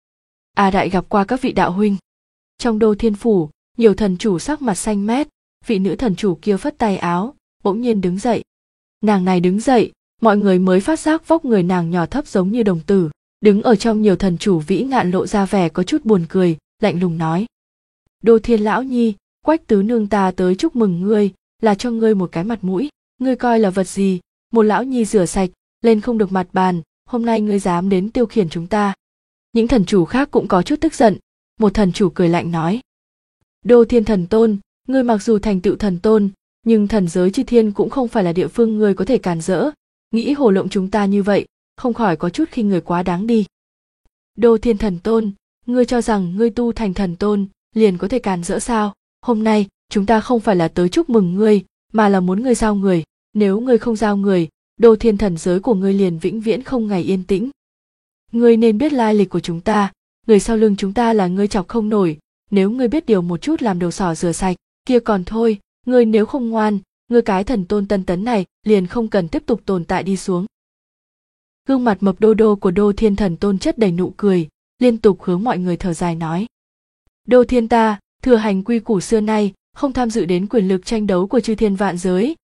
A Đại gặp qua các vị đạo huynh. Trong Đô Thiên phủ, nhiều thần chủ sắc mặt xanh mét, vị nữ thần chủ kia phất tay áo, bỗng nhiên đứng dậy. Nàng này đứng dậy, mọi người mới phát giác vóc người nàng nhỏ thấp giống như đồng tử, đứng ở trong nhiều thần chủ vĩ ngạn lộ ra vẻ có chút buồn cười, lạnh lùng nói. Đô Thiên lão nhi, Quách tứ nương ta tới chúc mừng ngươi, là cho ngươi một cái mặt mũi, ngươi coi là vật gì, một lão nhi rửa sạch, lên không được mặt bàn, hôm nay ngươi dám đến tiêu khiển chúng ta. Những thần chủ khác cũng có chút tức giận, một thần chủ cười lạnh nói. Đô Thiên thần tôn, ngươi mặc dù thành tựu thần tôn, nhưng thần giới chư thiên cũng không phải là địa phương ngươi có thể cản rỡ, nghĩ hồ lộng chúng ta như vậy, không khỏi có chút khinh người quá đáng đi. Đô Thiên thần tôn, ngươi cho rằng ngươi tu thành thần tôn, liền có thể cản rỡ sao? Hôm nay, chúng ta không phải là tới chúc mừng ngươi, mà là muốn ngươi giao người, nếu ngươi không giao người, Đô Thiên thần giới của ngươi liền vĩnh viễn không ngày yên tĩnh. Ngươi nên biết lai lịch của chúng ta, người sau lưng chúng ta là ngươi chọc không nổi, nếu ngươi biết điều một chút làm đầu sỏ rửa sạch, kia còn thôi, ngươi nếu không ngoan, ngươi cái thần tôn tân tấn này liền không cần tiếp tục tồn tại đi xuống. Gương mặt mập đô đô của Đô Thiên thần tôn chất đầy nụ cười, liên tục hướng mọi người thở dài nói. Đô Thiên ta, thừa hành quy củ xưa nay, không tham dự đến quyền lực tranh đấu của chư thiên vạn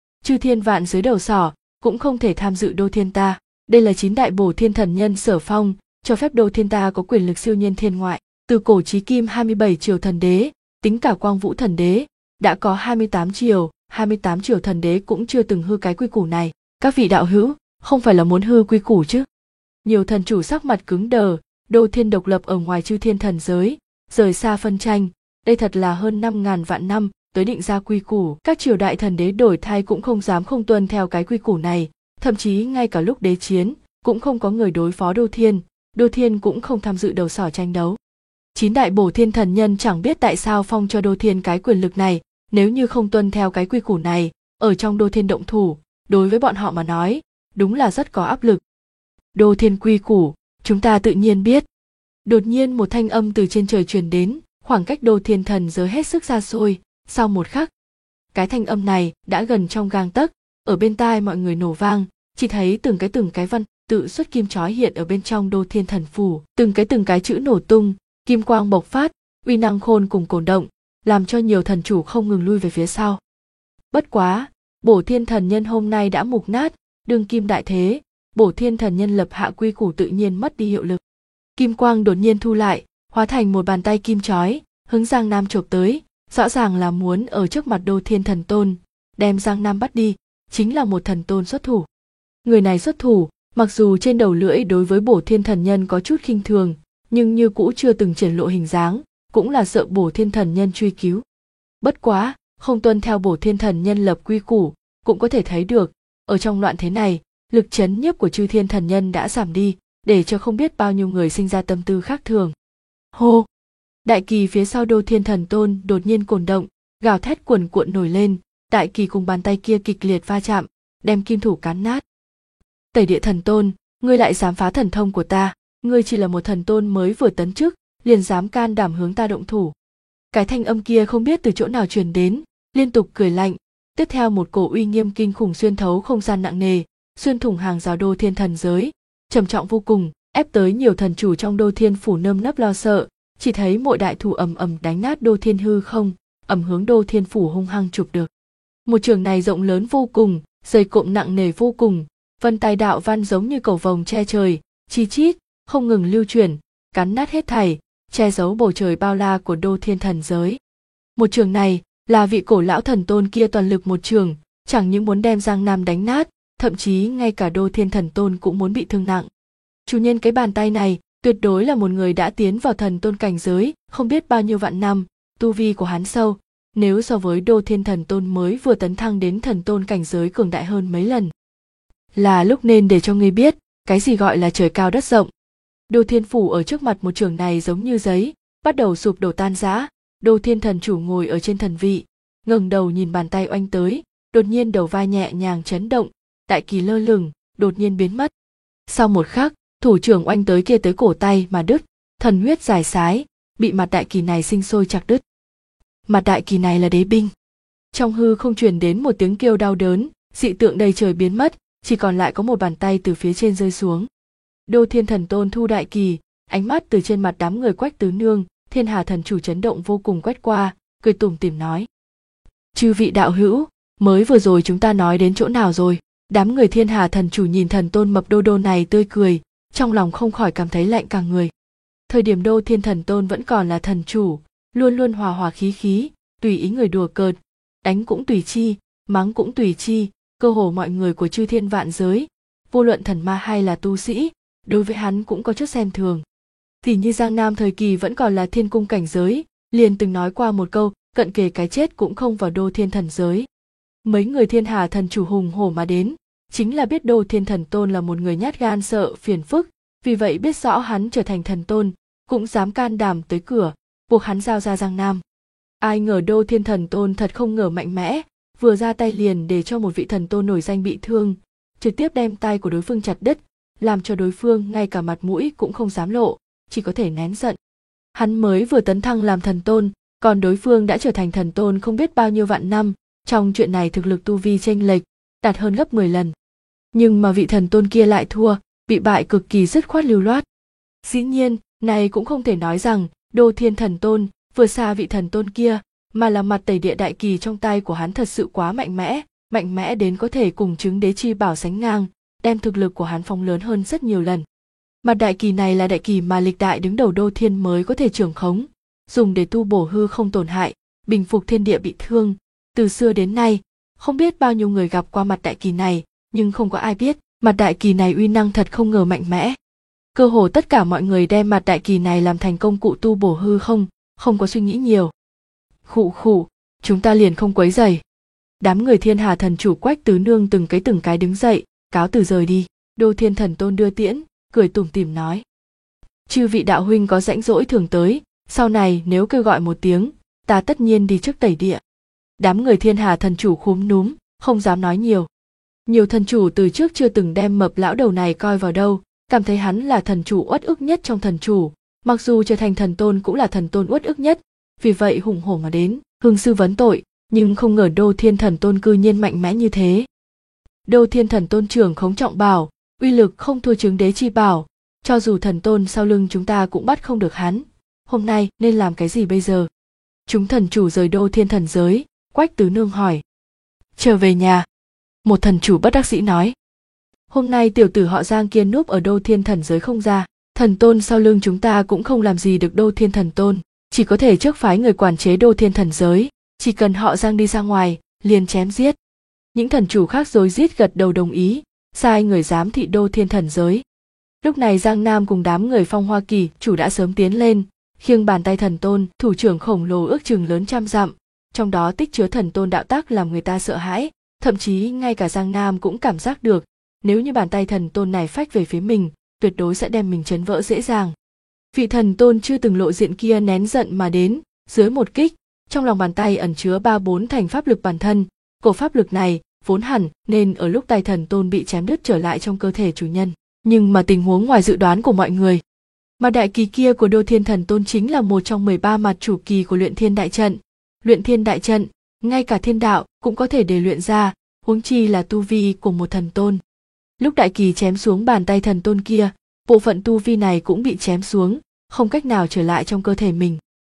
giới đầu sỏ, cũng không thể tham dự Đô Thiên ta. Đây là 9 đại bổ thiên thần nhân sở phong, cho phép Đô Thiên ta có quyền lực siêu nhiên thiên ngoại. Từ cổ chí kim 27 triều thần đế, tính cả Quang Vũ thần đế, đã có 28 triều thần đế cũng chưa từng hư cái quy củ này. Các vị đạo hữu, không phải là muốn hư quy củ chứ? Nhiều thần chủ sắc mặt cứng đờ, Đô Thiên độc lập ở ngoài chư thiên thần giới, rời xa phân tranh, đây thật là hơn 5.000 vạn năm tới định ra quy củ, các triều đại thần đế đổi thay cũng không dám không tuân theo cái quy củ này, thậm chí ngay cả lúc đế chiến cũng không có người đối phó Đô Thiên cũng không tham dự đầu sỏ tranh đấu. 9 đại bổ thiên thần nhân chẳng biết tại sao phong cho Đô Thiên cái quyền lực này, nếu như không tuân theo cái quy củ này, ở trong Đô Thiên động thủ, đối với bọn họ mà nói, đúng là rất có áp lực. Đô Thiên quy củ, chúng ta tự nhiên biết. Đột nhiên một thanh âm từ trên trời truyền đến, khoảng cách Đô Thiên thần giới hết sức xa xôi, sau một khắc. Cái thanh âm này đã gần trong gang tấc, ở bên tai mọi người nổ vang, chỉ thấy từng cái văn tự xuất kim chói hiện ở bên trong Đô Thiên thần phủ, từng cái chữ nổ tung, kim quang bộc phát, uy năng khôn cùng cổn động, làm cho nhiều thần chủ không ngừng lui về phía sau. Bất quá, bổ thiên thần nhân hôm nay đã mục nát, đương kim đại thế, bổ thiên thần nhân lập hạ quy củ tự nhiên mất đi hiệu lực. Kim quang đột nhiên thu lại, hóa thành một bàn tay kim chói, hướng Giang Nam chộp tới, rõ ràng là muốn ở trước mặt Đô Thiên Thần Tôn, đem Giang Nam bắt đi, chính là một thần tôn xuất thủ. Người này xuất thủ, mặc dù trên đầu lưỡi đối với Bổ Thiên Thần Nhân có chút khinh thường, nhưng như cũ chưa từng triển lộ hình dáng, cũng là sợ Bổ Thiên Thần Nhân truy cứu. Bất quá, không tuân theo Bổ Thiên Thần Nhân lập quy củ, cũng có thể thấy được, ở trong loạn thế này, lực chấn nhiếp của Chư Thiên Thần Nhân đã giảm đi, để cho không biết bao nhiêu người sinh ra tâm tư khác thường. Hô! Đại kỳ phía sau Đô Thiên Thần Tôn đột nhiên cồn động, gào thét cuồn cuộn nổi lên, đại kỳ cùng bàn tay kia kịch liệt va chạm, đem kim thủ cán nát. Tẩy Địa Thần Tôn, ngươi lại dám phá thần thông của ta, ngươi chỉ là một thần tôn mới vừa tấn chức, liền dám can đảm hướng ta động thủ. Cái thanh âm kia không biết từ chỗ nào truyền đến, liên tục cười lạnh, tiếp theo một cổ uy nghiêm kinh khủng xuyên thấu không gian nặng nề, xuyên thủng hàng rào Đô Thiên thần giới, trầm trọng vô cùng, ép tới nhiều thần chủ trong Đô Thiên phủ nơm nớp lo sợ, chỉ thấy mỗi đại thủ ầm ầm đánh nát Đô Thiên hư không, ầm hướng Đô Thiên phủ hung hăng chụp được. Một trường này rộng lớn vô cùng, dày cộm nặng nề vô cùng, vân tay đạo văn giống như cầu vồng che trời, chi chít, không ngừng lưu chuyển, cắn nát hết thảy, che giấu bầu trời bao la của Đô Thiên thần giới. Một trường này là vị cổ lão thần tôn kia toàn lực một trường, chẳng những muốn đem Giang Nam đánh nát, thậm chí ngay cả Đô Thiên thần tôn cũng muốn bị thương nặng. Chủ nhân cái bàn tay này tuyệt đối là một người đã tiến vào thần tôn cảnh giới, không biết bao nhiêu vạn năm, tu vi của hắn sâu, nếu so với Đô Thiên thần tôn mới vừa tấn thăng đến thần tôn cảnh giới cường đại hơn mấy lần. Là lúc nên để cho ngươi biết, cái gì gọi là trời cao đất rộng. Đô Thiên phủ ở trước mặt một trường này giống như giấy, bắt đầu sụp đổ tan rã. Đô Thiên thần chủ ngồi ở trên thần vị, ngẩng đầu nhìn bàn tay oanh tới, đột nhiên đầu vai nhẹ nhàng chấn động, đại kỳ lơ lửng, đột nhiên biến mất. Sau một khắc, thủ trưởng oanh tới kia tới cổ tay mà đứt, thần huyết dài sái, bị mặt đại kỳ này sinh sôi chặt đứt. Mặt đại kỳ này là đế binh. Trong hư không truyền đến một tiếng kêu đau đớn, dị tượng đầy trời biến mất, chỉ còn lại có một bàn tay từ phía trên rơi xuống. Đô Thiên thần tôn thu đại kỳ, ánh mắt từ trên mặt đám người Quách Tứ Nương, Thiên Hà thần chủ chấn động vô cùng quét qua, cười tủm tỉm nói: chư vị đạo hữu, mới vừa rồi chúng ta nói đến chỗ nào rồi? Đám người Thiên Hà thần chủ nhìn thần tôn mập đô đô này tươi cười, trong lòng không khỏi cảm thấy lạnh cả người. Thời điểm Đô Thiên thần tôn vẫn còn là thần chủ, luôn luôn hòa hòa khí khí, tùy ý người đùa cợt, đánh cũng tùy chi, mắng cũng tùy chi, cơ hồ mọi người của chư thiên vạn giới, vô luận thần ma hay là tu sĩ, đối với hắn cũng có chút xem thường. Thì như Giang Nam thời kỳ vẫn còn là thiên cung cảnh giới, liền từng nói qua một câu, cận kề cái chết cũng không vào Đô Thiên thần giới. Mấy người Thiên Hà thần chủ hùng hổ mà đến, chính là biết Đô Thiên thần tôn là một người nhát gan sợ phiền phức, vì vậy biết rõ hắn trở thành thần tôn, cũng dám can đảm tới cửa, buộc hắn giao ra Giang Nam. Ai ngờ Đô Thiên thần tôn thật không ngờ mạnh mẽ, vừa ra tay liền để cho một vị thần tôn nổi danh bị thương, trực tiếp đem tay của đối phương chặt đứt, làm cho đối phương ngay cả mặt mũi cũng không dám lộ, chỉ có thể nén giận. Hắn mới vừa tấn thăng làm thần tôn, còn đối phương đã trở thành thần tôn không biết bao nhiêu vạn năm, trong chuyện này thực lực tu vi chênh lệch, đạt hơn gấp 10 lần. Nhưng mà vị thần tôn kia lại thua, bị bại cực kỳ dứt khoát lưu loát. Dĩ nhiên, này cũng không thể nói rằng Đô Thiên thần tôn vượt xa vị thần tôn kia, mà là mặt Tẩy Địa đại kỳ trong tay của hắn thật sự quá mạnh mẽ đến có thể cùng chứng đế chi bảo sánh ngang, đem thực lực của hắn phóng lớn hơn rất nhiều lần. Mặt đại kỳ này là đại kỳ mà lịch đại đứng đầu Đô Thiên mới có thể trưởng khống, dùng để tu bổ hư không tổn hại, bình phục thiên địa bị thương. Từ xưa đến nay, không biết bao nhiêu người gặp qua mặt đại kỳ này, nhưng không có ai biết mặt đại kỳ này uy năng thật không ngờ mạnh mẽ. Cơ hồ tất cả mọi người đem mặt đại kỳ này làm thành công cụ tu bổ hư không, không có suy nghĩ nhiều. Khụ khụ, chúng ta liền không quấy rầy. Đám người Thiên Hà thần chủ Quách Tứ Nương từng cái đứng dậy, cáo từ rời đi. Đô Thiên thần tôn đưa tiễn, cười tủm tỉm nói: chư vị đạo huynh có rãnh rỗi thường tới, sau này nếu kêu gọi một tiếng, ta tất nhiên đi trước Tẩy Địa. Đám người Thiên Hà thần chủ khúm núm, không dám nói nhiều. Nhiều thần chủ từ trước chưa từng đem mập lão đầu này coi vào đâu, cảm thấy hắn là thần chủ uất ức nhất trong thần chủ, mặc dù trở thành thần tôn cũng là thần tôn uất ức nhất, vì vậy hùng hổ mà đến, hương sư vấn tội, nhưng không ngờ Đô Thiên thần tôn cư nhiên mạnh mẽ như thế. Đô Thiên thần tôn trưởng khống trọng bảo, uy lực không thua chứng đế chi bảo, cho dù thần tôn sau lưng chúng ta cũng bắt không được hắn. Hôm nay nên làm cái gì bây giờ? Chúng thần chủ rời Đô Thiên thần giới, Quách Tứ Nương hỏi. Trở về nhà. Một thần chủ bất đắc dĩ nói. Hôm nay tiểu tử họ Giang kia núp ở Đô Thiên thần giới không ra, Thần tôn sau lưng chúng ta cũng không làm gì được Đô Thiên Thần Tôn, chỉ có thể trước phái người quản chế Đô Thiên Thần Giới, chỉ cần họ Giang đi ra ngoài, liền chém giết. Những thần chủ khác rối rít gật đầu đồng ý, sai người giám thị Đô Thiên Thần Giới. Lúc này Giang Nam cùng đám người Phong Hoa Kỳ chủ đã sớm tiến lên, khiêng bàn tay thần tôn, thủ trưởng khổng lồ ước chừng lớn trăm dặm, trong đó tích chứa thần tôn đạo tác làm người ta sợ hãi, thậm chí ngay cả Giang Nam cũng cảm giác được, nếu như bàn tay thần tôn này phách về phía mình, tuyệt đối sẽ đem mình chấn vỡ dễ dàng. Vị thần tôn chưa từng lộ diện kia nén giận mà đến, dưới một kích, trong lòng bàn tay ẩn chứa 3-4 thành pháp lực bản thân, cổ pháp lực này vốn hẳn nên ở lúc tay thần tôn bị chém đứt trở lại trong cơ thể chủ nhân, nhưng mà tình huống ngoài dự đoán của mọi người. Mà đại kỳ kia của Đô Thiên Thần Tôn chính là một trong 13 mặt chủ kỳ của Luyện Thiên Đại Trận. Luyện Thiên Đại Trận, ngay cả thiên đạo cũng có thể để luyện ra, huống chi là tu vi của một thần tôn. Lúc đại kỳ chém xuống bàn tay thần tôn kia, bộ phận tu vi này cũng bị chém xuống, không cách nào trở lại trong cơ thể mình.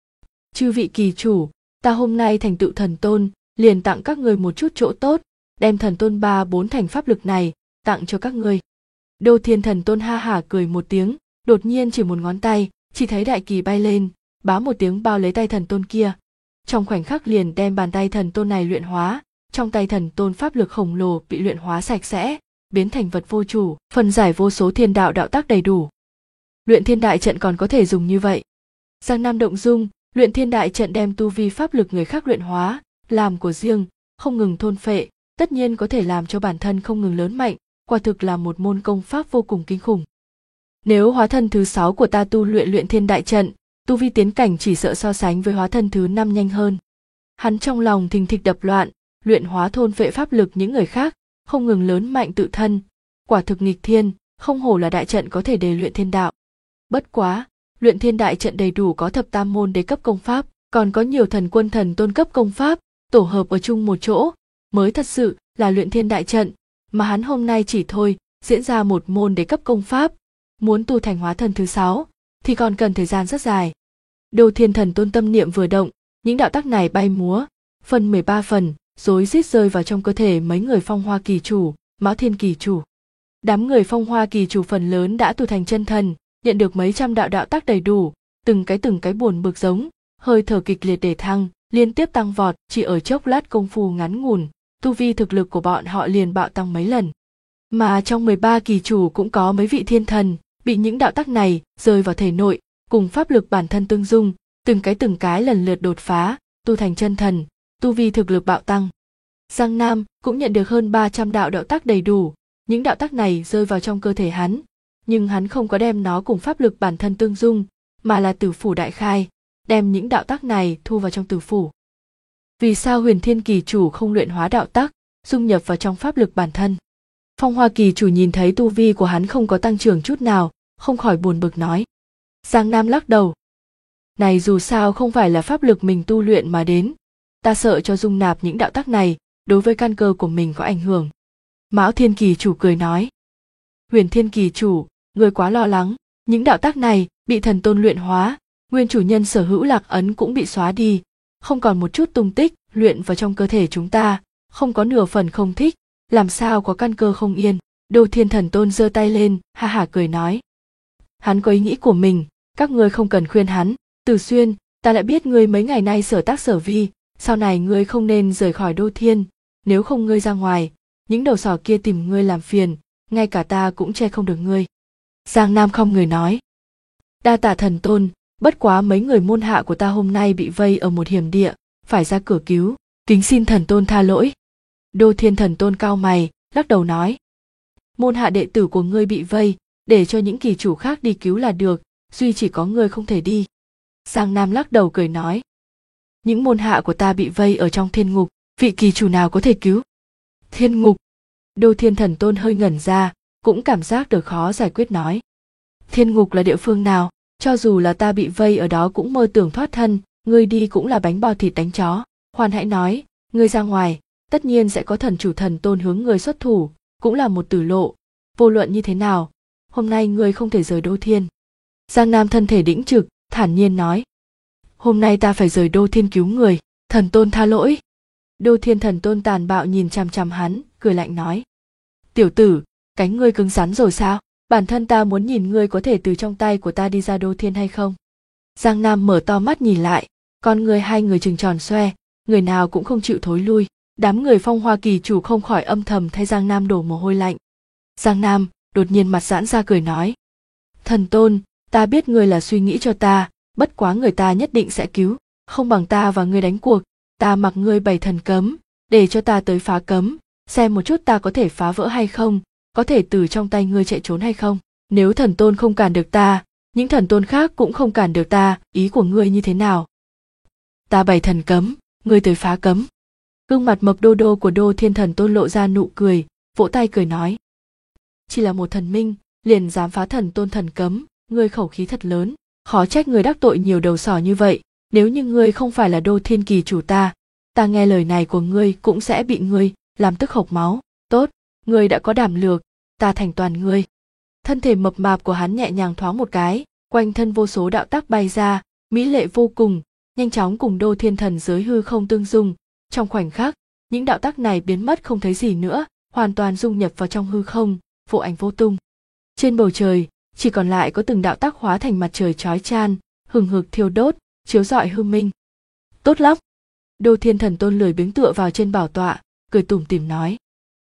Chư vị kỳ chủ, ta hôm nay thành tựu thần tôn, liền tặng các người một chút chỗ tốt, đem thần tôn 3-4 thành pháp lực này tặng cho các ngươi. Đô Thiên Thần Tôn ha hả cười một tiếng, đột nhiên chỉ một ngón tay, chỉ thấy đại kỳ bay lên, bá một tiếng bao lấy tay thần tôn kia. Trong khoảnh khắc liền đem bàn tay thần tôn này luyện hóa, trong tay thần tôn pháp lực khổng lồ bị luyện hóa sạch sẽ, biến thành vật vô chủ, phân giải vô số thiên đạo đạo tác đầy đủ. Luyện Thiên Đại Trận còn có thể dùng như vậy. Giang Nam động dung, Luyện Thiên Đại Trận đem tu vi pháp lực người khác luyện hóa, làm của riêng, không ngừng thôn phệ, tất nhiên có thể làm cho bản thân không ngừng lớn mạnh, quả thực là một môn công pháp vô cùng kinh khủng. Nếu hóa thân thứ 6 của ta tu luyện Luyện Thiên Đại Trận, tu vi tiến cảnh chỉ sợ so sánh với hóa thân thứ 5 nhanh hơn. Hắn trong lòng thình thịch đập loạn, luyện hóa thôn phệ pháp lực những người khác, không ngừng lớn mạnh tự thân, quả thực nghịch thiên, không hổ là đại trận có thể đề luyện thiên đạo. Bất quá, Luyện Thiên Đại Trận đầy đủ có thập tam môn đế cấp công pháp, còn có nhiều thần quân thần tôn cấp công pháp, tổ hợp ở chung một chỗ, mới thật sự là Luyện Thiên Đại Trận, mà hắn hôm nay chỉ thôi diễn ra một môn đế cấp công pháp, muốn tu thành hóa thân thứ 6 thì còn cần thời gian rất dài. Đô Thiên Thần Tôn tâm niệm vừa động, những đạo tác này bay múa, phân 13 phần, rối rít rơi vào trong cơ thể mấy người Phong Hoa Kỳ chủ, Mão Thiên Kỳ chủ. Đám người Phong Hoa Kỳ chủ phần lớn đã tu thành chân thần, nhận được mấy trăm đạo đạo tác đầy đủ, từng cái buồn bực giống, hơi thở kịch liệt để thăng, liên tiếp tăng vọt, chỉ ở chốc lát công phu ngắn ngủn, tu vi thực lực của bọn họ liền bạo tăng mấy lần. Mà trong 13 kỳ chủ cũng có mấy vị thiên thần, bị những đạo tác này rơi vào thể nội, cùng pháp lực bản thân tương dung, từng cái lần lượt đột phá, tu thành chân thần, tu vi thực lực bạo tăng. Giang Nam cũng nhận được hơn 300 đạo đạo tác đầy đủ, những đạo tác này rơi vào trong cơ thể hắn, nhưng hắn không có đem nó cùng pháp lực bản thân tương dung, mà là tử phủ đại khai, đem những đạo tác này thu vào trong tử phủ. Vì sao Huyền Thiên Kỳ chủ không luyện hóa đạo tác, dung nhập vào trong pháp lực bản thân? Phong Hoa Kỳ chủ nhìn thấy tu vi của hắn không có tăng trưởng chút nào, không khỏi buồn bực nói. Giang Nam lắc đầu. Này dù sao không phải là pháp lực mình tu luyện mà đến, ta sợ cho dung nạp những đạo tác này, đối với căn cơ của mình có ảnh hưởng. Mão Thiên Kỳ chủ cười nói. Huyền Thiên Kỳ chủ, người quá lo lắng, những đạo tác này bị thần tôn luyện hóa, nguyên chủ nhân sở hữu lạc ấn cũng bị xóa đi, không còn một chút tung tích, luyện vào trong cơ thể chúng ta, không có nửa phần không thích, làm sao có căn cơ không yên. Đô Thiên Thần Tôn giơ tay lên, ha hả cười nói. Hắn có ý nghĩ của mình, các ngươi không cần khuyên hắn. Từ Xuyên, ta đã biết ngươi mấy ngày nay sở tác sở vi, sau này ngươi không nên rời khỏi Đô Thiên, nếu không ngươi ra ngoài, những đầu sỏ kia tìm ngươi làm phiền, ngay cả ta cũng che không được ngươi. Giang Nam không người nói. Đa tạ thần tôn, bất quá mấy người môn hạ của ta hôm nay bị vây ở một hiểm địa, phải ra cửa cứu, kính xin thần tôn tha lỗi. Đô Thiên Thần Tôn cao mày, lắc đầu nói. Môn hạ đệ tử của ngươi bị vây, để cho những kỳ chủ khác đi cứu là được, duy chỉ có ngươi không thể đi. Giang Nam lắc đầu cười nói. Những môn hạ của ta bị vây ở trong thiên ngục, vị kỳ chủ nào có thể cứu? Thiên ngục. Đô Thiên Thần Tôn hơi ngẩn ra, cũng cảm giác được khó giải quyết nói. Thiên ngục là địa phương nào? Cho dù là ta bị vây ở đó cũng mơ tưởng thoát thân, ngươi đi cũng là bánh bao thịt đánh chó. Khoan hãy nói, ngươi ra ngoài, tất nhiên sẽ có thần chủ thần tôn hướng ngươi xuất thủ, cũng là một tử lộ. Vô luận như thế nào, hôm nay ngươi không thể rời Đô Thiên. Giang Nam thân thể đĩnh trực, thản nhiên nói. Hôm nay ta phải rời Đô Thiên cứu người, thần tôn tha lỗi. Đô Thiên Thần Tôn tàn bạo nhìn chằm chằm hắn, cười lạnh nói. Tiểu tử, cánh ngươi cứng rắn rồi sao? bản thân ta muốn nhìn ngươi có thể từ trong tay của ta đi ra Đô Thiên hay không. Giang Nam mở to mắt nhìn lại, con người hai người trừng tròn xoe, người nào cũng không chịu thối lui. Đám người Phong Hoa kỳ chủ không khỏi âm thầm thay Giang Nam đổ mồ hôi lạnh. Giang Nam đột nhiên mặt giãn ra cười nói: Thần Tôn, ta biết ngươi là suy nghĩ cho ta, bất quá người ta nhất định sẽ cứu, không bằng ta và ngươi đánh cuộc, ta mặc ngươi 7 thần cấm, để cho ta tới phá cấm, xem một chút ta có thể phá vỡ hay không, có thể từ trong tay ngươi chạy trốn hay không. Nếu Thần Tôn không cản được ta, những thần tôn khác cũng không cản được ta, ý của ngươi như thế nào? Ta 7 thần cấm, ngươi tới phá cấm. Gương mặt mập đô đô của Đô Thiên Thần Tôn lộ ra nụ cười, vỗ tay cười nói: Chỉ là một thần minh, liền dám phá thần tôn thần cấm, ngươi khẩu khí thật lớn, khó trách ngươi đắc tội nhiều đầu sỏ như vậy, nếu như ngươi không phải là Đô Thiên kỳ chủ ta nghe lời này của ngươi cũng sẽ bị ngươi làm tức hộc máu. Tốt, ngươi đã có đảm lược, ta thành toàn ngươi. Thân thể mập mạp của hắn nhẹ nhàng thoáng một cái, quanh thân vô số đạo tác bay ra, mỹ lệ vô cùng, nhanh chóng cùng Đô Thiên thần giới hư không tương dung. Trong khoảnh khắc, những đạo tác này biến mất không thấy gì nữa, hoàn toàn dung nhập vào trong hư không, vô ảnh vô tung. Trên bầu trời, chỉ còn lại có từng đạo tác hóa thành mặt trời chói chang, hừng hực thiêu đốt, chiếu rọi hư minh. Tốt lắm. Đô Thiên Thần Tôn lười biếng tựa vào trên bảo tọa, cười tủm tỉm nói: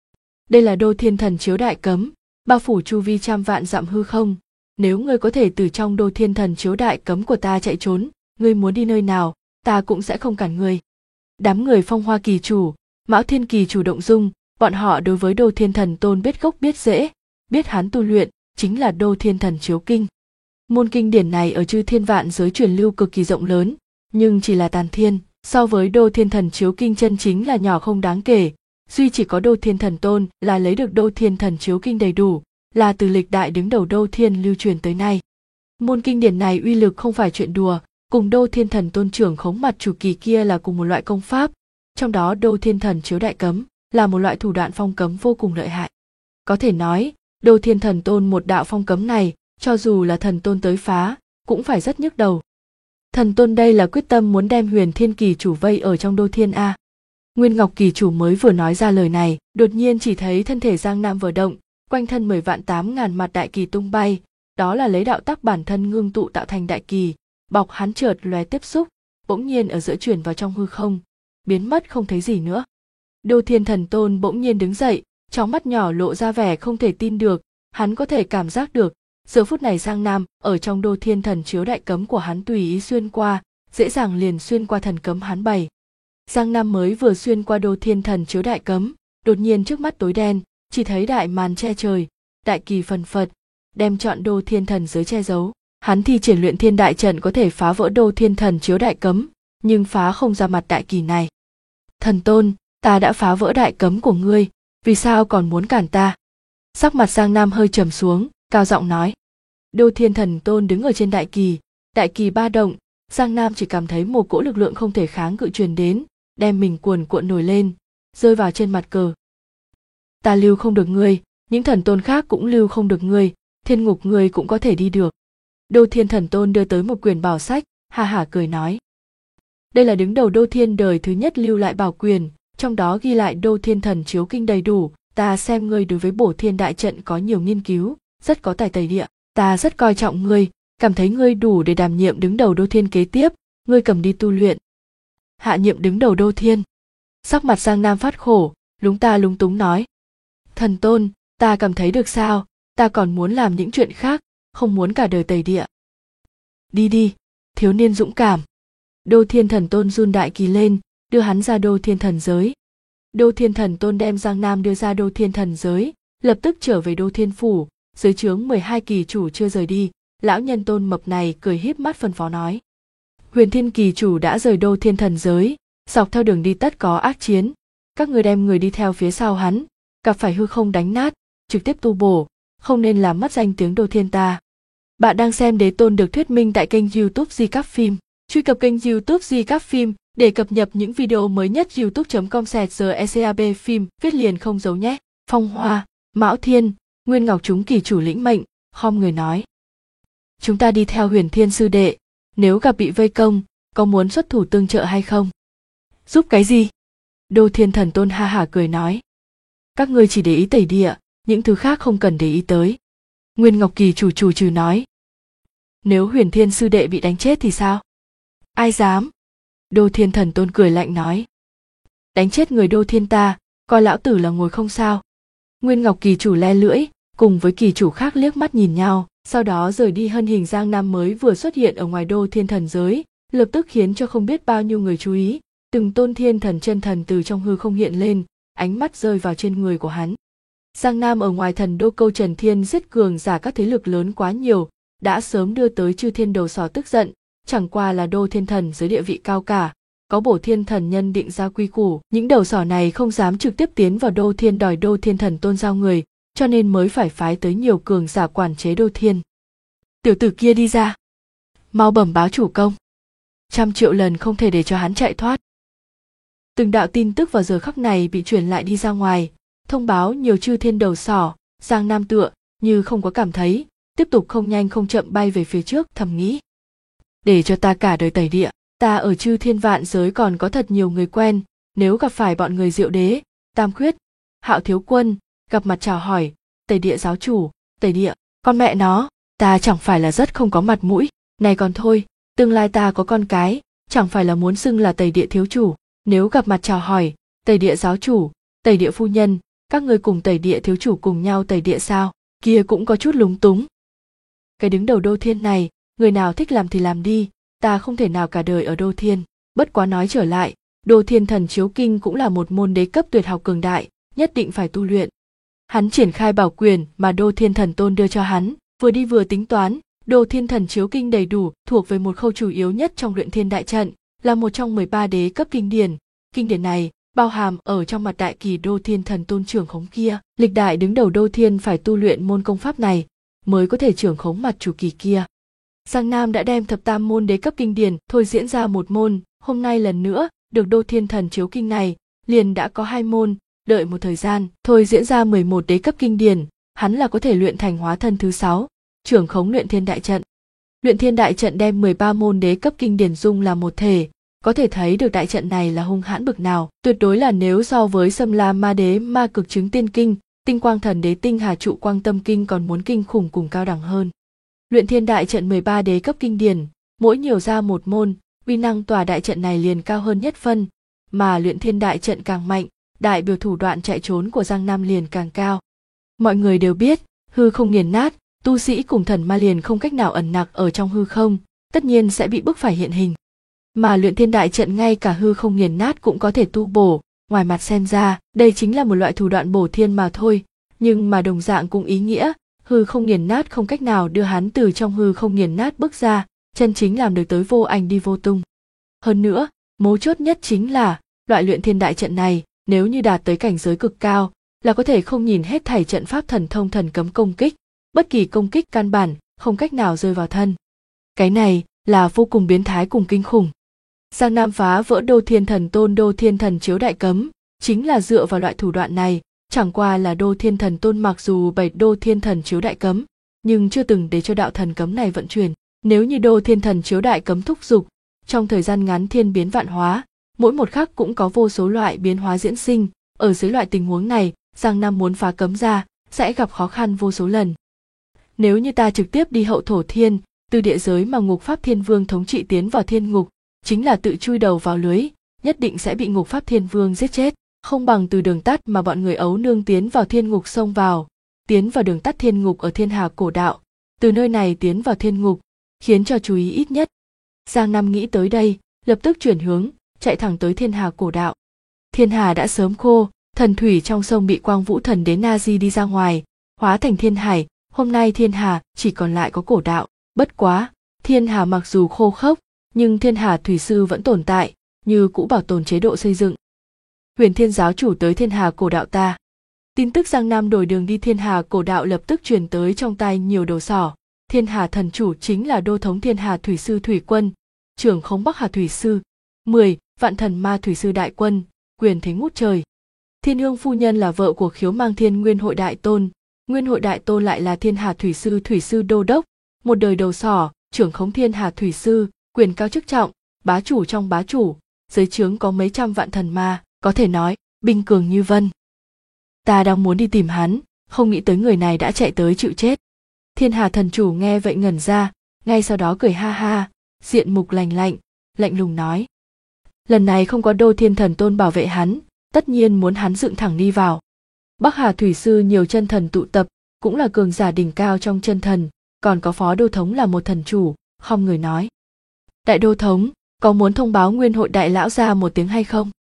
Đây là Đô Thiên Thần chiếu đại cấm, bao phủ chu vi trăm vạn dặm hư không. Nếu ngươi có thể từ trong Đô Thiên Thần chiếu đại cấm của ta chạy trốn, ngươi muốn đi nơi nào, ta cũng sẽ không cản ngươi. Đám người Phong Hoa kỳ chủ, Mão Thiên kỳ chủ động dung, bọn họ đối với Đô Thiên Thần Tôn biết gốc biết rễ, biết hắn tu luyện chính là Đô Thiên Thần chiếu kinh. Môn kinh điển này ở chư thiên vạn giới truyền lưu cực kỳ rộng lớn, nhưng chỉ là tàn thiên, so với Đô Thiên Thần chiếu kinh chân chính là nhỏ không đáng kể. Duy chỉ có Đô Thiên Thần Tôn là lấy được Đô Thiên Thần chiếu kinh đầy đủ, là từ lịch đại đứng đầu Đô Thiên lưu truyền tới nay. Môn kinh điển này uy lực không phải chuyện đùa, cùng Đô Thiên Thần Tôn trưởng khống mặt chủ kỳ kia là cùng một loại công pháp, trong đó Đô Thiên Thần chiếu đại cấm là một loại thủ đoạn phong cấm vô cùng lợi hại. Có thể nói, Đô Thiên Thần Tôn một đạo phong cấm này, cho dù là thần tôn tới phá, cũng phải rất nhức đầu. Thần tôn đây là quyết tâm muốn đem Huyền Thiên kỳ chủ vây ở trong Đô Thiên a. Nguyên Ngọc kỳ chủ mới vừa nói ra lời này, đột nhiên chỉ thấy thân thể Giang Nam vừa động, quanh thân 10 vạn 8.000 mặt đại kỳ tung bay, đó là lấy đạo tắc bản thân ngưng tụ tạo thành đại kỳ, bọc hắn chợt lóe tiếp xúc, bỗng nhiên ở giữa chuyển vào trong hư không, biến mất không thấy gì nữa. Đô Thiên Thần Tôn bỗng nhiên đứng dậy, trong mắt nhỏ lộ ra vẻ không thể tin được, hắn có thể cảm giác được, giờ phút này Giang Nam ở trong Đô Thiên Thần chiếu đại cấm của hắn tùy ý xuyên qua, dễ dàng liền xuyên qua thần cấm hắn bày. Giang Nam mới vừa xuyên qua Đô Thiên Thần chiếu đại cấm, đột nhiên trước mắt tối đen, chỉ thấy đại màn che trời, đại kỳ phần phật, đem trọn Đô Thiên Thần giới che giấu. Hắn thi triển luyện thiên đại trận có thể phá vỡ Đô Thiên Thần chiếu đại cấm, nhưng phá không ra mặt đại kỳ này. Thần Tôn, ta đã phá vỡ đại cấm của ngươi, vì sao còn muốn cản ta? Sắc mặt Giang Nam hơi trầm xuống, cao giọng nói. Đô Thiên Thần Tôn đứng ở trên đại kỳ ba động, Giang Nam chỉ cảm thấy một cỗ lực lượng không thể kháng cự truyền đến, đem mình cuồn cuộn nổi lên, rơi vào trên mặt cờ. Ta lưu không được ngươi, những thần tôn khác cũng lưu không được ngươi, thiên ngục ngươi cũng có thể đi được. Đô Thiên Thần Tôn đưa tới một quyển bảo sách, ha hả cười nói. Đây là đứng đầu Đô Thiên đời thứ nhất lưu lại bảo quyền, trong đó ghi lại Đô Thiên Thần chiếu kinh đầy đủ, ta xem ngươi đối với bổ thiên đại trận có nhiều nghiên cứu, rất có tài tẩy địa, ta rất coi trọng ngươi, cảm thấy ngươi đủ để đảm nhiệm đứng đầu Đô Thiên kế tiếp, ngươi cầm đi tu luyện. Hạ nhiệm đứng đầu Đô Thiên. Sắc mặt Giang Nam phát khổ, lúng túng nói. Thần Tôn, ta cảm thấy được sao, ta còn muốn làm những chuyện khác, không muốn cả đời tẩy địa. Đi đi, thiếu niên dũng cảm. Đô Thiên Thần Tôn run đại kỳ lên, đưa hắn ra Đô Thiên Thần giới. Đô Thiên Thần Tôn đem Giang Nam đưa ra Đô Thiên Thần giới, lập tức trở về Đô Thiên phủ, dưới trướng 12 kỳ chủ chưa rời đi, lão nhân Tôn mập này cười híp mắt phân phó nói. Huyền Thiên kỳ chủ đã rời Đô Thiên Thần giới, dọc theo đường đi tất có ác chiến, các người đem người đi theo phía sau hắn, gặp phải hư không đánh nát, trực tiếp tu bổ, không nên làm mất danh tiếng Đô Thiên ta. Bạn đang xem Đế Tôn được thuyết minh tại kênh YouTube Di Các Phim. Truy cập kênh YouTube Di Các Phim để cập nhật những video mới nhất. youtube.com/GECAB phim viết liền không giấu nhé. Phong Hoa, Mão Thiên, Nguyên Ngọc chúng kỳ chủ lĩnh mệnh, khom người nói. Chúng ta đi theo Huyền Thiên sư đệ, nếu gặp bị vây công, có muốn xuất thủ tương trợ hay không? Giúp cái gì? Đô Thiên Thần Tôn ha hả cười nói. Các ngươi chỉ để ý tẩy địa, những thứ khác không cần để ý tới. Nguyên Ngọc Kỳ chù trừ nói. Nếu Huyền Thiên sư đệ bị đánh chết thì sao? Ai dám? Đô Thiên Thần Tôn cười lạnh nói. Đánh chết người Đô Thiên ta, coi lão tử là ngồi không sao. Nguyên Ngọc Kỳ chủ le lưỡi, cùng với kỳ chủ khác liếc mắt nhìn nhau, sau đó rời đi. Thân hình Giang Nam mới vừa xuất hiện ở ngoài Đô Thiên thần giới, lập tức khiến cho không biết bao nhiêu người chú ý. Từng tôn thiên thần chân thần từ trong hư không hiện lên, ánh mắt rơi vào trên người của hắn. Giang Nam ở ngoài thần đô Câu Trần Thiên giết cường giả các thế lực lớn quá nhiều, đã sớm đưa tới chư thiên đầu sỏ tức giận, chẳng qua là Đô Thiên thần giới địa vị cao cả, có bổ thiên thần nhân định ra quy củ, những đầu sỏ này không dám trực tiếp tiến vào Đô Thiên đòi Đô Thiên thần tôn giao người, cho nên mới phải phái tới nhiều cường giả quản chế Đô Thiên. Tiểu tử kia đi ra, mau bẩm báo chủ công, 100 triệu lần không thể để cho hắn chạy thoát. Từng đạo tin tức vào giờ khắc này bị truyền lại đi ra ngoài, thông báo nhiều chư thiên đầu sỏ. Giang Nam tựa như không có cảm thấy, tiếp tục không nhanh không chậm bay về phía trước, thầm nghĩ. Để cho ta cả đời tẩy địa, ta ở chư thiên vạn giới còn có thật nhiều người quen, nếu gặp phải bọn người Diệu Đế, Tam Khuyết, Hạo Thiếu Quân, gặp mặt chào hỏi, tẩy địa giáo chủ, tẩy địa, con mẹ nó, ta chẳng phải là rất không có mặt mũi, này còn thôi, tương lai ta có con cái, chẳng phải là muốn xưng là tẩy địa thiếu chủ, nếu gặp mặt chào hỏi, tẩy địa giáo chủ, tẩy địa phu nhân, các ngươi cùng tẩy địa thiếu chủ cùng nhau tẩy địa sao, kia cũng có chút lúng túng. Cái đứng đầu Đô Thiên này, người nào thích làm thì làm đi, ta không thể nào cả đời ở Đô Thiên. Bất quá nói trở lại, Đô Thiên thần chiếu kinh cũng là một môn đế cấp tuyệt học cường đại, nhất định phải tu luyện. Hắn triển khai bảo quyền mà Đô Thiên thần tôn đưa cho hắn, vừa đi vừa tính toán, Đô Thiên thần chiếu kinh đầy đủ, thuộc về một khâu chủ yếu nhất trong luyện thiên đại trận, là một trong 13 đế cấp kinh điển. Kinh điển này bao hàm ở trong mặt đại kỳ Đô Thiên thần tôn trưởng khống kia, lịch đại đứng đầu Đô Thiên phải tu luyện môn công pháp này mới có thể trưởng khống mặt chủ kỳ kia. Giang Nam đã đem thập tam môn đế cấp kinh điển thôi diễn ra một môn, hôm nay lần nữa được Đô Thiên thần chiếu kinh này liền đã có 2 môn, đợi một thời gian thôi diễn ra 11 đế cấp kinh điển, hắn là có thể luyện thành hóa thân thứ 6, trưởng khống luyện thiên đại trận. Luyện thiên đại trận đem 13 môn đế cấp kinh điển dung là một thể, có thể thấy được đại trận này là hung hãn bực nào, tuyệt đối là nếu so với Sâm La Ma Đế Ma Cực Chứng Tiên Kinh, Tinh Quang Thần Đế Tinh Hà Trụ Quang Tâm Kinh còn muốn kinh khủng cùng cao đẳng hơn. Luyện thiên đại trận 13 đế cấp kinh điển, mỗi nhiều ra một môn, uy năng tòa đại trận này liền cao hơn nhất phân, mà luyện thiên đại trận càng mạnh, đại biểu thủ đoạn chạy trốn của Giang Nam liền càng cao. Mọi người đều biết, hư không nghiền nát, tu sĩ cùng thần ma liền không cách nào ẩn nặc ở trong hư không, tất nhiên sẽ bị bức phải hiện hình. Mà luyện thiên đại trận ngay cả hư không nghiền nát cũng có thể tu bổ, ngoài mặt xem ra, đây chính là một loại thủ đoạn bổ thiên mà thôi, nhưng mà đồng dạng cũng ý nghĩa, hư không nghiền nát không cách nào đưa hắn từ trong hư không nghiền nát bước ra, chân chính làm được tới vô ảnh đi vô tung. Hơn nữa, mấu chốt nhất chính là, loại luyện thiên đại trận này, nếu như đạt tới cảnh giới cực cao, là có thể không nhìn hết thảy trận pháp thần thông thần cấm công kích, bất kỳ công kích căn bản, không cách nào rơi vào thân. Cái này là vô cùng biến thái cùng kinh khủng. Giang Nam phá vỡ Đô Thiên thần tôn Đô Thiên thần chiếu đại cấm, chính là dựa vào loại thủ đoạn này, chẳng qua là Đô Thiên thần tôn mặc dù bày Đô Thiên thần chiếu đại cấm, nhưng chưa từng để cho đạo thần cấm này vận chuyển. Nếu như Đô Thiên thần chiếu đại cấm thúc giục, trong thời gian ngắn thiên biến vạn hóa, mỗi một khắc cũng có vô số loại biến hóa diễn sinh, ở dưới loại tình huống này, Giang Nam muốn phá cấm ra, sẽ gặp khó khăn vô số lần. Nếu như ta trực tiếp đi hậu thổ thiên, từ địa giới mà Ngục Pháp Thiên Vương thống trị tiến vào thiên ngục, chính là tự chui đầu vào lưới, nhất định sẽ bị Ngục Pháp Thiên Vương giết chết, không bằng từ đường tắt mà bọn người ấu nương tiến vào thiên ngục xông vào, tiến vào đường tắt thiên ngục ở Thiên Hà cổ đạo, từ nơi này tiến vào thiên ngục, khiến cho chú ý ít nhất. Giang Nam nghĩ tới đây, lập tức chuyển hướng, chạy thẳng tới Thiên Hà cổ đạo. Thiên Hà đã sớm khô, thần thủy trong sông bị Quang Vũ Thần Đế Na Di đi ra ngoài, hóa thành thiên hải, hôm nay Thiên Hà chỉ còn lại có cổ đạo. Bất quá, Thiên Hà mặc dù khô khốc, nhưng Thiên Hà thủy sư vẫn tồn tại, như cũ bảo tồn chế độ xây dựng. Huyền Thiên giáo chủ tới Thiên Hà cổ đạo ta. Tin tức Giang Nam đổi đường đi Thiên Hà cổ đạo lập tức truyền tới trong tai nhiều đầu sỏ. Thiên Hà thần chủ chính là đô thống Thiên Hà thủy sư thủy quân, trưởng khống Bắc Hà thủy sư, 10 vạn thần ma thủy sư đại quân, quyền thế ngút trời. Thiên Hương phu nhân là vợ của Khiếu Mang Thiên Nguyên Hội đại tôn, Nguyên Hội đại tôn lại là Thiên Hà thủy sư đô đốc, một đời đầu sỏ, trưởng khống Thiên Hà thủy sư, quyền cao chức trọng, bá chủ trong bá chủ, dưới trướng có mấy trăm vạn thần ma, có thể nói binh cường như vân. Ta đang muốn đi tìm hắn, không nghĩ tới người này đã chạy tới chịu chết. Thiên Hà thần chủ nghe vậy ngẩn ra, ngay sau đó cười ha ha, diện mục lạnh lùng nói. Lần này không có Đô Thiên Thần Tôn bảo vệ hắn, tất nhiên muốn hắn dựng thẳng đi vào. Bắc Hà Thủy Sư nhiều chân thần tụ tập, cũng là cường giả đỉnh cao trong chân thần, còn có Phó Đô Thống là một thần chủ, không người nói. Đại Đô Thống, có muốn thông báo Nguyên Hội Đại Lão Gia một tiếng hay không?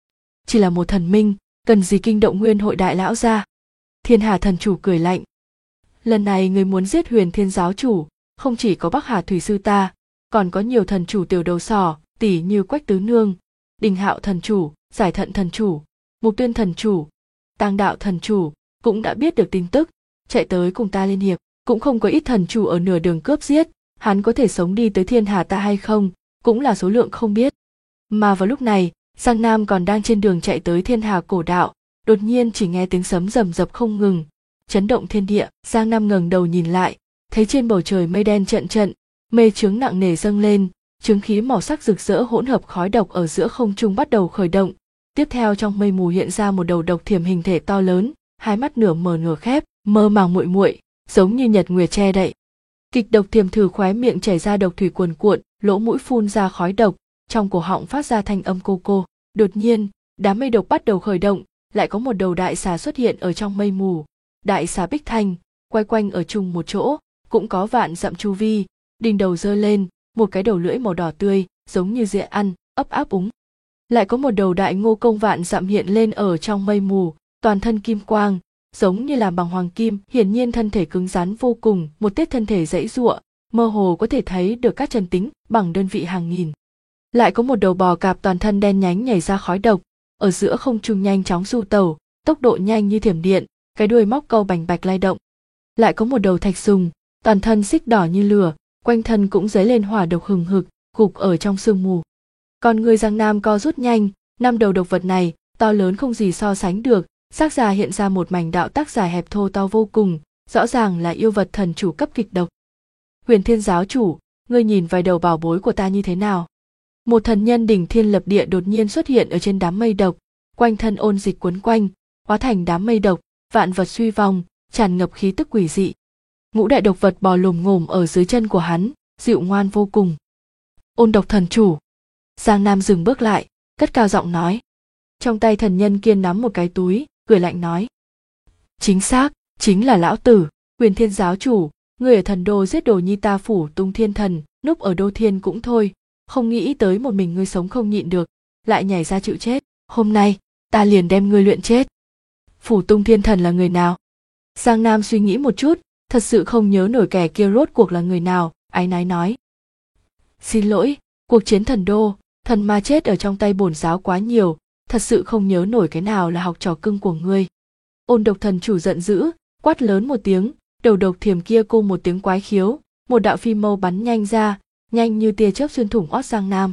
Chỉ là một thần minh, cần gì kinh động Nguyên Hội Đại Lão Gia? Thiên Hà thần chủ cười lạnh. Lần này người muốn giết Huyền Thiên giáo chủ, không chỉ có Bắc Hà Thủy Sư ta, còn có nhiều thần chủ tiểu đầu sỏ, tỷ như Quách Tứ Nương, Đình Hạo thần chủ, Giải Thận thần chủ, Mục Tuyên thần chủ, Tang Đạo thần chủ, cũng đã biết được tin tức, chạy tới cùng ta liên hiệp. Cũng không có ít thần chủ ở nửa đường cướp giết, hắn có thể sống đi tới Thiên Hà ta hay không, cũng là số lượng không biết. Mà vào lúc này, Giang Nam còn đang trên đường chạy tới Thiên Hà cổ đạo, đột nhiên chỉ nghe tiếng sấm rầm rập không ngừng, chấn động thiên địa. Giang Nam ngẩng đầu nhìn lại, thấy trên bầu trời mây đen trận, mây chướng nặng nề dâng lên, chướng khí màu sắc rực rỡ hỗn hợp khói độc ở giữa không trung bắt đầu khởi động. Tiếp theo trong mây mù hiện ra một đầu độc thiểm hình thể to lớn, hai mắt nửa mở nửa khép, mơ màng muội, giống như nhật nguyệt che đậy. Kịch độc thiểm thử khóe miệng chảy ra độc thủy cuồn cuộn, lỗ mũi phun ra khói độc, trong cổ họng phát ra thanh âm cô cô. Đột nhiên, đám mây độc bắt đầu khởi động, lại có một đầu đại xà xuất hiện ở trong mây mù. Đại xà Bích Thanh, quay quanh ở chung một chỗ, cũng có vạn dặm chu vi, đỉnh đầu giơ lên, một cái đầu lưỡi màu đỏ tươi, giống như dễ ăn, ấp áp úng. Lại có một đầu đại ngô công vạn dặm hiện lên ở trong mây mù, toàn thân kim quang, giống như làm bằng hoàng kim, hiển nhiên thân thể cứng rắn vô cùng, một tiết thân thể giãy giụa, mơ hồ có thể thấy được các chân tính bằng đơn vị hàng nghìn. Lại có một đầu bò cạp toàn thân đen nhánh nhảy ra khói độc, ở giữa không trung nhanh chóng du tẩu, tốc độ nhanh như thiểm điện, cái đuôi móc câu bành bạch lay động. Lại có một đầu thạch sùng, toàn thân xích đỏ như lửa, quanh thân cũng dấy lên hỏa độc hừng hực, gục ở trong sương mù. Con người Giang Nam co rút nhanh, năm đầu độc vật này, to lớn không gì so sánh được, xác già hiện ra một mảnh đạo tác dài hẹp thô to vô cùng, rõ ràng là yêu vật thần chủ cấp kịch độc. Huyền Thiên giáo chủ, ngươi nhìn vài đầu bảo bối của ta như thế nào? Một thần nhân đỉnh thiên lập địa đột nhiên xuất hiện ở trên đám mây độc, quanh thân ôn dịch cuốn quanh, hóa thành đám mây độc, vạn vật suy vong, tràn ngập khí tức quỷ dị. Ngũ đại độc vật bò lồm ngồm ở dưới chân của hắn, dịu ngoan vô cùng. Ôn độc thần chủ. Giang Nam dừng bước lại, cất cao giọng nói. Trong tay thần nhân kia nắm một cái túi, cười lạnh nói. Chính xác, chính là lão tử, Huyền Thiên giáo chủ, người ở thần đô giết đồ nhi ta Phủ Tung Thiên thần, núp ở đô thiên cũng thôi, không nghĩ tới một mình ngươi sống không nhịn được, lại nhảy ra chịu chết, hôm nay, ta liền đem ngươi luyện chết. Phủ Tung Thiên thần là người nào? Giang Nam suy nghĩ một chút, thật sự không nhớ nổi kẻ kia rốt cuộc là người nào, áy náy nói. Xin lỗi, cuộc chiến thần đô, thần ma chết ở trong tay bổn giáo quá nhiều, thật sự không nhớ nổi cái nào là học trò cưng của ngươi. Ôn độc thần chủ giận dữ, quát lớn một tiếng, đầu độc thiểm kia cô một tiếng quái khiếu, một đạo phi mâu bắn nhanh ra, nhanh như tia chớp xuyên thủng ót Giang Nam.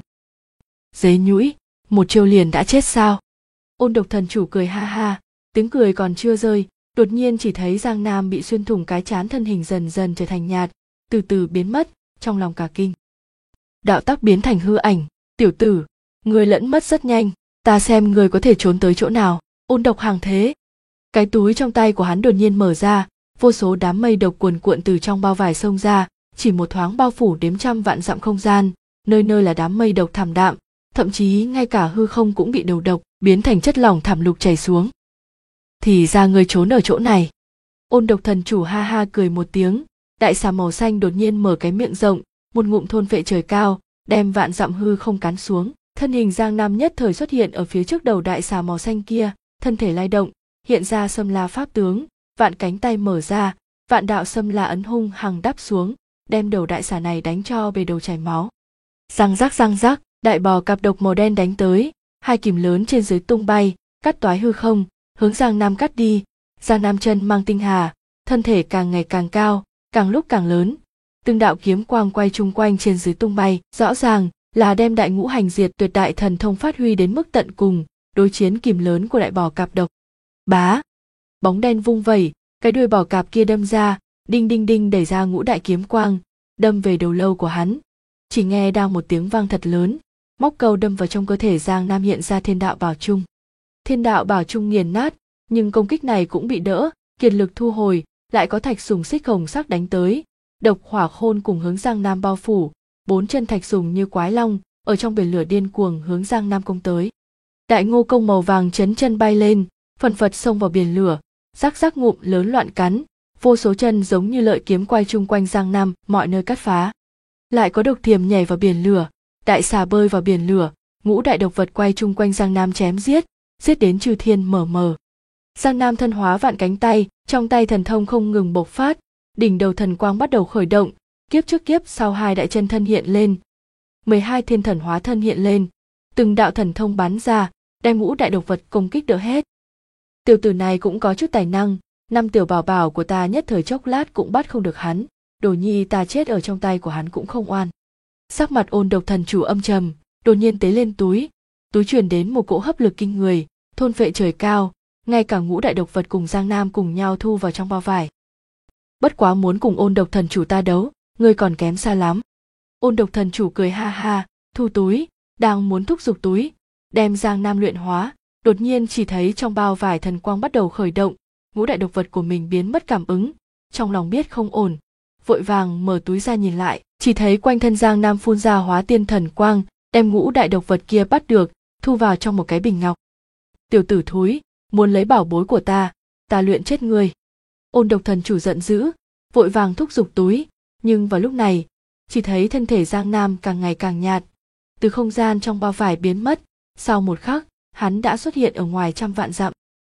Dế nhũi, một chiêu liền đã chết sao? Ôn độc thần chủ cười ha ha, tiếng cười còn chưa rơi, đột nhiên chỉ thấy Giang Nam bị xuyên thủng cái trán, thân hình dần dần trở thành nhạt, từ từ biến mất, trong lòng cả kinh. Đạo tắc biến thành hư ảnh, tiểu tử, người lẫn mất rất nhanh, ta xem người có thể trốn tới chỗ nào. Ôn độc hàng thế. Cái túi trong tay của hắn đột nhiên mở ra, vô số đám mây độc cuồn cuộn từ trong bao vải xông ra, chỉ một thoáng bao phủ đếm trăm vạn dặm không gian, nơi nơi là đám mây độc thảm đạm, thậm chí ngay cả hư không cũng bị đầu độc biến thành chất lỏng thảm lục chảy xuống. Thì ra ngươi trốn ở chỗ này. Ôn độc thần chủ ha ha cười một tiếng, đại xà màu xanh đột nhiên mở cái miệng rộng, một ngụm thôn phệ trời cao, đem vạn dặm hư không cắn xuống. Thân hình Giang Nam nhất thời xuất hiện ở phía trước đầu đại xà màu xanh kia, thân thể lay động, hiện ra Sâm La pháp tướng, vạn cánh tay mở ra, vạn đạo Sâm La ấn hung hăng đắp xuống, đem đầu đại xà này đánh cho bề đầu chảy máu. Răng rắc, đại bò cặp độc màu đen đánh tới, hai kìm lớn trên dưới tung bay, cắt toái hư không, hướng Giang Nam cắt đi. Giang Nam chân mang tinh hà, thân thể càng ngày càng cao, càng lúc càng lớn, từng đạo kiếm quang quay chung quanh trên dưới tung bay, rõ ràng là đem đại ngũ hành diệt tuyệt đại thần thông phát huy đến mức tận cùng, đối chiến kìm lớn của đại bò cạp độc. Bá, bóng đen vung vẩy, cái đuôi bò cạp kia đâm ra, đinh đinh đinh đẩy ra ngũ đại kiếm quang, đâm về đầu lâu của hắn. Chỉ nghe đang một tiếng vang thật lớn, móc câu đâm vào trong cơ thể Giang Nam, hiện ra thiên đạo bảo trung. Thiên đạo bảo trung nghiền nát, nhưng công kích này cũng bị đỡ, kiệt lực thu hồi, lại có thạch sùng xích hồng sắc đánh tới, độc hỏa khôn cùng hướng Giang Nam bao phủ, 4 chân thạch sùng như quái long, ở trong biển lửa điên cuồng hướng Giang Nam công tới. Đại ngô công màu vàng chấn chân bay lên, phần phật xông vào biển lửa, rắc rắc ngụm lớn loạn cắn, vô số chân giống như lợi kiếm quay chung quanh Giang Nam, mọi nơi cắt phá. Lại có độc thiềm nhảy vào biển lửa, đại xà bơi vào biển lửa, ngũ đại độc vật quay chung quanh Giang Nam chém giết, giết đến chư thiên mở mờ. Giang Nam thân hóa vạn cánh tay, trong tay thần thông không ngừng bộc phát, đỉnh đầu thần quang bắt đầu khởi động, kiếp trước kiếp sau hai đại chân thân hiện lên, 12 thiên thần hóa thân hiện lên, từng đạo thần thông bắn ra, đem ngũ đại độc vật công kích đỡ hết. Tiểu tử này cũng có chút tài năng, 5 tiểu bảo bảo của ta nhất thời chốc lát cũng bắt không được hắn, đồ nhi ta chết ở trong tay của hắn cũng không oan. Sắc mặt Ôn Độc thần chủ âm trầm, đột nhiên tế lên túi truyền đến một cỗ hấp lực kinh người, thôn phệ trời cao, ngay cả ngũ đại độc vật cùng Giang Nam cùng nhau thu vào trong bao vải. Bất quá muốn cùng Ôn Độc thần chủ ta đấu, ngươi còn kém xa lắm. Ôn Độc thần chủ cười ha ha, thu túi, đang muốn thúc giục túi, đem Giang Nam luyện hóa, đột nhiên chỉ thấy trong bao vải thần quang bắt đầu khởi động, ngũ đại độc vật của mình biến mất cảm ứng, trong lòng biết không ổn, vội vàng mở túi ra nhìn lại, chỉ thấy quanh thân Giang Nam phun ra hóa tiên thần quang, đem ngũ đại độc vật kia bắt được, thu vào trong một cái bình ngọc. Tiểu tử thúi, muốn lấy bảo bối của ta luyện chết ngươi. Ôn Độc thần chủ giận dữ, vội vàng thúc giục túi, nhưng vào lúc này, chỉ thấy thân thể Giang Nam càng ngày càng nhạt, từ không gian trong bao vải biến mất, sau một khắc, hắn đã xuất hiện ở ngoài trăm vạn dặm.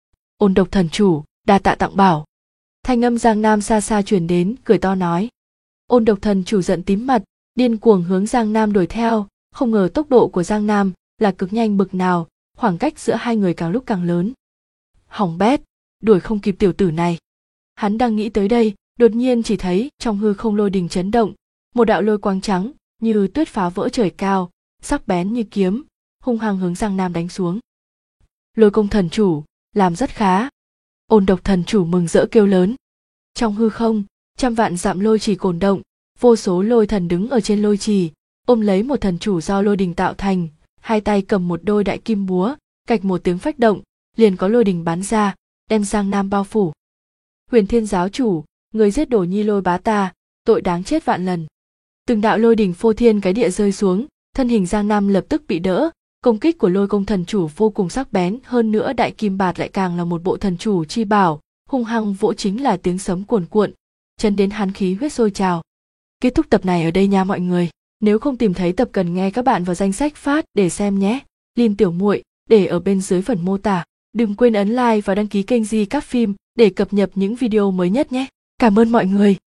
Ôn Độc thần chủ, đa tạ tặng bảo. Thanh âm Giang Nam xa xa truyền đến, cười to nói. Ôn Độc thần chủ giận tím mặt, điên cuồng hướng Giang Nam đuổi theo, không ngờ tốc độ của Giang Nam là cực nhanh bực nào, khoảng cách giữa hai người càng lúc càng lớn. Hỏng bét, đuổi không kịp tiểu tử này. Hắn đang nghĩ tới đây, đột nhiên chỉ thấy trong hư không lôi đình chấn động, một đạo lôi quang trắng như tuyết phá vỡ trời cao, sắc bén như kiếm, hung hăng hướng Giang Nam đánh xuống. Lôi công thần chủ, làm rất khá. Ôn Độc thần chủ mừng rỡ kêu lớn. Trong hư không, trăm vạn dặm lôi trì cồn động, vô số lôi thần đứng ở trên lôi trì, ôm lấy một thần chủ do lôi đình tạo thành, hai tay cầm một đôi đại kim búa, cạch một tiếng phách động, liền có lôi đình bắn ra, đem Giang Nam bao phủ. Huyền Thiên giáo chủ, người giết đồ nhi Lôi bá ta, tội đáng chết vạn lần. Từng đạo lôi đình phô thiên cái địa rơi xuống, thân hình Giang Nam lập tức bị đỡ, công kích của Lôi công thần chủ vô cùng sắc bén, hơn nữa đại kim bạt lại càng là một bộ thần chủ chi bảo, hung hăng vỗ chính là tiếng sấm cuồn cuộn, chấn đến hắn khí huyết sôi trào. Kết thúc tập này ở đây nha mọi người. Nếu không tìm thấy tập cần nghe các bạn vào danh sách phát để xem nhé. Link tiểu muội để ở bên dưới phần mô tả. Đừng quên ấn like và đăng ký kênh Di Các Phim để cập nhật những video mới nhất nhé. Cảm ơn mọi người.